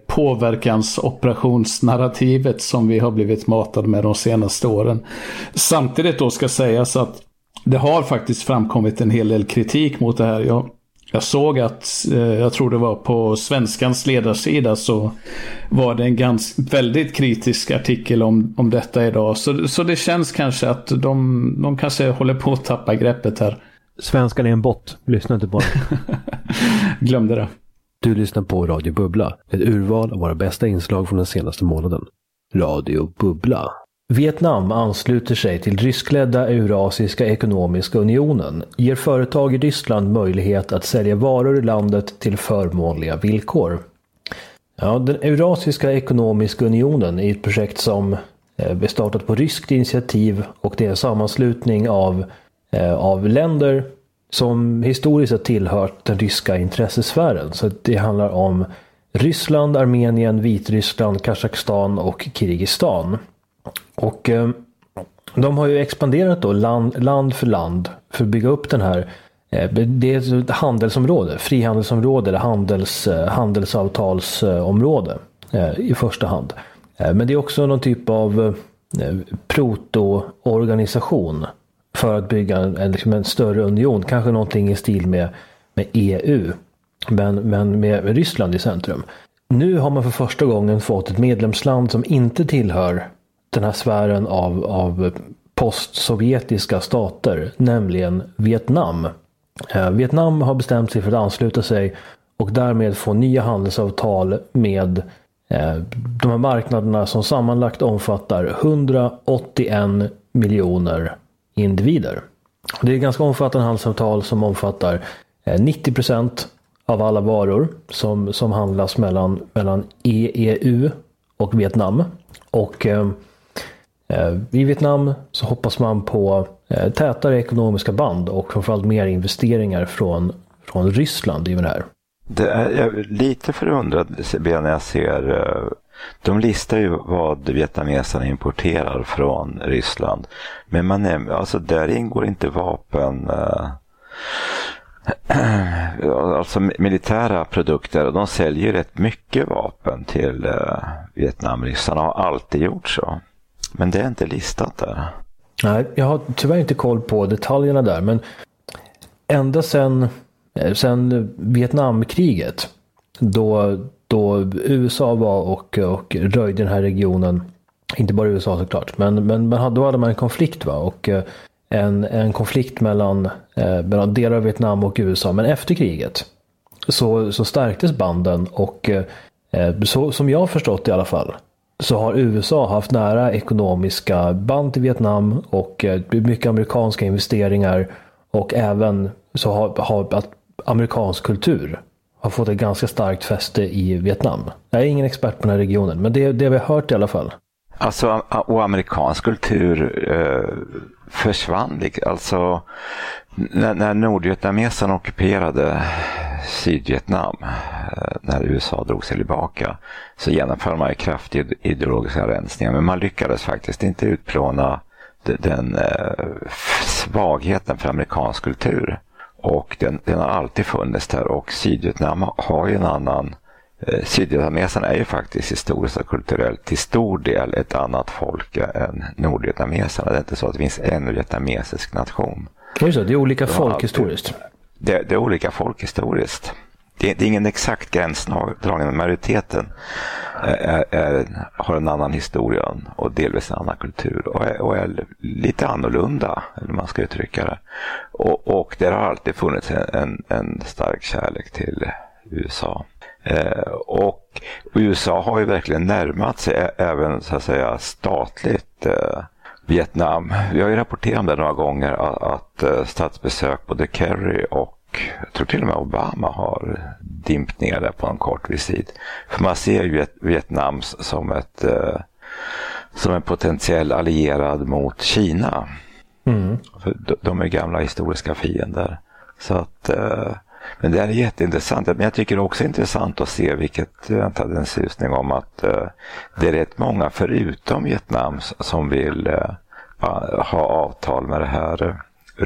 påverkansoperationsnarrativet som vi har blivit matade med de senaste åren. Samtidigt då ska sägas att det har faktiskt framkommit en hel del kritik mot det här. Jag, jag såg att, eh, jag tror det var på Svenskans ledarsida, så var det en ganska väldigt kritisk artikel om, om detta idag. Så, så det känns kanske att de, de kanske håller på att tappa greppet här. Svenskan är en bot. Lyssna inte på det. Glömde det. Du lyssnar på Radio Bubbla. Ett urval av våra bästa inslag från den senaste månaden. Radio Bubbla. Vietnam ansluter sig till ryskledda Eurasiska ekonomiska unionen. Ger företag i Ryssland möjlighet att sälja varor i landet till förmånliga villkor. Ja, den Eurasiska ekonomiska unionen är ett projekt som är startat på ryskt initiativ, och det är en sammanslutning av av länder som historiskt har tillhört den ryska intressesfären. Så det handlar om Ryssland, Armenien, Vitryssland, Kazakstan och Kirgisistan. Och eh, de har ju expanderat då land, land för land för att bygga upp den här, eh, det är ett handelsområde, frihandelsområde eller handels, eh, handelsavtalsområde eh, i första hand. Eh, men det är också någon typ av eh, proto-organisation för att bygga en, en, liksom en större union. Kanske någonting i stil med, med E U. Men, men med, med Ryssland i centrum. Nu har man för första gången fått ett medlemsland som inte tillhör den här sfären av, av postsovjetiska stater. Nämligen Vietnam. Eh, Vietnam har bestämt sig för att ansluta sig och därmed få nya handelsavtal med eh, de här marknaderna som sammanlagt omfattar hundraåttioen miljoner individer. Det är ganska omfattande handelsavtal som omfattar nittio procent av alla varor som, som handlas mellan, mellan E E U och Vietnam. Och eh, i Vietnam så hoppas man på eh, tätare ekonomiska band och framförallt mer investeringar från, från Ryssland i det här. Det är, jag är lite förundrad när jag ser, de listar ju vad vietnameserna importerar från Ryssland. Men man är, alltså där ingår inte vapen, alltså militära produkter, och de säljer rätt mycket vapen till Vietnam. Ryssarna har alltid gjort så. Men det är inte listat där. Nej, jag har tyvärr inte koll på detaljerna där, men ända sedan Sen Vietnamkriget, då, då U S A var och, och röjde den här regionen, inte bara U S A såklart, men, men, men då hade man en konflikt, va? Och en, en konflikt mellan, eh, mellan delar av Vietnam och U S A. Men efter kriget så, så stärktes banden, och eh, så, som jag har förstått i alla fall, så har U S A haft nära ekonomiska band till Vietnam och eh, mycket amerikanska investeringar, och även så har, har att amerikansk kultur har fått ett ganska starkt fäste i Vietnam. Jag är ingen expert på den här regionen, men det, det har vi hört i alla fall. Alltså, och amerikansk kultur eh, försvann. Alltså, när, när nordvietnameserna ockuperade Sydvietnam, eh, när U S A drog sig tillbaka, så genomförde man kraftig ideologiska rensningar. Men man lyckades faktiskt inte utplåna den, den eh, svagheten för amerikansk kultur. Och den, den har alltid funnits där, och Sydvietnam har ju en annan, eh, Sydvietnameserna är ju faktiskt historiskt och kulturellt till stor del ett annat folk än nordvietnameserna. Det är inte så att det finns en vietnamesisk nation. Det är så, det är olika det folk alltid, historiskt. Det, det är olika folk historiskt. Det, det är ingen exakt gränsdragning, men majoriteten är, är, har en annan historia och delvis en annan kultur, och är, och är lite annorlunda, eller man ska uttrycka det. Och, och det har alltid funnits en, en stark kärlek till U S A. Eh, och U S A har ju verkligen närmat sig även, så att säga, statligt eh, Vietnam. Vi har ju rapporterat om det några gånger, att, att eh, statsbesök både Kerry och jag tror till och med Obama har dimpt ner där på en kort visit. För man ser ju Vietnam som ett eh, som en potentiell allierad mot Kina. Mm. För de, de är gamla historiska fiender. Så att, eh, men det är jätteintressant. Men jag tycker också intressant att se, vilket jag inte hade en susning om, att eh, det är rätt många förutom Vietnam som vill eh, ha avtal med det här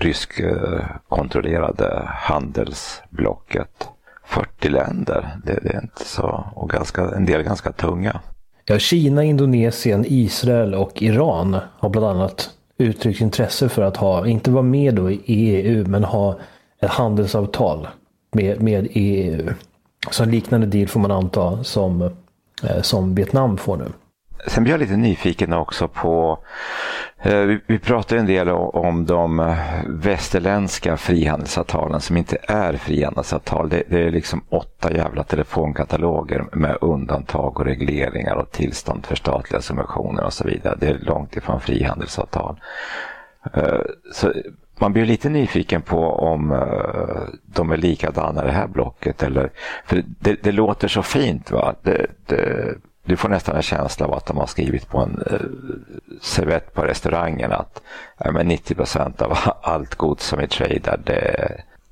rysk-kontrollerade handelsblocket. fyrtio länder, det, det är inte så, och ganska, en del ganska tunga. Ja, Kina, Indonesien, Israel och Iran har bland annat uttryckt intresse för att ha, inte vara med då i E U, men ha ett handelsavtal med, med E U. Så en liknande deal får man anta som, eh, som Vietnam får nu. Sen blir jag lite nyfiken också på, eh, vi, vi pratar en del om de västerländska frihandelsavtalen som inte är frihandelsavtal. Det, det är liksom åtta jävla telefonkataloger med undantag och regleringar och tillstånd för statliga subventioner och så vidare. Det är långt ifrån frihandelsavtal. Eh, så man blir lite nyfiken på om uh, de är likadana i det här blocket, eller, för det, det låter så fint, va? Det, det, du får nästan en känsla av att de har skrivit på en uh, servett på restaurangen att uh, men nittio procent av allt gods som är tradar, det,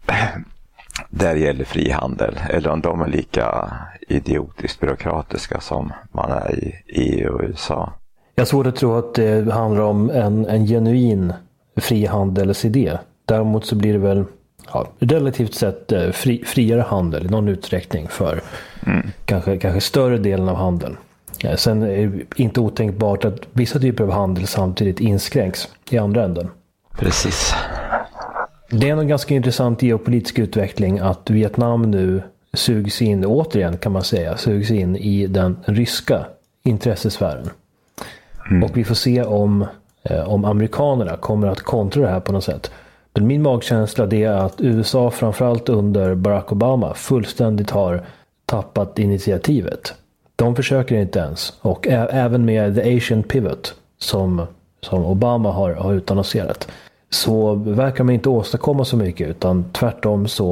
där gäller frihandel, eller om de är lika idiotiskt byråkratiska som man är i E U och U S A. Jag tror att tro att det handlar om en, en genuin frihandelsidé. Däremot så blir det väl ja, relativt sett fri, friare handel i någon utsträckning för mm. kanske, kanske större delen av handeln. Ja, sen är det inte otänkbart att vissa typer av handel samtidigt inskränks i andra änden. Precis. Det är en ganska intressant geopolitisk utveckling att Vietnam nu sugs in, återigen kan man säga, sugs in i den ryska intressesfären. Mm. Och vi får se om om amerikanerna kommer att kontra det här på något sätt. Men min magkänsla är att U S A framförallt under Barack Obama fullständigt har tappat initiativet. De försöker inte ens. Och ä- även med The Asian Pivot som, som Obama har, har utannonserat, så verkar man inte åstadkomma så mycket, utan tvärtom så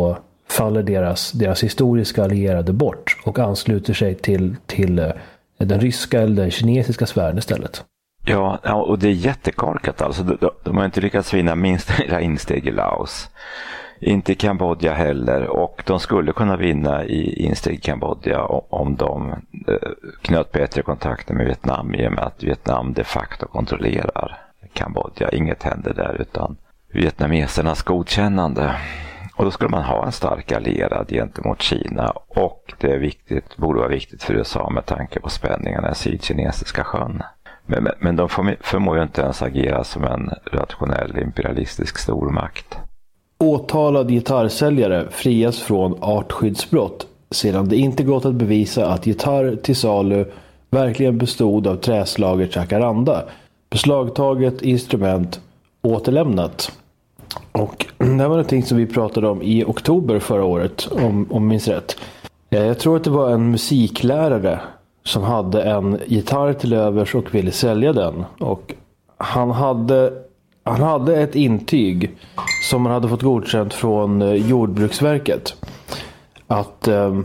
faller deras, deras historiska allierade bort och ansluter sig till, till eh, den ryska eller den kinesiska sfären istället. Ja, och det är jättekorkat alltså. De, de har inte lyckats vinna minst lilla insteg i Laos. Inte i Kambodja heller, och de skulle kunna vinna i insteg i Kambodja om de knöt bättre kontakter med Vietnam, i och med att Vietnam de facto kontrollerar Kambodja. Inget händer där utan vietnamesernas godkännande. Och då skulle man ha en stark allierad gentemot Kina, och det är viktigt, borde vara viktigt för U S A med tanke på spänningarna i Sydkinesiska sjön. Men, men, men de förmår ju inte ens agera som en rationell imperialistisk stormakt. Åtalad gitarrsäljare frias från artskyddsbrott sedan det inte gått att bevisa att gitarr till salu verkligen bestod av träslaget jacaranda. Beslagtaget instrument återlämnat. Och det här var någonting som vi pratade om i oktober förra året, om, om minns rätt. Jag tror att det var en musiklärare som hade en gitarr till övers och ville sälja den. Och han hade, han hade ett intyg som han hade fått godkänt från Jordbruksverket. Att, eh,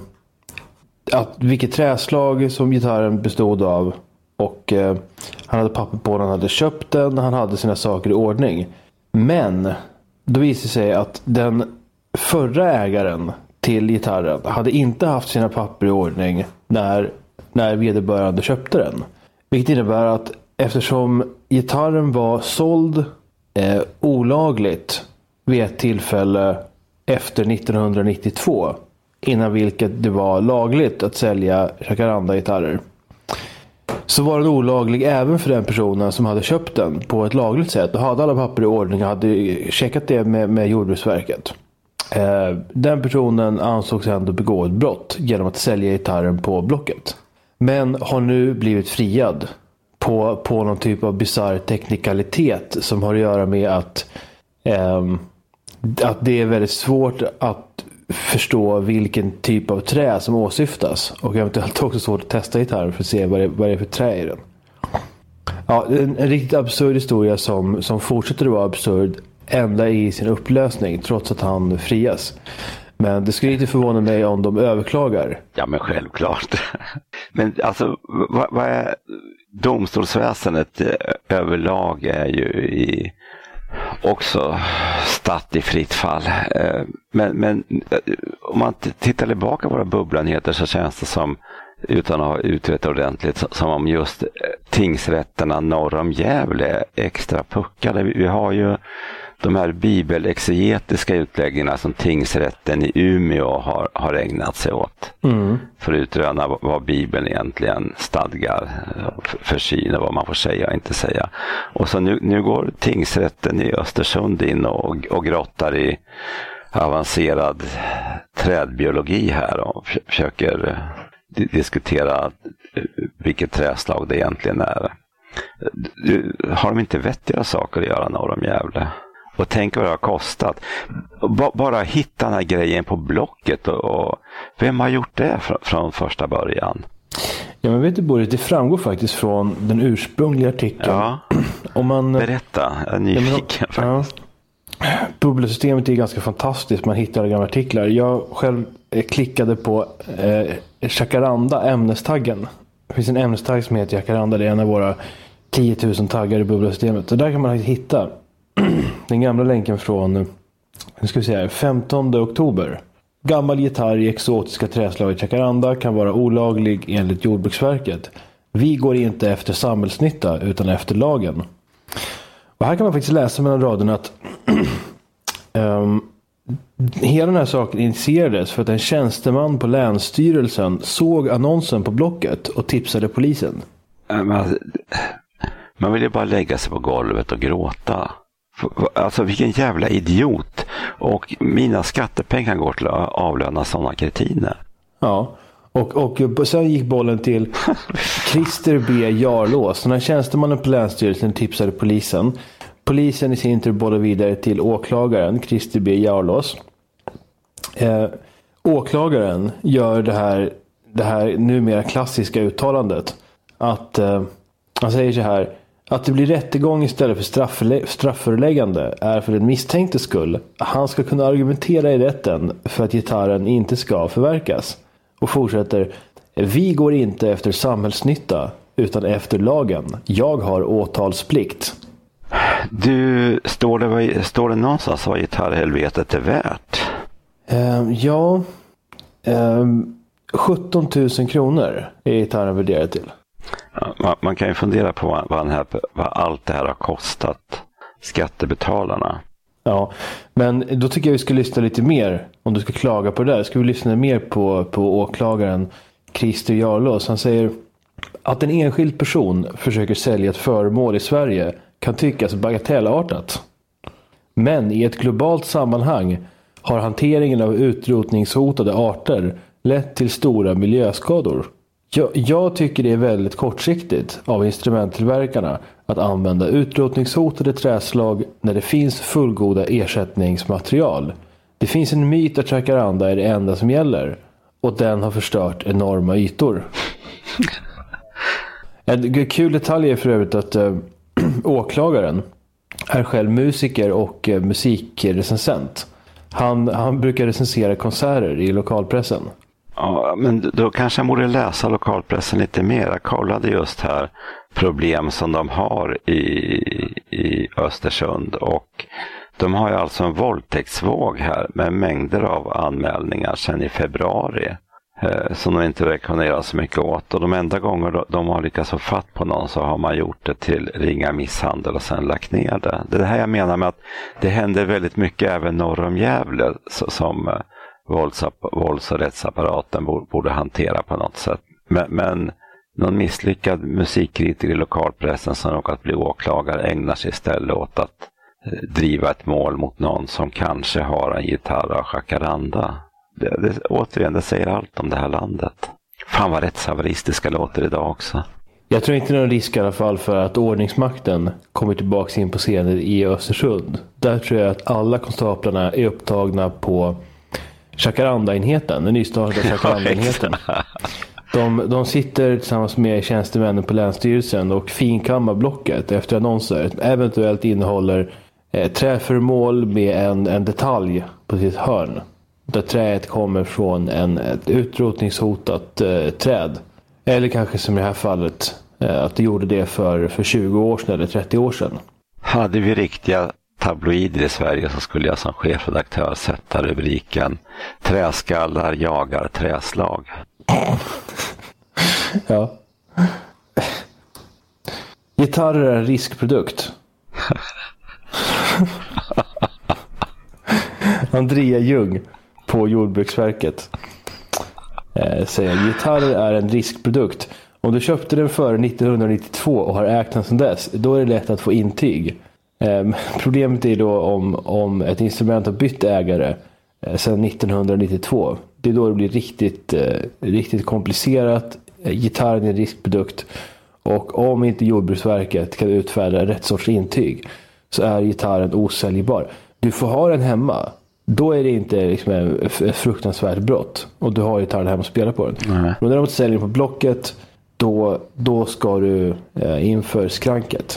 att vilket träslag som gitarren bestod av. Och eh, han hade papper på när han hade köpt den. Han hade sina saker i ordning. Men då visade det sig att den förra ägaren till gitarren hade inte haft sina papper i ordning när, när vederbörande köpte den. Vilket innebär att eftersom gitarren var såld eh, olagligt vid ett tillfälle efter nittonhundranittiotvå, innan vilket det var lagligt att sälja jacaranda-gitarrer, så var den olaglig även för den personen som hade köpt den på ett lagligt sätt och hade alla papper i ordning och hade checkat det med, med Jordbruksverket. Eh, den personen ansågs ändå begå ett brott genom att sälja gitarren på Blocket. Men har nu blivit friad på, på någon typ av bizarr teknikalitet som har att göra med att, eh, att det är väldigt svårt att förstå vilken typ av trä som åsyftas, och eventuellt också svårt att testa gitarren för att se vad det, vad det är för trä i den. Ja, en, en riktigt absurd historia som, som fortsätter att vara absurd ända i sin upplösning trots att han frias. Men det skulle inte förvåna mig om de överklagar. Ja, men självklart. Men alltså, vad, vad är domstolsväsendet överlag är ju i också statt i fritt fall. Men, men om man tittar tillbaka på våra bubblanheter så känns det som, utan att ha utrett ordentligt, som om just tingsrätterna norr om Gävle är extra puckade. Vi har ju de här bibelexegetiska utläggningarna som tingsrätten i Umeå har, har ägnat sig åt. Mm. För att utröna vad Bibeln egentligen stadgar för syn och vad man får säga och inte säga. Och så nu, nu går tingsrätten i Östersund in och, och grottar i avancerad trädbiologi här och försöker diskutera vilket träslag det egentligen är. Har de inte vettiga saker att göra norr om Gävle? Och tänk vad det har kostat. B- bara hitta den här grejen på Blocket. Och, och vem har gjort det fr- från första början? Ja, men vet du Boris, det framgår faktiskt från den ursprungliga artikeln. Ja, om man, berätta. Jag är nyfiken ja, men, faktiskt. Ja, bubblesystemet är ganska fantastiskt. Man hittar gamla artiklar. Jag själv klickade på eh, jacaranda, ämnestaggen. Det finns en ämnestagg som heter jacaranda. Det är en av våra tio tusen taggar i bubblesystemet. Så där kan man hitta den gamla länken från, nu ska vi säga, femtonde oktober. Gammal gitarr i exotiska träslaget jacaranda kan vara olaglig enligt Jordbruksverket. Vi går inte efter samhällsnytta utan efter lagen. Och här kan man faktiskt läsa mellan raderna att um, hela den här saken initierades för att en tjänsteman på länsstyrelsen såg annonsen på Blocket och tipsade polisen. Man vill ju bara lägga sig på golvet och gråta. Alltså vilken jävla idiot. Och mina skattepengar går till att avlöna sådana kretiner. Ja, och, och sen gick bollen till Christer B. Jarlås. Den här tjänstemannen på länsstyrelsen tipsade polisen. Polisen i sin tur bollade vidare till åklagaren Christer B. Jarlås. Eh, åklagaren gör det här, det här numera klassiska uttalandet. Att eh, han säger så här: Att det blir rättegång istället för strafförlä- strafföreläggande är för den misstänkte skull. Han ska kunna argumentera i rätten för att gitarren inte ska förverkas. Och fortsätter: vi går inte efter samhällsnytta utan efter lagen. Jag har åtalsplikt. Du, står det, står det någonstans vad gitarrhelvetet är värt? Uh, ja, uh, sjutton tusen kronor är gitarren värderad till. Ja, man, man kan ju fundera på vad, vad, här, vad allt det här har kostat skattebetalarna. Ja, men då tycker jag vi ska lyssna lite mer. Om du ska klaga på det där, ska vi lyssna mer på, på åklagaren Christer Jarlås. Han säger att en enskild person försöker sälja ett föremål i Sverige kan tyckas bagatellartat. Men i ett globalt sammanhang har hanteringen av utrotningshotade arter lett till stora miljöskador. Jag, jag tycker det är väldigt kortsiktigt av instrumenttillverkarna att använda utrotningshotade träslag när det finns fullgoda ersättningsmaterial. Det finns en myt att jacaranda är det enda som gäller, och den har förstört enorma ytor. En kul detalj är för övrigt att äh, åklagaren är själv musiker och äh, musikrecensent. Han, han brukar recensera konserter i lokalpressen. Ja, men då kanske jag borde läsa lokalpressen lite mer. Jag kollade just här problem som de har i, i Östersund, och de har ju alltså en våldtäktsvåg här med mängder av anmälningar sedan i februari eh, som de inte verkar kunna göra så mycket åt. Och de enda gånger de, de har lyckats få fatt på någon så har man gjort det till ringa misshandel och sen lagt ner det. Det är det här jag menar med att det händer väldigt mycket även norr om Gävle så, som eh, vålds- vålds- och rättsapparaten borde, borde hantera på något sätt. Men, men någon misslyckad musikkritiker i lokalpressen som råkat bli åklagare ägnar sig istället åt att driva ett mål mot någon som kanske har en gitarr av jacaranda. Det, det, återigen, det säger allt om det här landet. Fan vad rättshaveristiska låter idag också. Jag tror inte någon risk i alla fall för att ordningsmakten kommer tillbaka in på scenen i Östersund. Där tror jag att alla konstaplarna är upptagna på jacaranda-enheten, den nystartade jacaranda-enheten. De, de sitter tillsammans med tjänstemännen på Länsstyrelsen och finkammar blocket efter annonser. Eventuellt innehåller eh, träföremål med en, en detalj på sitt hörn. Där träet kommer från en, ett utrotningshotat eh, träd. Eller kanske som i det här fallet eh, att det gjorde det för, för tjugo år sedan eller trettio år sedan. Hade vi riktiga tabloider i Sverige så skulle jag som chefredaktör sätta rubriken "Träskallar jagar träslag". Ja. Gitarrer är en riskprodukt. Andrea Ljung på Jordbruksverket eh, säger: gitarrer är en riskprodukt. Om du köpte den före nittonhundranittiotvå och har ägt den sedan dess, då är det lätt att få intyg. Eh, problemet är då om, om ett instrument har bytt ägare eh, sedan nittonhundranittiotvå. Det är då det blir riktigt, eh, riktigt komplicerat. Eh, gitarren är en riskprodukt. Och om inte Jordbruksverket kan utfärda rätt sorts intyg så är gitarren osäljbar. Du får ha den hemma. Då är det inte liksom ett fruktansvärt brott. Och du har gitarren hemma och spelar på den. Mm. Men när de säljer på Blocket, då, då ska du eh, inför skranket.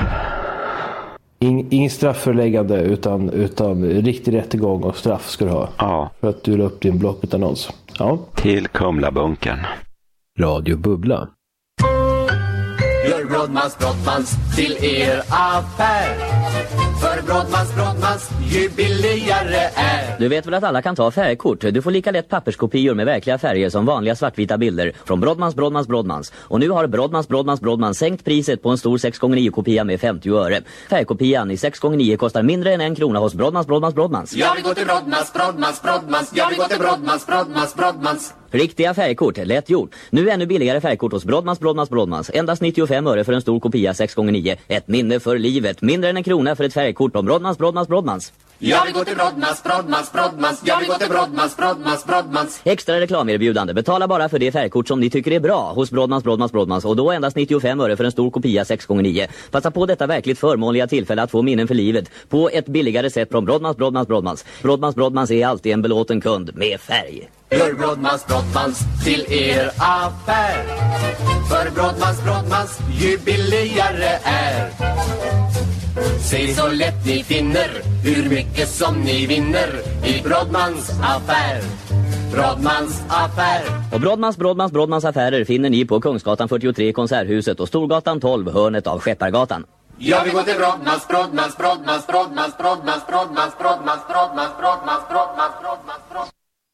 In, ingen straffföreläggande utan, utan riktig rättegång och straff ska du ha. Ja. För att du la upp din Blocket-annons. Ja. Till Kumlabunkern. Radio Bubbla. Gör Brodmans Brodmans till er affär. För Brodmans Brodmans ju billigare är. Du vet väl att alla kan ta färgkort? Du får lika lätt papperskopior med verkliga färger som vanliga svartvita bilder från Brodmans Brodmans Brodmans. Och nu har Brodmans Brodmans Brodmans sänkt priset på en stor sex gånger nio kopia med femtio öre. Färgkopian i sex gånger nio kostar mindre än en krona hos Brodmans Brodmans Brodmans. Jag vill gå till Brodmans Brodmans Brodmans. Jag vill gå till Brodmans Brodmans Brodmans. Riktiga färgkort, lätt gjort. Nu ännu billigare färgkort hos Brodmans Brodmans Brodmans. Endast nittiofem öre för en stor kopia sex gånger nio. Ett minne för livet. Mindre än en krona för ett färgkort på Brodmans Brodmans Brodmans. Jag vill gå till Brodmans, Brodmans, Brodmans. Jag vill gå till Brodmans, Brodmans, Brodmans. Extra reklamerbjudande. Betala bara för det färgkort som ni tycker är bra hos Brodmans, Brodmans, Brodmans. Och då endast nittiofem öre för en stor kopia sex gånger nio. Passa på detta verkligt förmånliga tillfälle att få minnen för livet på ett billigare sätt från Brodmans, Brodmans, Brodmans. Brodmans, Brodmans är alltid en belåten kund med färg. Gör Brodmans, Brodmans till er affär. För Brodmans, Brodmans ju billigare är. Se så lätt ni finner hur mycket som ni vinner i Brodmans affär. Brodmans affär. Och Brodmans, Brodmans, Brodmans affärer finner ni på Kungsgatan fyrtiotre i Konserthuset och Storgatan tolv, hörnet av Skeppargatan. Jag vill gå till Brodmans, Brodmans, Brodmans, Brodmans, Brodmans, Brodmans, Brodmans, Brodmans, Brodmans, Brodmans, Brodmans, Brodmans.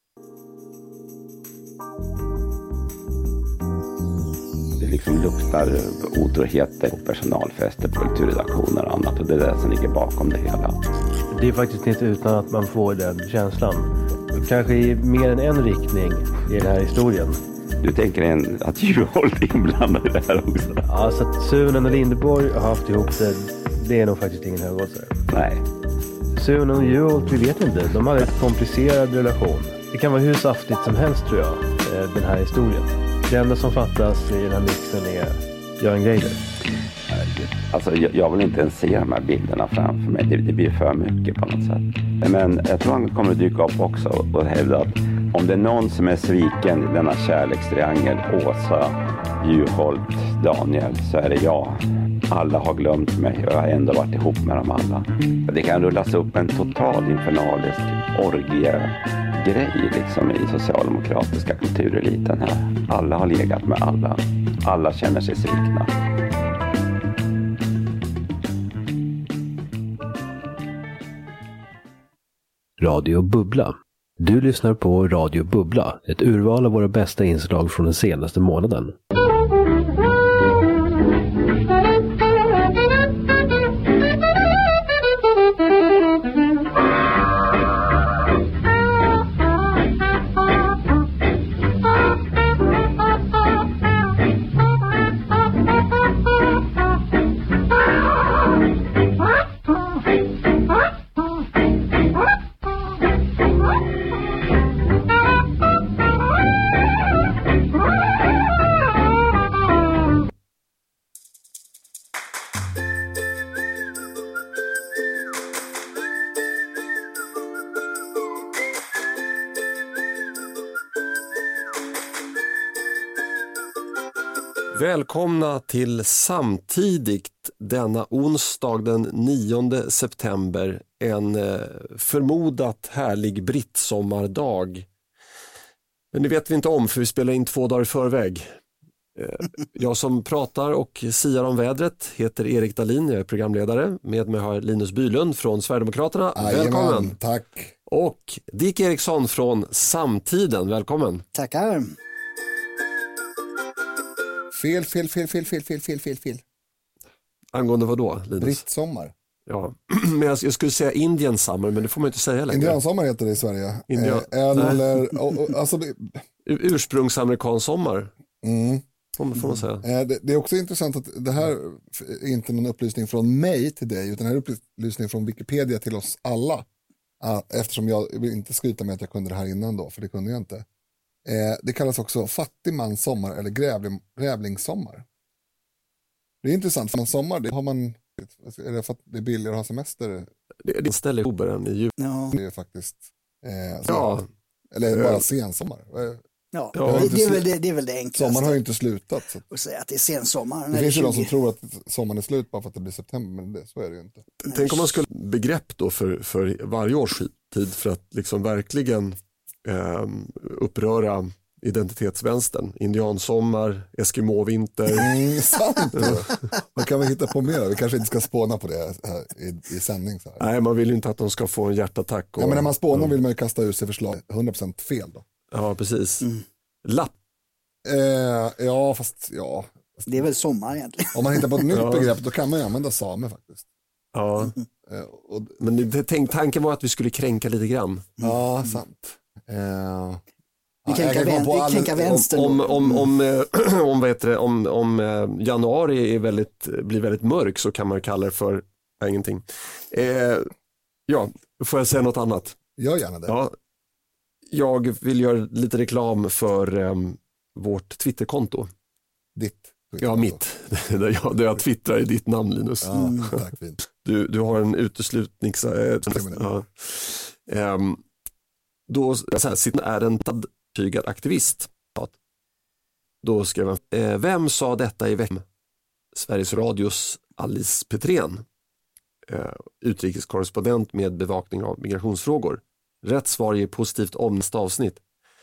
Det liksom luktar otroheter och personalfester på kulturredaktioner och annat, och det är det som ligger bakom det hela. Det är faktiskt inte utan att man får den känslan. Kanske i mer än en riktning i den här historien. Du tänker en, att Juholt är inblandad i det här också? Ja, så att Sunen och Lindeborg har haft ihop det, det är nog faktiskt ingen högåsare. Nej. Sunen och Juholt, vi vet inte. De har en komplicerad relation. Det kan vara hur saftigt som helst, tror jag, den här historien. Det enda som fattas i den här mixen är Göran Greider. Alltså, jag, jag vill inte ens se de här bilderna framför mig. Det, det blir för mycket på något sätt. Men jag tror han kommer att dyka upp också och hävda att om det är någon som är sviken i denna kärlekstriangel, Åsa, Juholt, Daniel, så är det jag. Alla har glömt mig och jag har ändå varit ihop med dem alla. Det kan rullas upp en total infernalisk orgie-grej liksom i socialdemokratiska kultureliten här. Alla har legat med alla. Alla känner sig svikna. Radio Bubbla. Du lyssnar på Radio Bubbla, ett urval av våra bästa inslag från den senaste månaden. Välkomna till Samtidigt denna onsdag den nionde september, en förmodat härlig brittsommardag. Men det vet vi inte om för vi spelar in två dagar i förväg. Jag som pratar och siar om vädret heter Erik Dahlin, jag är programledare. Med mig har Linus Bylund från Sverigedemokraterna. Ajamän, välkommen. Tack. Och Dick Eriksson från Samtiden, välkommen. Tackar. Fel, fel, fel, fel, fel, fel, fel, fel, fel. Angående vad då, Linus? Brittsommar. Ja, men jag, jag skulle säga Indian Summer, men det får man inte säga längre. Indiansommar heter det i Sverige. Indian... Eh, eller, och, och, alltså det... Ursprungsamerikansk sommar. Mm. Får man säga. Eh, det, det är också intressant att det här är inte någon upplysning från mig till dig, utan det här är upplysning från Wikipedia till oss alla. Ah, eftersom jag vill inte skryta med att jag kunde det här innan då, för det kunde jag inte. Eh, det kallas också fattigmanssommar eller grävling, grävlingssommar. Det är intressant, för man sommar, det har man, är det för att det är billigare att ha semester? Det, det ställer oktober än i jul. Ja. Det är faktiskt, eh, ja. Eller bara sensommar. Ja, ja. Det, det, är väl det, det är väl det enklaste. Sommaren har ju inte slutat. Så. Och säga att det är sensommar. Det finns ju de som tror att sommaren är slut bara för att det blir september, men det, så är det ju inte. Nej. Tänk om man skulle begrepp då för, för varje årstid för att liksom verkligen eh, uppröra identitetsvänstern. Indiansommar, Eskimo-vinter. Mm, sant. Vad kan vi hitta på mer? Vi kanske inte ska spåna på det här i, i sändning. Så här. Nej, man vill ju inte att de ska få en hjärtattack. Och, ja, men när man spånar ja. vill man ju kasta ut sig förslag hundra procent fel då. Ja, precis. Mm. Lapp. Eh, ja, fast ja. Det är väl sommar egentligen. Om man hittar på ett nytt ja. begrepp då kan man ju använda same faktiskt. Ja, mm. eh, och, men det, tänk, tanken var att vi skulle kränka lite grann. Mm. Ja, sant. Eh, vi kränka, vän, vi all... kränka vänster. Om, om, om, om, om, vad heter det, om, om januari är väldigt, blir väldigt mörk så kan man kalla det för äh, ingenting. Eh, Ja, får jag säga något annat? Gör gärna det. Ja, jag vill göra lite reklam för um, vårt Twitterkonto. Ditt? Ja, mitt. där, jag, där jag twittrar i ditt namn, Linus. Ja, mm. Tack, fint. Du, du har en uteslutnings... Äh, ja. um, då så här, sitter är en tygad aktivist. Då skrev han, eh, vem sa detta i veckan? Sveriges Radios Alice Petrén, eh, utrikeskorrespondent med bevakning av migrationsfrågor. Rätt svar är positivt om nästa avsnitt.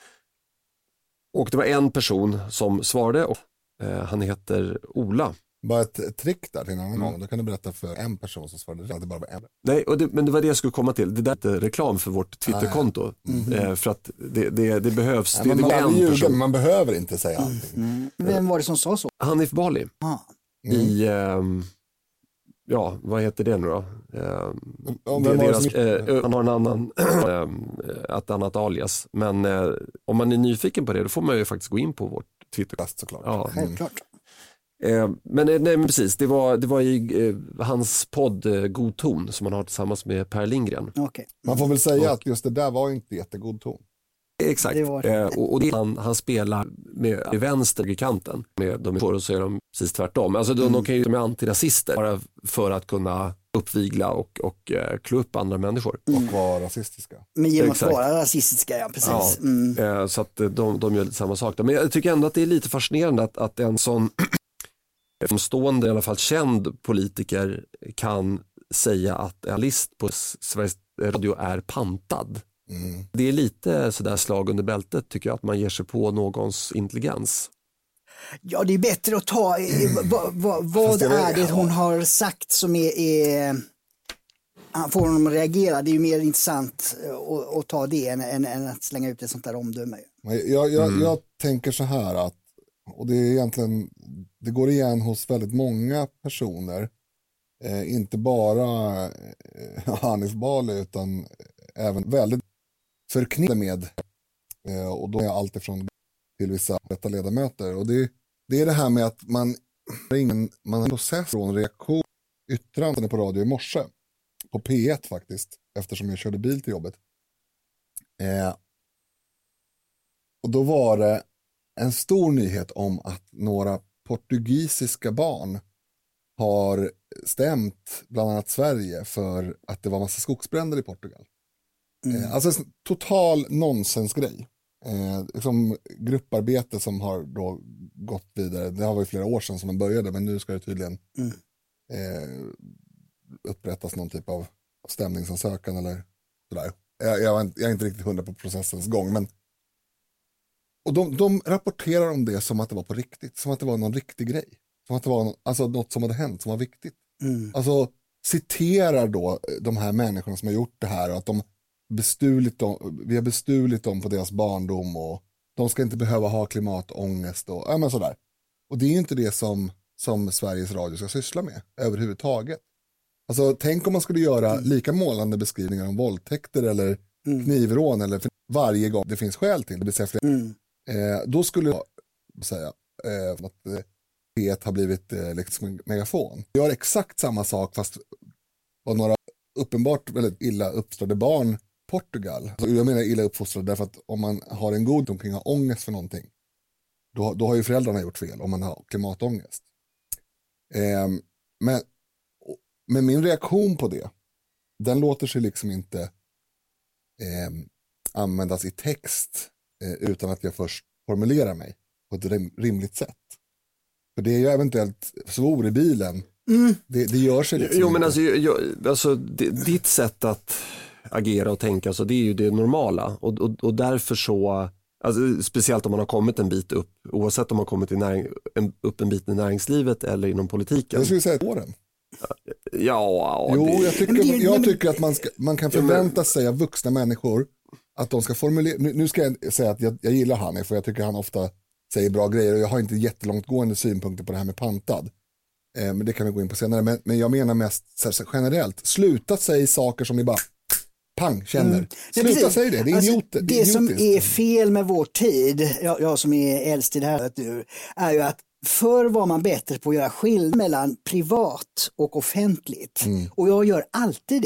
Och det var en person som svarade och eh, han heter Ola. Bara ett trick där till en annan gång. Då kan du berätta för en person som svarade rätt. Det bara var en. Nej, och det, men det var det jag skulle komma till. Det där är inte reklam för vårt Twitterkonto. Ah, ja. mm. eh, för att det, det, det behövs. Ja, det, man, det man, en ljuga, man behöver inte säga allting. Mm. Vem var det som sa så? Hanif Bali. Ah. Mm. I, eh, ja, vad heter det nu då? Eh, Om det är deras, som... eh, han har en annan, eh, ett annat alias. Men eh, om man är nyfiken på det, då får man ju faktiskt gå in på vårt Twitterkast såklart. Ja. Självklart. Eh, men nej, men precis, det var, det var i eh, hans podd eh, God ton som han har tillsammans med Per Lindgren. Okay. Man får väl säga och, att just det där var inte jättegod ton. Exakt, det var... eh, och, och det, han, han spelar med, med vänster i kanten. Med de får och så är de precis tvärtom. Alltså de, mm. de kan ju med antirasister bara för att kunna uppvigla och, och eh, klå upp andra människor. Mm. Och vara rasistiska. Men genom att vara rasistiska, ja precis. Ja, mm. eh, så att de, de gör lite samma sak. Men jag tycker ändå att det är lite fascinerande att, att en sån stående, i alla fall känd politiker kan säga att en list på Sveriges Radio är pantad. Mm. Det är lite sådär slag under bältet tycker jag, att man ger sig på någons intelligens. Ja, det är bättre att ta mm. vad, vad, vad det är det hon har sagt som är, är han får honom att reagera. Det är ju mer intressant att, att ta det än, än, än att slänga ut ett sånt där omdöme. Jag, jag, mm. jag tänker så här att, och det är egentligen, det går igen hos väldigt många personer, eh, inte bara eh, Hanif Bali utan även väldigt förknippade med, eh, och då är allt ifrån till vissa rätta ledamöter. Och det, det är det här med att man ingen, man har en process från reaktion, yttranden på radio i morse, på P ett faktiskt, eftersom jag körde bil till jobbet. Eh, och då var det en stor nyhet om att några portugisiska barn har stämt bland annat Sverige för att det var massa skogsbränder i Portugal. Mm. Eh, alltså en total nonsensgrej. Eh, liksom grupparbete som har då gått vidare. Det har varit flera år sedan som man började, men nu ska det tydligen mm. eh, upprättas någon typ av stämningsansökan eller sådär. Jag, jag, är inte, jag är inte riktigt hundra på processens gång, men och de, de rapporterar om det som att det var på riktigt, som att det var någon riktig grej. Som att det var någon, alltså något som hade hänt, som var viktigt. Mm. Alltså citerar då de här människorna som har gjort det här och att de bestulit dem, vi har bestulit dem på deras barndom och de ska inte behöva ha klimatångest och ja, men sådär. Och det är inte det som, som Sveriges Radio ska syssla med överhuvudtaget. Alltså tänk om man skulle göra mm. lika målande beskrivningar om våldtäkter eller mm. knivrån eller varje gång det finns skäl till det. Vill säga fler, mm. eh, då skulle jag säga eh, att eh, P ett har blivit eh, liksom en megafon. Jag gör exakt samma sak fast var några uppenbart väldigt illa uppfostrade barn Portugal. Alltså, jag menar illa uppfostrade därför att om man har en god omkring har ångest för någonting då, då har ju föräldrarna gjort fel om man har klimatångest. Eh, men, men min reaktion på det den låter sig liksom inte eh, användas i text eh, utan att jag först formulerar mig på ett rim, rimligt sätt. För det jag eventuellt svor i bilen mm. det, det gör sig liksom Jo men inte. alltså, jag, alltså det, ditt sätt att agera och tänka alltså, det är ju det normala och, och, och därför så alltså, speciellt om man har kommit en bit upp oavsett om man har kommit i näring, en, upp en bit i näringslivet eller inom politiken. Jag skulle säga ett åren. Ja, jo, det... jag tycker, jag tycker att man, ska, man kan förvänta sig av vuxna människor att de ska formulera, nu, nu ska jag säga att jag, jag gillar Hanif för jag tycker han ofta säger bra grejer och jag har inte jättelångtgående synpunkter på det här med pantad. Eh, men det kan vi gå in på senare. Men, men jag menar mest så här, generellt, sluta säga saker som ni bara pang, känner. Mm. Sluta säga det, det är, alltså, idiot, det är det idiotiskt. som är fel med vår tid, jag, jag som är äldst i det här nu, är ju att förr var man bättre på att göra skillnad mellan privat och offentligt. Mm. Och jag gör alltid det.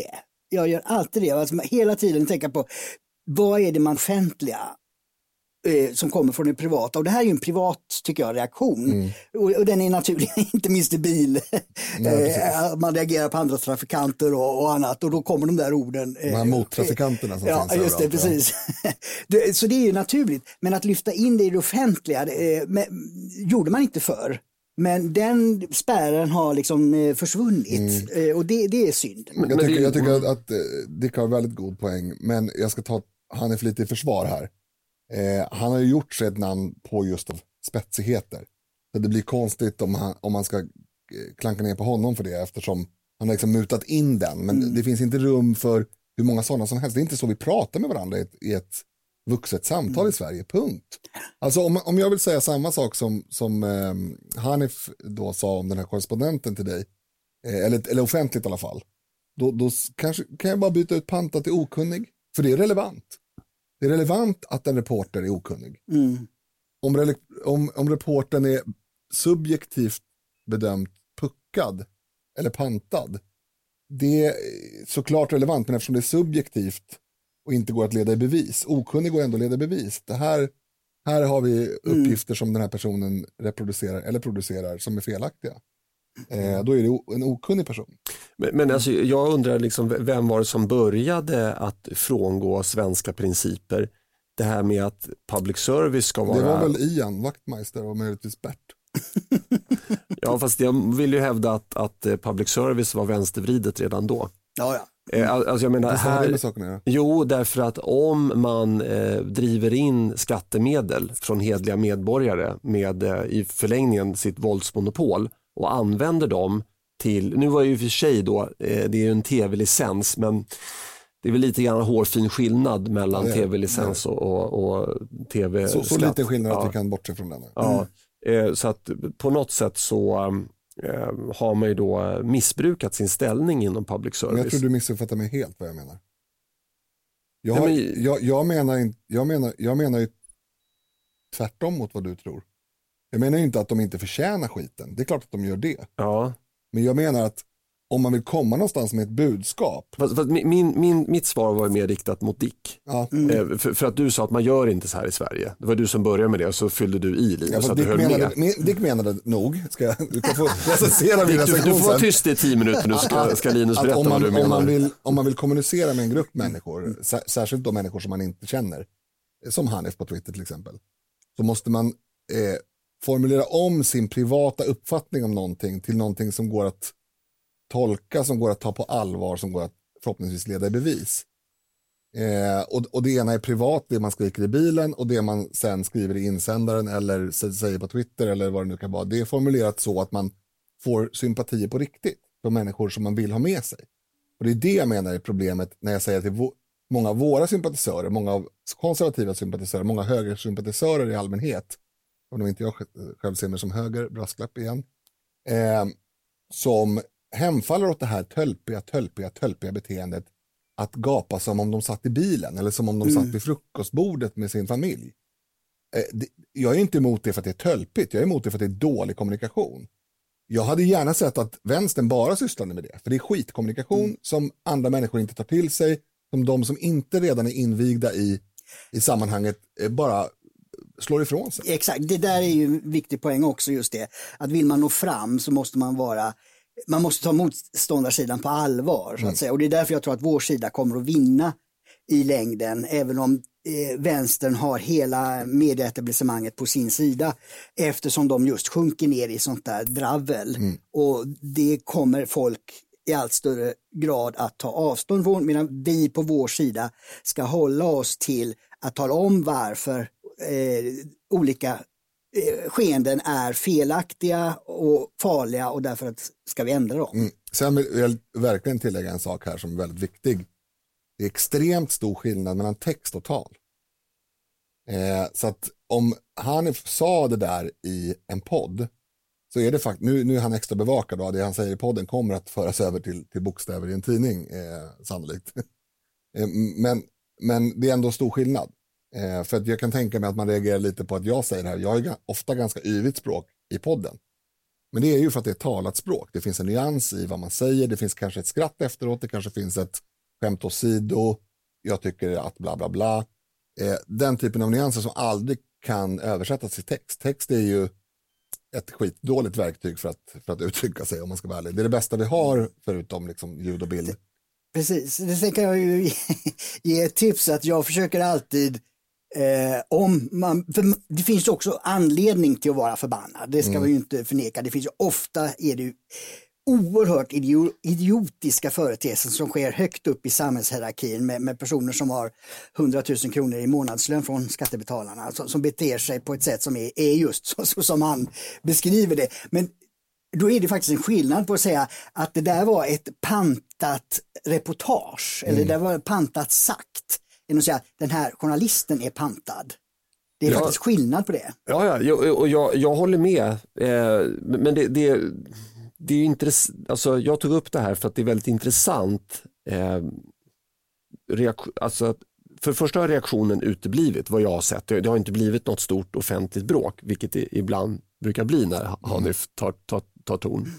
jag gör alltid det. Alltså, hela tiden tänka på vad är det man offentliga eh, som kommer från det privata. Och det här är ju en privat, tycker jag, reaktion. Mm. Och, och den är naturlig, inte minst i bil. eh, man reagerar på andra trafikanter och, och annat. Och då kommer de där orden. Eh, de här mottrafikanterna som ja, finns just det, precis. det, så det är ju naturligt. Men att lyfta in det i det offentliga, det, eh, med, gjorde man inte förr. Men den spärren har liksom eh, försvunnit mm. eh, och det, det är synd. Men, jag, tycker, jag tycker att, att eh, Dick har väldigt god poäng, men jag ska ta han är för lite i försvar här. Eh, han har ju gjort sig ett namn på just av spetsigheter. Så det blir konstigt om, han, om man ska klanka ner på honom för det, eftersom han har liksom mutat in den. Men mm. det finns inte rum för hur många sådana som helst. Det är inte så vi pratar med varandra i ett, i ett vuxet samtal mm. i Sverige, punkt. Alltså om, om jag vill säga samma sak som, som eh, Hanif då sa om den här korrespondenten till dig, eh, eller, eller offentligt i alla fall, då, då kanske, kan jag bara byta ut panta till okunnig, för det är relevant. Det är relevant att en reporter är okunnig. Mm. Om, rele, om, om reportern är subjektivt bedömt puckad eller pantad, det är såklart relevant, men eftersom det är subjektivt och inte går att leda i bevis. Okunnig går ändå att leda i bevis. Det här, här har vi uppgifter mm. som den här personen reproducerar eller producerar som är felaktiga. Eh, då är det en okunnig person. Men, men alltså, jag undrar liksom, vem var det som började att frångå svenska principer? Det här med att public service ska vara... Det var väl Ian Wachtmeister och möjligtvis Bert. Ja, fast jag vill ju hävda att, att public service var vänstervridet redan då. Ja, ja. Alltså jag menar, här, sakerna, jo, därför att om man eh, driver in skattemedel från hedliga medborgare med eh, i förlängningen sitt våldsmonopol och använder dem till, nu var det ju för sig då, eh, det är ju en tv-licens, men det är väl lite grann hårfin skillnad mellan ja, tv-licens och, och, och tv-skatt. Så, så lite skillnad ja. Att vi kan bortse från den. Ja, eh, så att på något sätt så... Eh, har man ju då missbrukat sin ställning inom public service. Men jag tror du missuppfattar mig helt vad jag menar. Jag, har, ja, men... jag, jag, menar, jag, menar, jag menar ju tvärtom mot vad du tror. Jag menar ju inte att de inte förtjänar skiten. Det är klart att de gör det. Ja. Men jag menar att om man vill komma någonstans med ett budskap. Fast, fast min, min, mitt svar var mer riktat mot Dick. Ja. Mm. För, för att du sa att man gör inte så här i Sverige. Det var du som började med det och så fyllde du i Linus. Ja, så att Dick, du menade, med. Dick menade nog. Ska jag, du kan få recensera Dick, du, du får vara tyst i tio minuter nu ska, ska Linus berätta om man, vad du menar. Om man, vill, om man vill kommunicera med en grupp människor, särskilt de människor som man inte känner, som Hanif på Twitter till exempel, så måste man eh, formulera om sin privata uppfattning om någonting till någonting som går att tolka, som går att ta på allvar, som går att förhoppningsvis leda i bevis. Eh, och, och det ena är privat, det man skriver i bilen, och det man sen skriver i insändaren eller säger på Twitter eller vad det nu kan vara. Det är formulerat så att man får sympatier på riktigt för människor som man vill ha med sig. Och det är det jag menar är problemet när jag säger till vo- många av våra sympatisörer, många av konservativa sympatisörer, många högersympatisörer i allmänhet, om inte jag själv ser mig som höger, brasklapp igen, eh, som hemfaller åt det här tölpiga, tölpiga, tölpiga beteendet att gapa som om de satt i bilen eller som om de mm. satt vid frukostbordet med sin familj. Eh, det, jag är inte emot det för att det är tölpigt, jag är emot det för att det är dålig kommunikation. Jag hade gärna sett att vänstern bara sysslade med det, för det är skitkommunikation mm. som andra människor inte tar till sig, som de som inte redan är invigda i, i sammanhanget eh, bara slår ifrån sig. Exakt, det där är ju en viktig poäng också, just det. Att vill man nå fram så måste man vara, man måste ta motståndarsidan på allvar så att mm. säga. Och det är därför jag tror att vår sida kommer att vinna i längden, även om eh, vänstern har hela medieetablissemanget på sin sida, eftersom de just sjunker ner i sånt där dravel. Mm. Och det kommer folk i allt större grad att ta avstånd från, medan vi på vår sida ska hålla oss till att tala om varför eh, olika eh, skeenden är felaktiga och farliga, och därför att ska vi ändra dem. Mm. Sen vill jag verkligen tillägga en sak här som är väldigt viktig. Det är extremt stor skillnad mellan text och tal. Eh, så att om han sa det där i en podd, så är det faktiskt, nu, nu är han extra bevakad och det han säger i podden kommer att föras över till, till bokstäver i en tidning, eh, sannolikt. eh, men, men det är ändå stor skillnad. Eh, för att jag kan tänka mig att man reagerar lite på att jag säger det här. Jag har ofta ganska yvigt språk i podden. Men det är ju för att det är talat språk. Det finns en nyans i vad man säger. Det finns kanske ett skratt efteråt. Det kanske finns ett skämt åsido, jag tycker att bla bla bla. Eh, den typen av nyanser som aldrig kan översättas till text. Text är ju ett skitdåligt verktyg för att, för att uttrycka sig, om man ska vara ärlig. Det är det bästa vi har förutom liksom ljud och bild. Precis, det kan jag ju ge ett tips att jag försöker alltid eh, om man, för det finns ju också anledning till att vara förbannad, det ska mm. vi ju inte förneka. Det finns ju ofta är det ju oerhört idio, idiotiska företeelser som sker högt upp i samhällshierarkin med, med personer som har hundratusen kronor i månadslön från skattebetalarna, alltså, som beter sig på ett sätt som är, är just så, så som han beskriver det. Men då är det faktiskt en skillnad på att säga att det där var ett pantat reportage mm. eller det var pantat sagt, än att säga att den här journalisten är pantad. Det är ja. faktiskt skillnad på det. Ja, ja jag, och jag, jag håller med. Eh, men det, det, det är intressant. Alltså, jag tog upp det här för att det är väldigt intressant. Eh, reak- alltså, för första har reaktionen uteblivit, vad jag har sett. Det, det har inte blivit något stort offentligt bråk, vilket det ibland brukar bli när Hanif tar, tar, tar ton.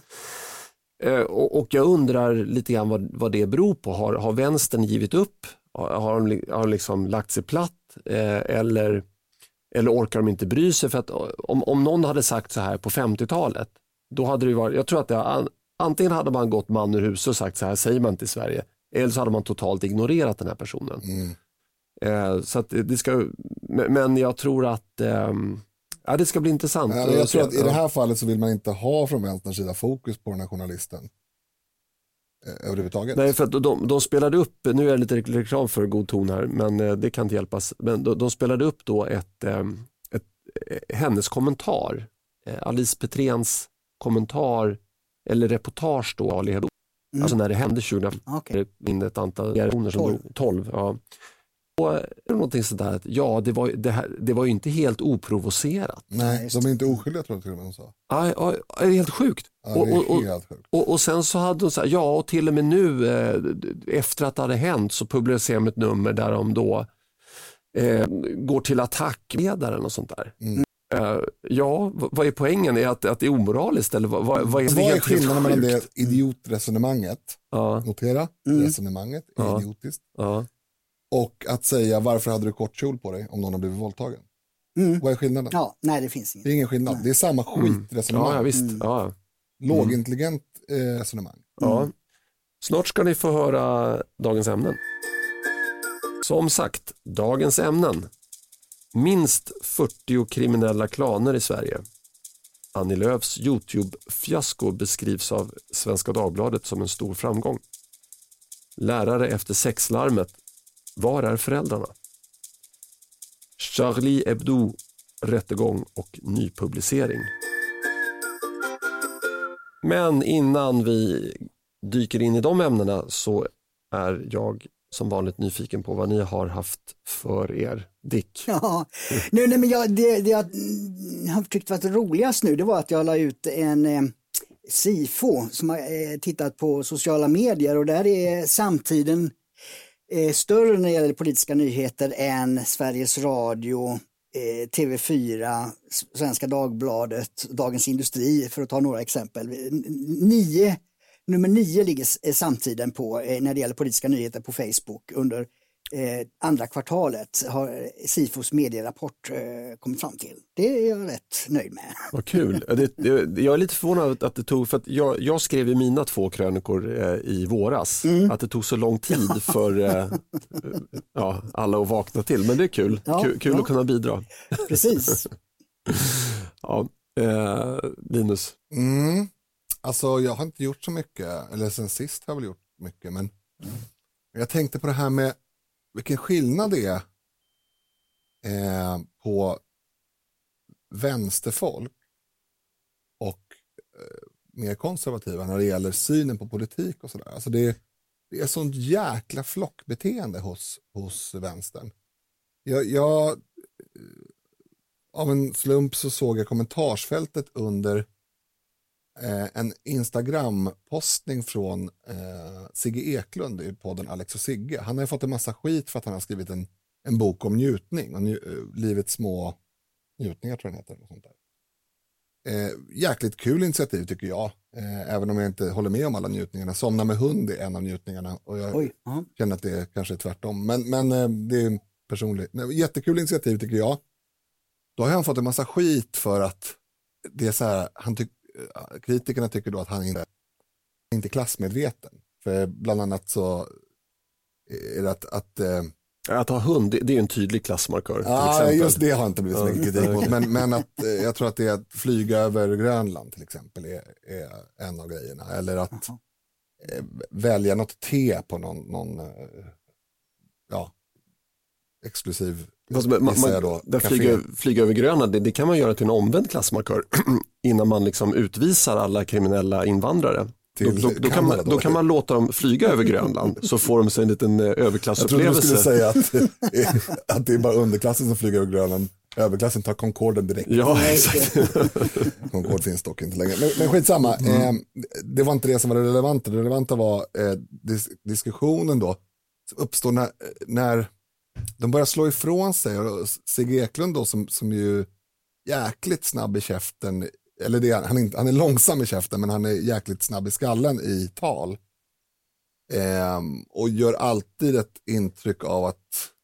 Eh, och, och jag undrar lite grann vad, vad det beror på. Har, har vänstern givit upp? Har, har de har liksom lagt sig platt? Eh, eller... Eller orkar de inte bry sig? För att om, om någon hade sagt så här på femtiotalet, då hade det varit, jag tror att det, antingen hade man gått man ur huset och sagt så här säger man inte i Sverige, eller så hade man totalt ignorerat den här personen. Mm. Eh, så att det ska, men jag tror att eh, ja, det ska bli intressant. Ja, jag tror att i det här fallet så vill man inte ha från vänsterns sida fokus på den här journalisten. Överhuvudtaget. Nej, för att de, de spelade upp, nu är det lite reklam för god ton här, men det kan inte hjälpas, men de, de spelade upp då ett, ett, ett hennes kommentar, Alice Petrens kommentar eller reportage då, mm. alltså när det hände tjugo, okay. ett antal generationer som dog, tolv, ja. Och någonting sådär att ja, det var, det, här, det var ju inte helt oprovocerat. Nej, de är inte oskyldiga, tror jag till och med de sa. Ja, ja, det är helt sjukt. Ja, det är och, och, helt sjukt. Och, och sen så hade de så här, ja, och till och med nu eh, efter att det hade hänt så publicerar de ett nummer där de då eh, går till attackledaren och sånt där. Mm. Uh, ja, vad är poängen? Är att, att det är omoraliskt? Eller vad, vad, vad är, vad är skillnaden mellan det idiotresonemanget? Ja. Notera, mm. resonemanget är ja. idiotiskt. Ja. Och att säga varför hade du kort kjol på dig om någon har blivit våldtagen? Mm. Vad är skillnaden? Ja, nej, det finns inget. Det är ingen skillnad. Nej. Det är samma skitresonemang. Mm. Ja, ja, visst. Mm. Ja. Lågintelligent eh, resonemang. Ja. Mm. Snart ska ni få höra dagens ämnen. Som sagt, dagens ämnen. Minst fyrtio kriminella klaner i Sverige. Annie Lööfs YouTube-fiasko beskrivs av Svenska Dagbladet som en stor framgång. Lärare efter sexlarmet. Var är föräldrarna? Charlie Hebdo, rättegång och nypublicering. Men innan vi dyker in i de ämnena så är jag som vanligt nyfiken på vad ni har haft för er, Dick. Ja, nu, nej, men jag, det, det jag har tyckt varit roligast nu, det var att jag la ut en eh, SIFO som har eh, tittat på sociala medier, och där är samtiden eh, större när det gäller politiska nyheter än Sveriges Radio, eh, T V fyra, Svenska Dagbladet, Dagens Industri, för att ta några exempel. Nio Nummer nio ligger samtiden på eh, när det gäller politiska nyheter på Facebook under eh, andra kvartalet, har SIFOs medierapport eh, kommit fram till. Det är jag rätt nöjd med. Vad kul. Det, det, jag är lite förvånad att det tog, för att jag, jag skrev i mina två krönikor eh, i våras mm. att det tog så lång tid för eh, ja, alla att vakna till. Men det är kul. Ja, kul kul ja. att kunna bidra. Precis. ja, eh, Linus. Mm. Alltså jag har inte gjort så mycket, eller sen sist har jag väl gjort mycket, men jag tänkte på det här med vilken skillnad det är eh, på vänsterfolk och eh, mer konservativa när det gäller synen på politik och sådär. Alltså det, det är sånt jäkla flockbeteende hos, hos vänstern. Jag, jag, av en slump så såg jag kommentarsfältet under en Instagram-postning från eh, Sigge Eklund i podden Alex och Sigge. Han har ju fått en massa skit för att han har skrivit en, en bok om njutning och nj- livets små njutningar, tror jag den heter. Och sånt där. Eh, jäkligt kul initiativ tycker jag. Eh, även om jag inte håller med om alla njutningarna. Somna med hund är en av njutningarna. Och jag Oj, uh-huh. känner att det kanske är tvärtom. Men, men eh, det är personligt. Jättekul initiativ tycker jag. Då har han fått en massa skit för att det är så här, han tyck, kritikerna tycker då att han inte inte är klassmedveten. För bland annat så är det att... Att, eh, att ha hund, det, det är en tydlig klassmarkör. Ja, just det har inte blivit så mycket kritik mot. Men, men att, eh, jag tror att det är att flyga över Grönland till exempel är, är en av grejerna. Eller att eh, välja något te på någon, någon eh, ja, exklusiv... Fast, man, man, då, där flyga, flyga över Grönland, det, det kan man göra till en omvänd klassmarkör innan man liksom utvisar alla kriminella invandrare. Då, då, då, kan man, då kan man låta dem flyga över Grönland så får de sig en liten överklassupplevelse. Jag trodde du skulle säga att, att det är bara underklassen som flyger över Grönland. Överklassen tar Concorden direkt. Ja, exakt. Concorde finns dock inte längre. Men, men skitsamma, mm. eh, det var inte det som var det relevanta. Det relevanta var eh, dis- diskussionen då som uppstår när, när de börjar slå ifrån sig. Och Sigge Eklund då som, som ju jäkligt snabb i käften. Eller det är, han, är, han är långsam i käften men han är jäkligt snabb i skallen i tal. Eh, och gör alltid ett intryck av att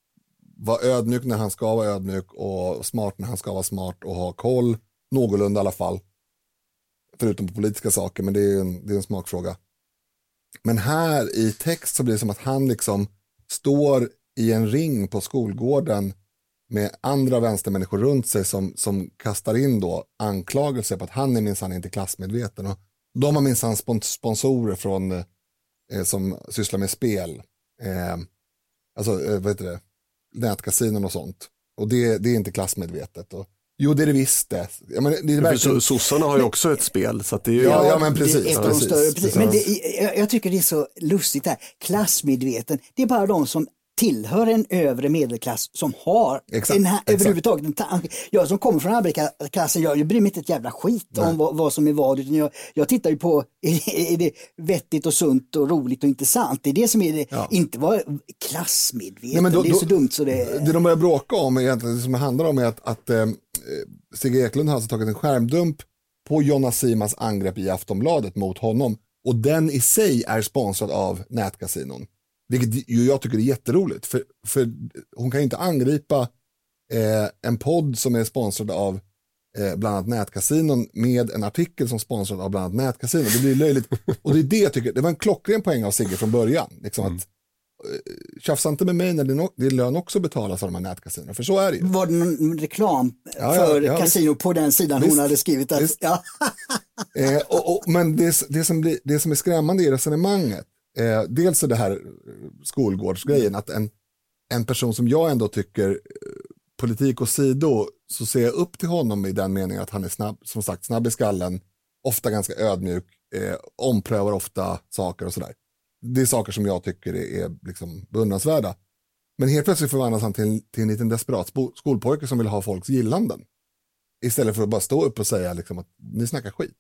vara ödmjuk när han ska vara ödmjuk och smart när han ska vara smart och ha koll, någorlunda i alla fall. Förutom på politiska saker, men det är en, det är en smakfråga. Men här i text så blir det som att han liksom står i en ring på skolgården med andra vänstermänniskor runt sig som, som kastar in då anklagelser på att han är minsann inte klassmedveten. Och de har minsann sponsorer från, eh, som sysslar med spel. Eh, alltså, eh, vad heter det? Nätkasinon och sånt. Och det, det är inte klassmedvetet. Och, jo, det är det visst det. Ja, men det är verkligen... Sossarna har ju också ett spel. Så att det är ju... ja, ja, men precis. Det är ett av de större, precis. Men det, jag, jag tycker det är så lustigt här. Klassmedveten, det är bara de som tillhör en övre medelklass som har exakt, en här, exakt. överhuvudtaget en tanke. Jag som kommer från arbetarklassen, jag, jag bryr mig inte ett jävla skit Nej. om vad, vad som är vad. Utan jag, jag tittar ju på, är, är det vettigt och sunt och roligt och intressant? Det är det som är det, ja. inte vara klassmedveten. Nej, då, det är då, så dumt så det... Det de börjar bråka om egentligen, det som det handlar om är att, att eh, Sigge Eklund har alltså tagit en skärmdump på Jonna Simas angrepp i Aftonbladet mot honom. Och den i sig är sponsrad av nätkasinon. Vilket ju jag tycker är jätteroligt. För, för hon kan ju inte angripa eh, en podd som är sponsrad av eh, bland annat nätkasinon med en artikel som är sponsrad av bland annat nätkasinon. Det blir löjligt. Och det är det jag tycker. Det var en klockren poäng av Sigge från början. Liksom mm. att eh, tjafsa inte med mig när det, no- det är lön också betalas av de här nätkasinon. För så är det ju. Var det någon reklam ja, för ja, ja, kasino visst. på den sidan Visst. hon hade skrivit? Att, ja. eh, och, och, men det, det, som blir, det som är skrämmande i resonemanget Eh, dels är det här skolgårdsgrejen att en, en person som jag ändå tycker eh, politik och sido så ser jag upp till honom i den meningen att han är snabb, som sagt snabb i skallen, ofta ganska ödmjuk, eh, omprövar ofta saker och sådär. Det är saker som jag tycker är, är liksom beundransvärda. Men helt plötsligt förvandlas han till, till en liten desperat skolpojke som vill ha folks gillanden. Istället för att bara stå upp och säga liksom att ni snackar skit.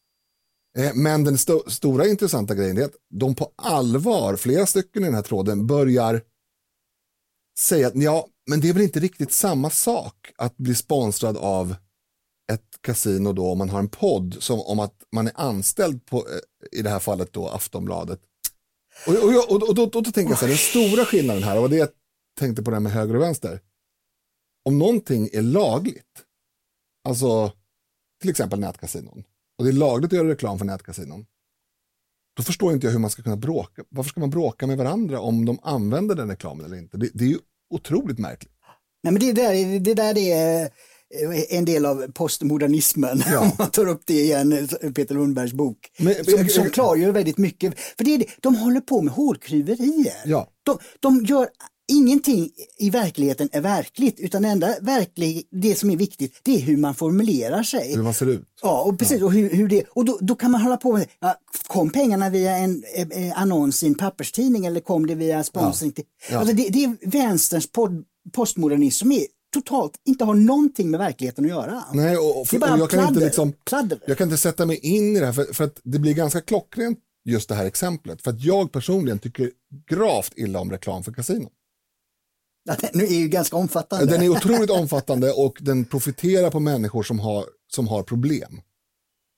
Men den st- stora intressanta grejen är att de på allvar, flera stycken i den här tråden, börjar säga att ja, men det är väl inte riktigt samma sak att bli sponsrad av ett kasino då om man har en podd som om att man är anställd på, i det här fallet då, Aftonbladet. Och, och, och, och, och då, då, då tänker jag så här, den stora skillnaden här, och det jag tänkte på det här med höger och vänster. Om någonting är lagligt, alltså till exempel nätkasinon, och det är lagligt att göra reklam för nätkasinon, då förstår inte jag hur man ska kunna bråka. Varför ska man bråka med varandra om de använder den reklamen eller inte? Det, det är ju otroligt märkligt. Nej, men det där, det där är en del av postmodernismen. Ja. Om man tar upp det igen, Peter Lundbergs bok. Men, som, som klargör väldigt mycket. För det är det, de håller på med hårklyverier. Ja. De, de gör ingenting i verkligheten är verkligt, utan det enda verklig, det som är viktigt, det är hur man formulerar sig. Hur man ser ut. Ja, och precis. Ja. Och, hur, hur det, och då, då kan man hålla på med, ja, kom pengarna via en eh, annons i en papperstidning eller kom det via sponsring? Ja. Ja. Alltså det, det är vänsterns pod, postmodernism som är totalt, inte har någonting med verkligheten att göra. Nej, och, och, det är bara och jag, kan pladder, inte liksom, pladder. jag kan inte sätta mig in i det här, för, för att det blir ganska klockrent just det här exemplet. För att jag personligen tycker gravt illa om reklam för kasino. Ja, den är ju ganska omfattande. Den är otroligt omfattande och den profiterar på människor som har, som har problem.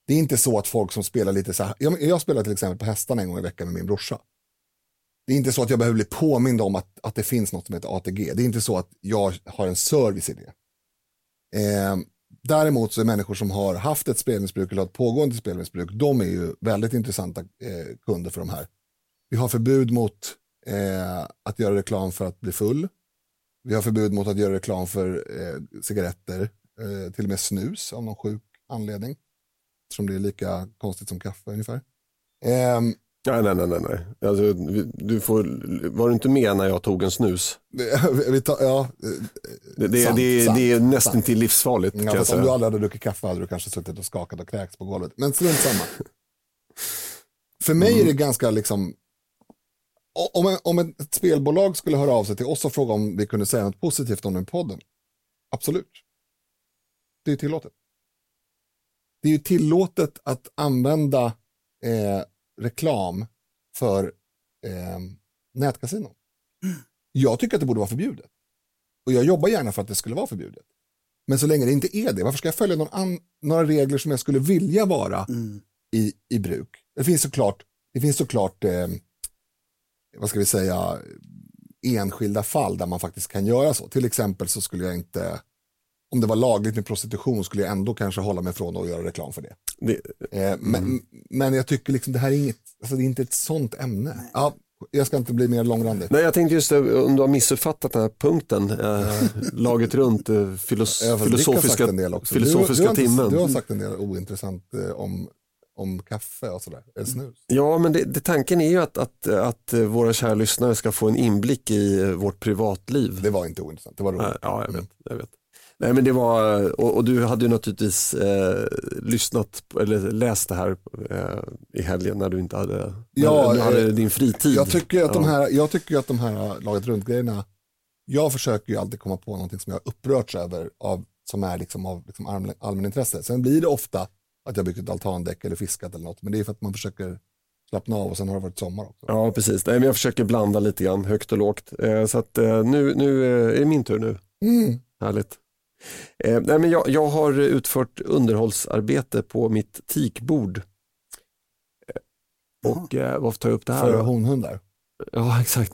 Det är inte så att folk som spelar lite så här, jag, jag spelar till exempel på hästarna en gång i veckan med min brorsa. Det är inte så att jag behöver bli påmind om att, att det finns något som heter A T G. Det är inte så att jag har en service i det. Eh, däremot så är människor som har haft ett spelmissbruk eller ett pågående spelmissbruk, de är ju väldigt intressanta eh, kunder för de här. Vi har förbud mot eh, att göra reklam för att bli full. Vi har förbud mot att göra reklam för eh, cigaretter, eh, till och med snus av någon sjuk anledning. Som det är lika konstigt som kaffe ungefär. Eh, nej, nej, nej, nej. nej. Alltså, du får, var du inte med när jag tog en snus? vi tar, ja, det, det, sant, det, sant, det är nästan sant. till livsfarligt. Ja, kan jag om du aldrig hade druckit kaffe hade du kanske suttit och skakat och kräks på golvet. Men strunt samma. För mig mm. är det ganska liksom, om, en, om ett spelbolag skulle höra av sig till oss och fråga om vi kunde säga något positivt om den podden. Absolut. Det är tillåtet. Det är ju tillåtet att använda eh, reklam för eh, nätkasinon. Mm. Jag tycker att det borde vara förbjudet. Och jag jobbar gärna för att det skulle vara förbjudet. Men så länge det inte är det, varför ska jag följa någon an- några regler som jag skulle vilja vara mm. i, i bruk? Det finns såklart, det finns såklart eh, vad ska vi säga, enskilda fall där man faktiskt kan göra så. Till exempel så skulle jag inte, om det var lagligt med prostitution skulle jag ändå kanske hålla mig från att göra reklam för det. det eh, men, mm. men jag tycker liksom det här är inget, alltså det är inte ett sånt ämne. Ja, jag ska inte bli mer långrandig. Nej, jag tänkte just om du har missuppfattat den här punkten, eh, laget runt eh, filos- ja, filosofiska, filosofiska du, du timmen. Inte, du har sagt en del ointressant eh, om, om kaffe och sådär, eller snus. Ja, men det, det, tanken är ju att, att, att våra kära lyssnare ska få en inblick i vårt privatliv. Det var inte ointressant, det var roligt. Ja, jag vet, jag vet. Nej, men det var, och, och du hade ju naturligtvis eh, lyssnat eller läst det här eh, i helgen när du inte hade, ja, när du hade din fritid. Jag tycker att ja. de här, jag tycker att de här laget runt-grejerna, jag försöker ju alltid komma på någonting som jag upprörts över av, som är liksom av liksom allmän, allmänintresse. Sen blir det ofta att jag byggt ett altandäck eller fiskat eller något, men det är för att man försöker slappna av och sen har det varit sommar också. Ja, precis. Nej, men jag försöker blanda lite grann, högt och lågt. Eh, så att eh, nu, nu eh, är det min tur nu. Mm. Härligt. Eh, nej, men jag, jag har utfört underhållsarbete på mitt teakbord. Eh, och eh, varför tar jag upp det här? För honhundar? Ja, exakt.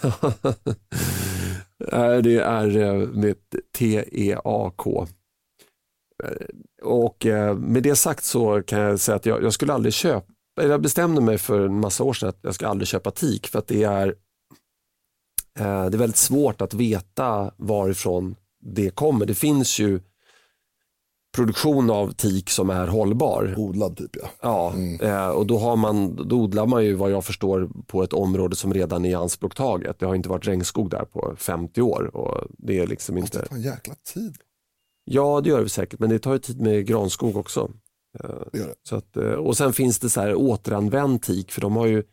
Det är med T E A K. Och med det sagt så kan jag säga att jag, jag skulle aldrig köpa, jag bestämde mig för en massa år sedan att jag ska aldrig köpa teak, för att det är det är väldigt svårt att veta varifrån det kommer. Det finns ju produktion av teak som är hållbar. Odlad typ, ja. Ja, mm. och då, har man, då odlar man ju vad jag förstår på ett område som redan är i anspråktaget. Det har inte varit regnskog där på femtio år. Och det är liksom inte... Det tar en jäkla tid. Ja, det gör det säkert, men det tar ju tid med granskog också. Det gör det. Så att, och sen finns det så här återanvänd teak, för de har ju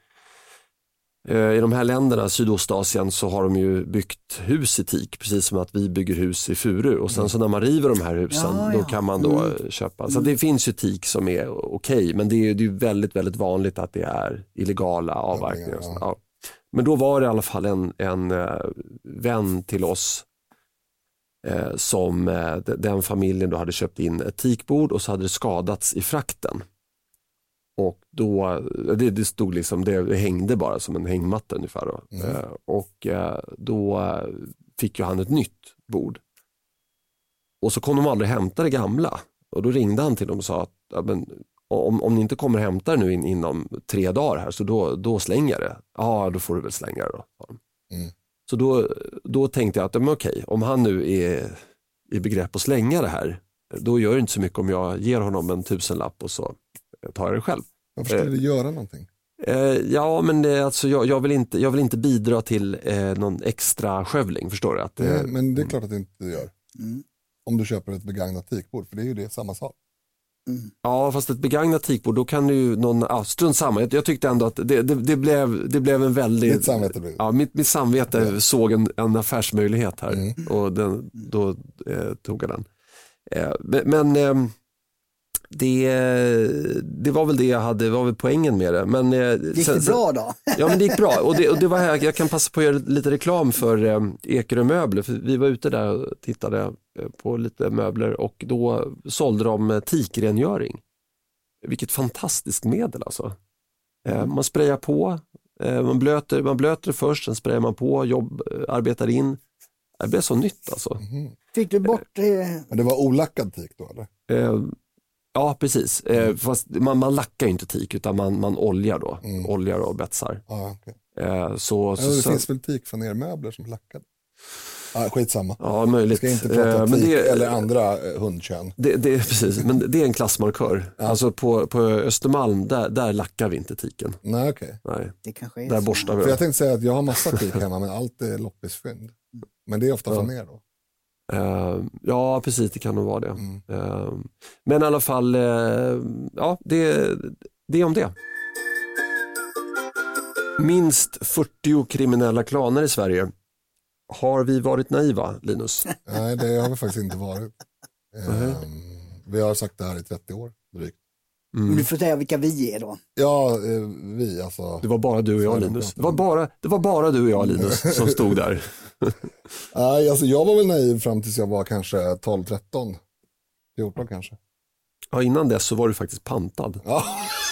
i de här länderna, Sydostasien, så har de ju byggt hus i teak, precis som att vi bygger hus i furu. Och sen så när man river de här husen, ja, ja. då kan man då mm. köpa. Så mm. det finns ju teak som är okej, okay, men det är ju väldigt, väldigt vanligt att det är illegala avverkningar. Ja, ja. Men då var det i alla fall en, en uh, vän till oss uh, som uh, den familjen då hade köpt in ett teakbord, och så hade det skadats i frakten. Och då, det, det stod liksom, det, det hängde bara som en hängmatta ungefär då. Mm. Eh, och eh, då fick ju han ett nytt bord. Och så kom de aldrig hämta det gamla. Och då ringde han till dem och sa att ja, men, om, om ni inte kommer hämta det nu in, inom tre dagar här, så då, då slänger det. Ja, då får du väl slänga det då. Mm. Så då, då tänkte jag att men okej, om han nu är i begrepp att slänga det här, då gör det inte så mycket om jag ger honom en tusenlapp och så tar jag det själv. Varför skulle eh, du göra någonting? Eh, ja, men det, alltså, jag, jag, vill inte, jag vill inte bidra till eh, någon extra skövling, förstår du? Att, eh, Nej, men det är klart att du inte gör. Mm. Om du köper ett begagnat teakbord, för det är ju det samma sak. Mm. Ja, fast ett begagnat teakbord, då kan du ju någon, ah, strunt samma. Jag, jag tyckte ändå att det, det, det, blev, det blev en väldigt... Mitt samvete blev... Ja, mitt, mitt samvete ja. såg en, en affärsmöjlighet här. Mm. Och den, då eh, tog jag den. Eh, men... Eh, Det, det var väl det jag hade, det var väl poängen med det. Men, gick sen, det bra då? Ja, men det gick bra. Och det, och det var här, jag kan passa på att göra lite reklam för eh, Ekerö möbler. För vi var ute där och tittade på lite möbler, och då sålde de teakrengöring. vilket fantastiskt medel alltså. Eh, man sprayar på, eh, man, blöter, man blöter det först, sen sprayar man på, jobb, eh, arbetar in. Det blir så nytt alltså. Mm. Fick du bort det? Men det var olackad teak då eller? Eh, ja, precis. Eh, fast man, man lackar ju inte teak utan man, man oljar då. Mm. Oljar och betsar. Ah, okay. eh, så, ja, det så, finns väl teak från er möbler som är lackade? Ah, skitsamma. Ja, möjligt. Ska inte prata eh, teak det, eller andra eh, hundkön. Det, det, precis, men det är en klassmarkör. Ja. Alltså på, på Östermalm, där, där lackar vi inte tiken. Nej, okej. Okay. Nej. Det kanske är där så. borstar vi. För jag tänkte säga att jag har massa teak hemma, men allt är loppisfynd. Men det är ofta ja. från er då. Uh, ja, precis, det kan nog vara det. Mm. Uh, men i alla fall, uh, ja, det, det är om det. Minst fyrtio kriminella klaner i Sverige. Har vi varit naiva, Linus? Nej, det har vi faktiskt inte varit. Uh, vi har sagt det här i trettio år, drygt. Mm. Du får säga vilka vi är då. Ja, eh, vi alltså. Det var bara du och jag, Linus. Det var bara, det var bara du och jag, Linus, som stod där. Nej, alltså jag var väl naiv fram tills jag var kanske tolv, tretton, fjorton kanske. Ja, innan dess så var du faktiskt pantad. Ja.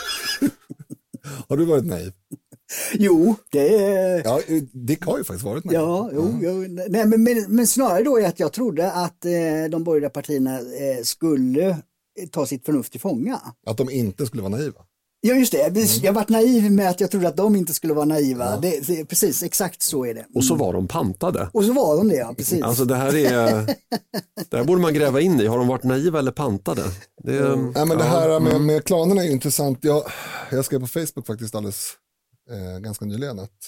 Har du varit naiv? Jo, det är... Ja, Dick har ju faktiskt varit naiv. Ja, jo, jo. Nej, men, men, men snarare då är att jag trodde att eh, de borgerliga partierna eh, skulle ta sitt förnuft till fånga. Att de inte skulle vara naiva? Ja, just det. Mm. Jag varit naiv med att jag trodde att de inte skulle vara naiva. Ja. Det, det, precis, exakt så är det. Mm. Och så var de pantade. Och så var de det, ja, precis. Alltså det här är... det här borde man gräva in i. Har de varit naiva eller pantade? Det, mm. ja, men det här med, med klanerna är ju intressant. Jag, jag skrev på Facebook faktiskt alldeles eh, ganska nyligen att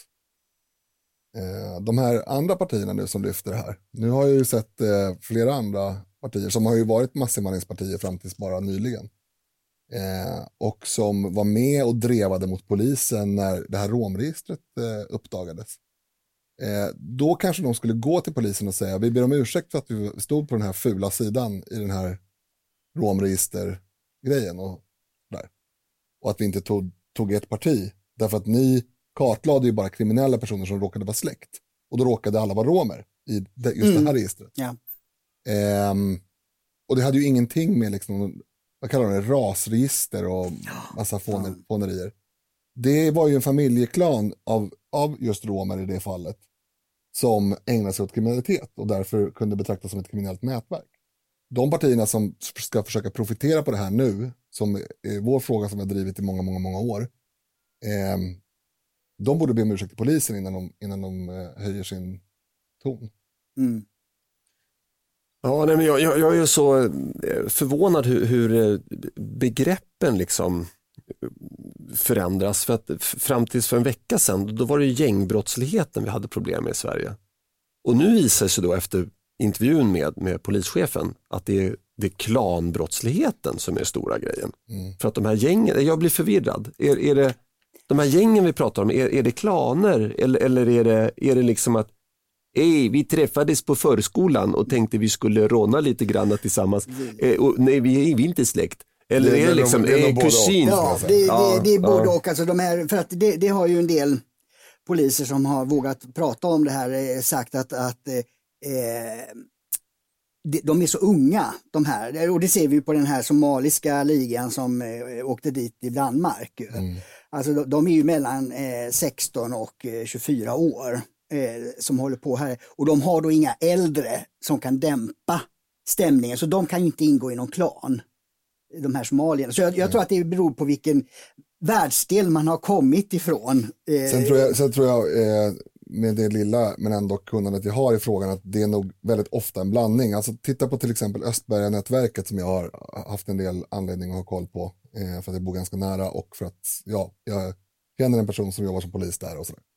eh, de här andra partierna nu som lyfter det här. Nu har jag ju sett eh, flera andra partier som har ju varit massinvandringspartier fram tills bara nyligen. Eh, och som var med och drevade mot polisen när det här romregistret eh, uppdagades. Eh, då kanske de skulle gå till polisen och säga vi ber om ursäkt för att vi stod på den här fula sidan i den här romregistergrejen och där. Och att vi inte tog, tog ett parti. Därför att ni kartlade ju bara kriminella personer som råkade vara släkt. Och då råkade alla vara romer i det, just mm. det här registret. Ja. Eh, och det hade ju ingenting med liksom, vad kallar det, rasregister och massa fåner, fånerier. Det var ju en familjeklan av, av just romer i det fallet som ägnade sig åt kriminalitet och därför kunde betraktas som ett kriminellt nätverk. De partierna som ska försöka profitera på det här nu, som är vår fråga som vi har drivit i många, många, många år, eh, de borde be om ursäkt till polisen innan de, innan de eh, höjer sin ton. Mm. Ja, nej, men jag, jag, jag är ju så förvånad hur, hur begreppen liksom förändras. För att fram tills för en vecka sedan, då var det ju gängbrottsligheten vi hade problem med i Sverige. Och nu visar sig då efter intervjun med, med polischefen att det är, det är klanbrottsligheten som är stora grejen. Mm. För att de här gängen, jag blir förvirrad. Är, är det de här gängen vi pratar om, är, är det klaner eller, eller är, det, är det liksom att Ej, vi träffades på förskolan och tänkte vi skulle råna lite grann tillsammans. Eh, och, nej, vi är inte släkt. Eller det är, är det liksom det är eh, kusin? Ja, det, det, det, det är både ja. och. Alltså de här, för att det, det har ju en del poliser som har vågat prata om det här sagt att, att eh, de, de är så unga, de här. Och det ser vi på den här somaliska ligan som eh, åkte dit i Danmark. Mm. Alltså de, de är ju mellan eh, sexton och eh, tjugofyra år. Som håller på här. Och de har då inga äldre som kan dämpa stämningen. Så de kan inte ingå i någon klan. De här somalierna. Så jag, jag tror att det beror på vilken världsdel man har kommit ifrån. Sen tror jag, sen tror jag med det lilla men ändå kunnandet jag har i frågan att det är nog väldigt ofta en blandning. Alltså titta på till exempel Östberga-nätverket som jag har haft en del anledning att ha koll på. För att jag bor ganska nära och för att ja, jag känner en person som jobbar som polis där och sådär.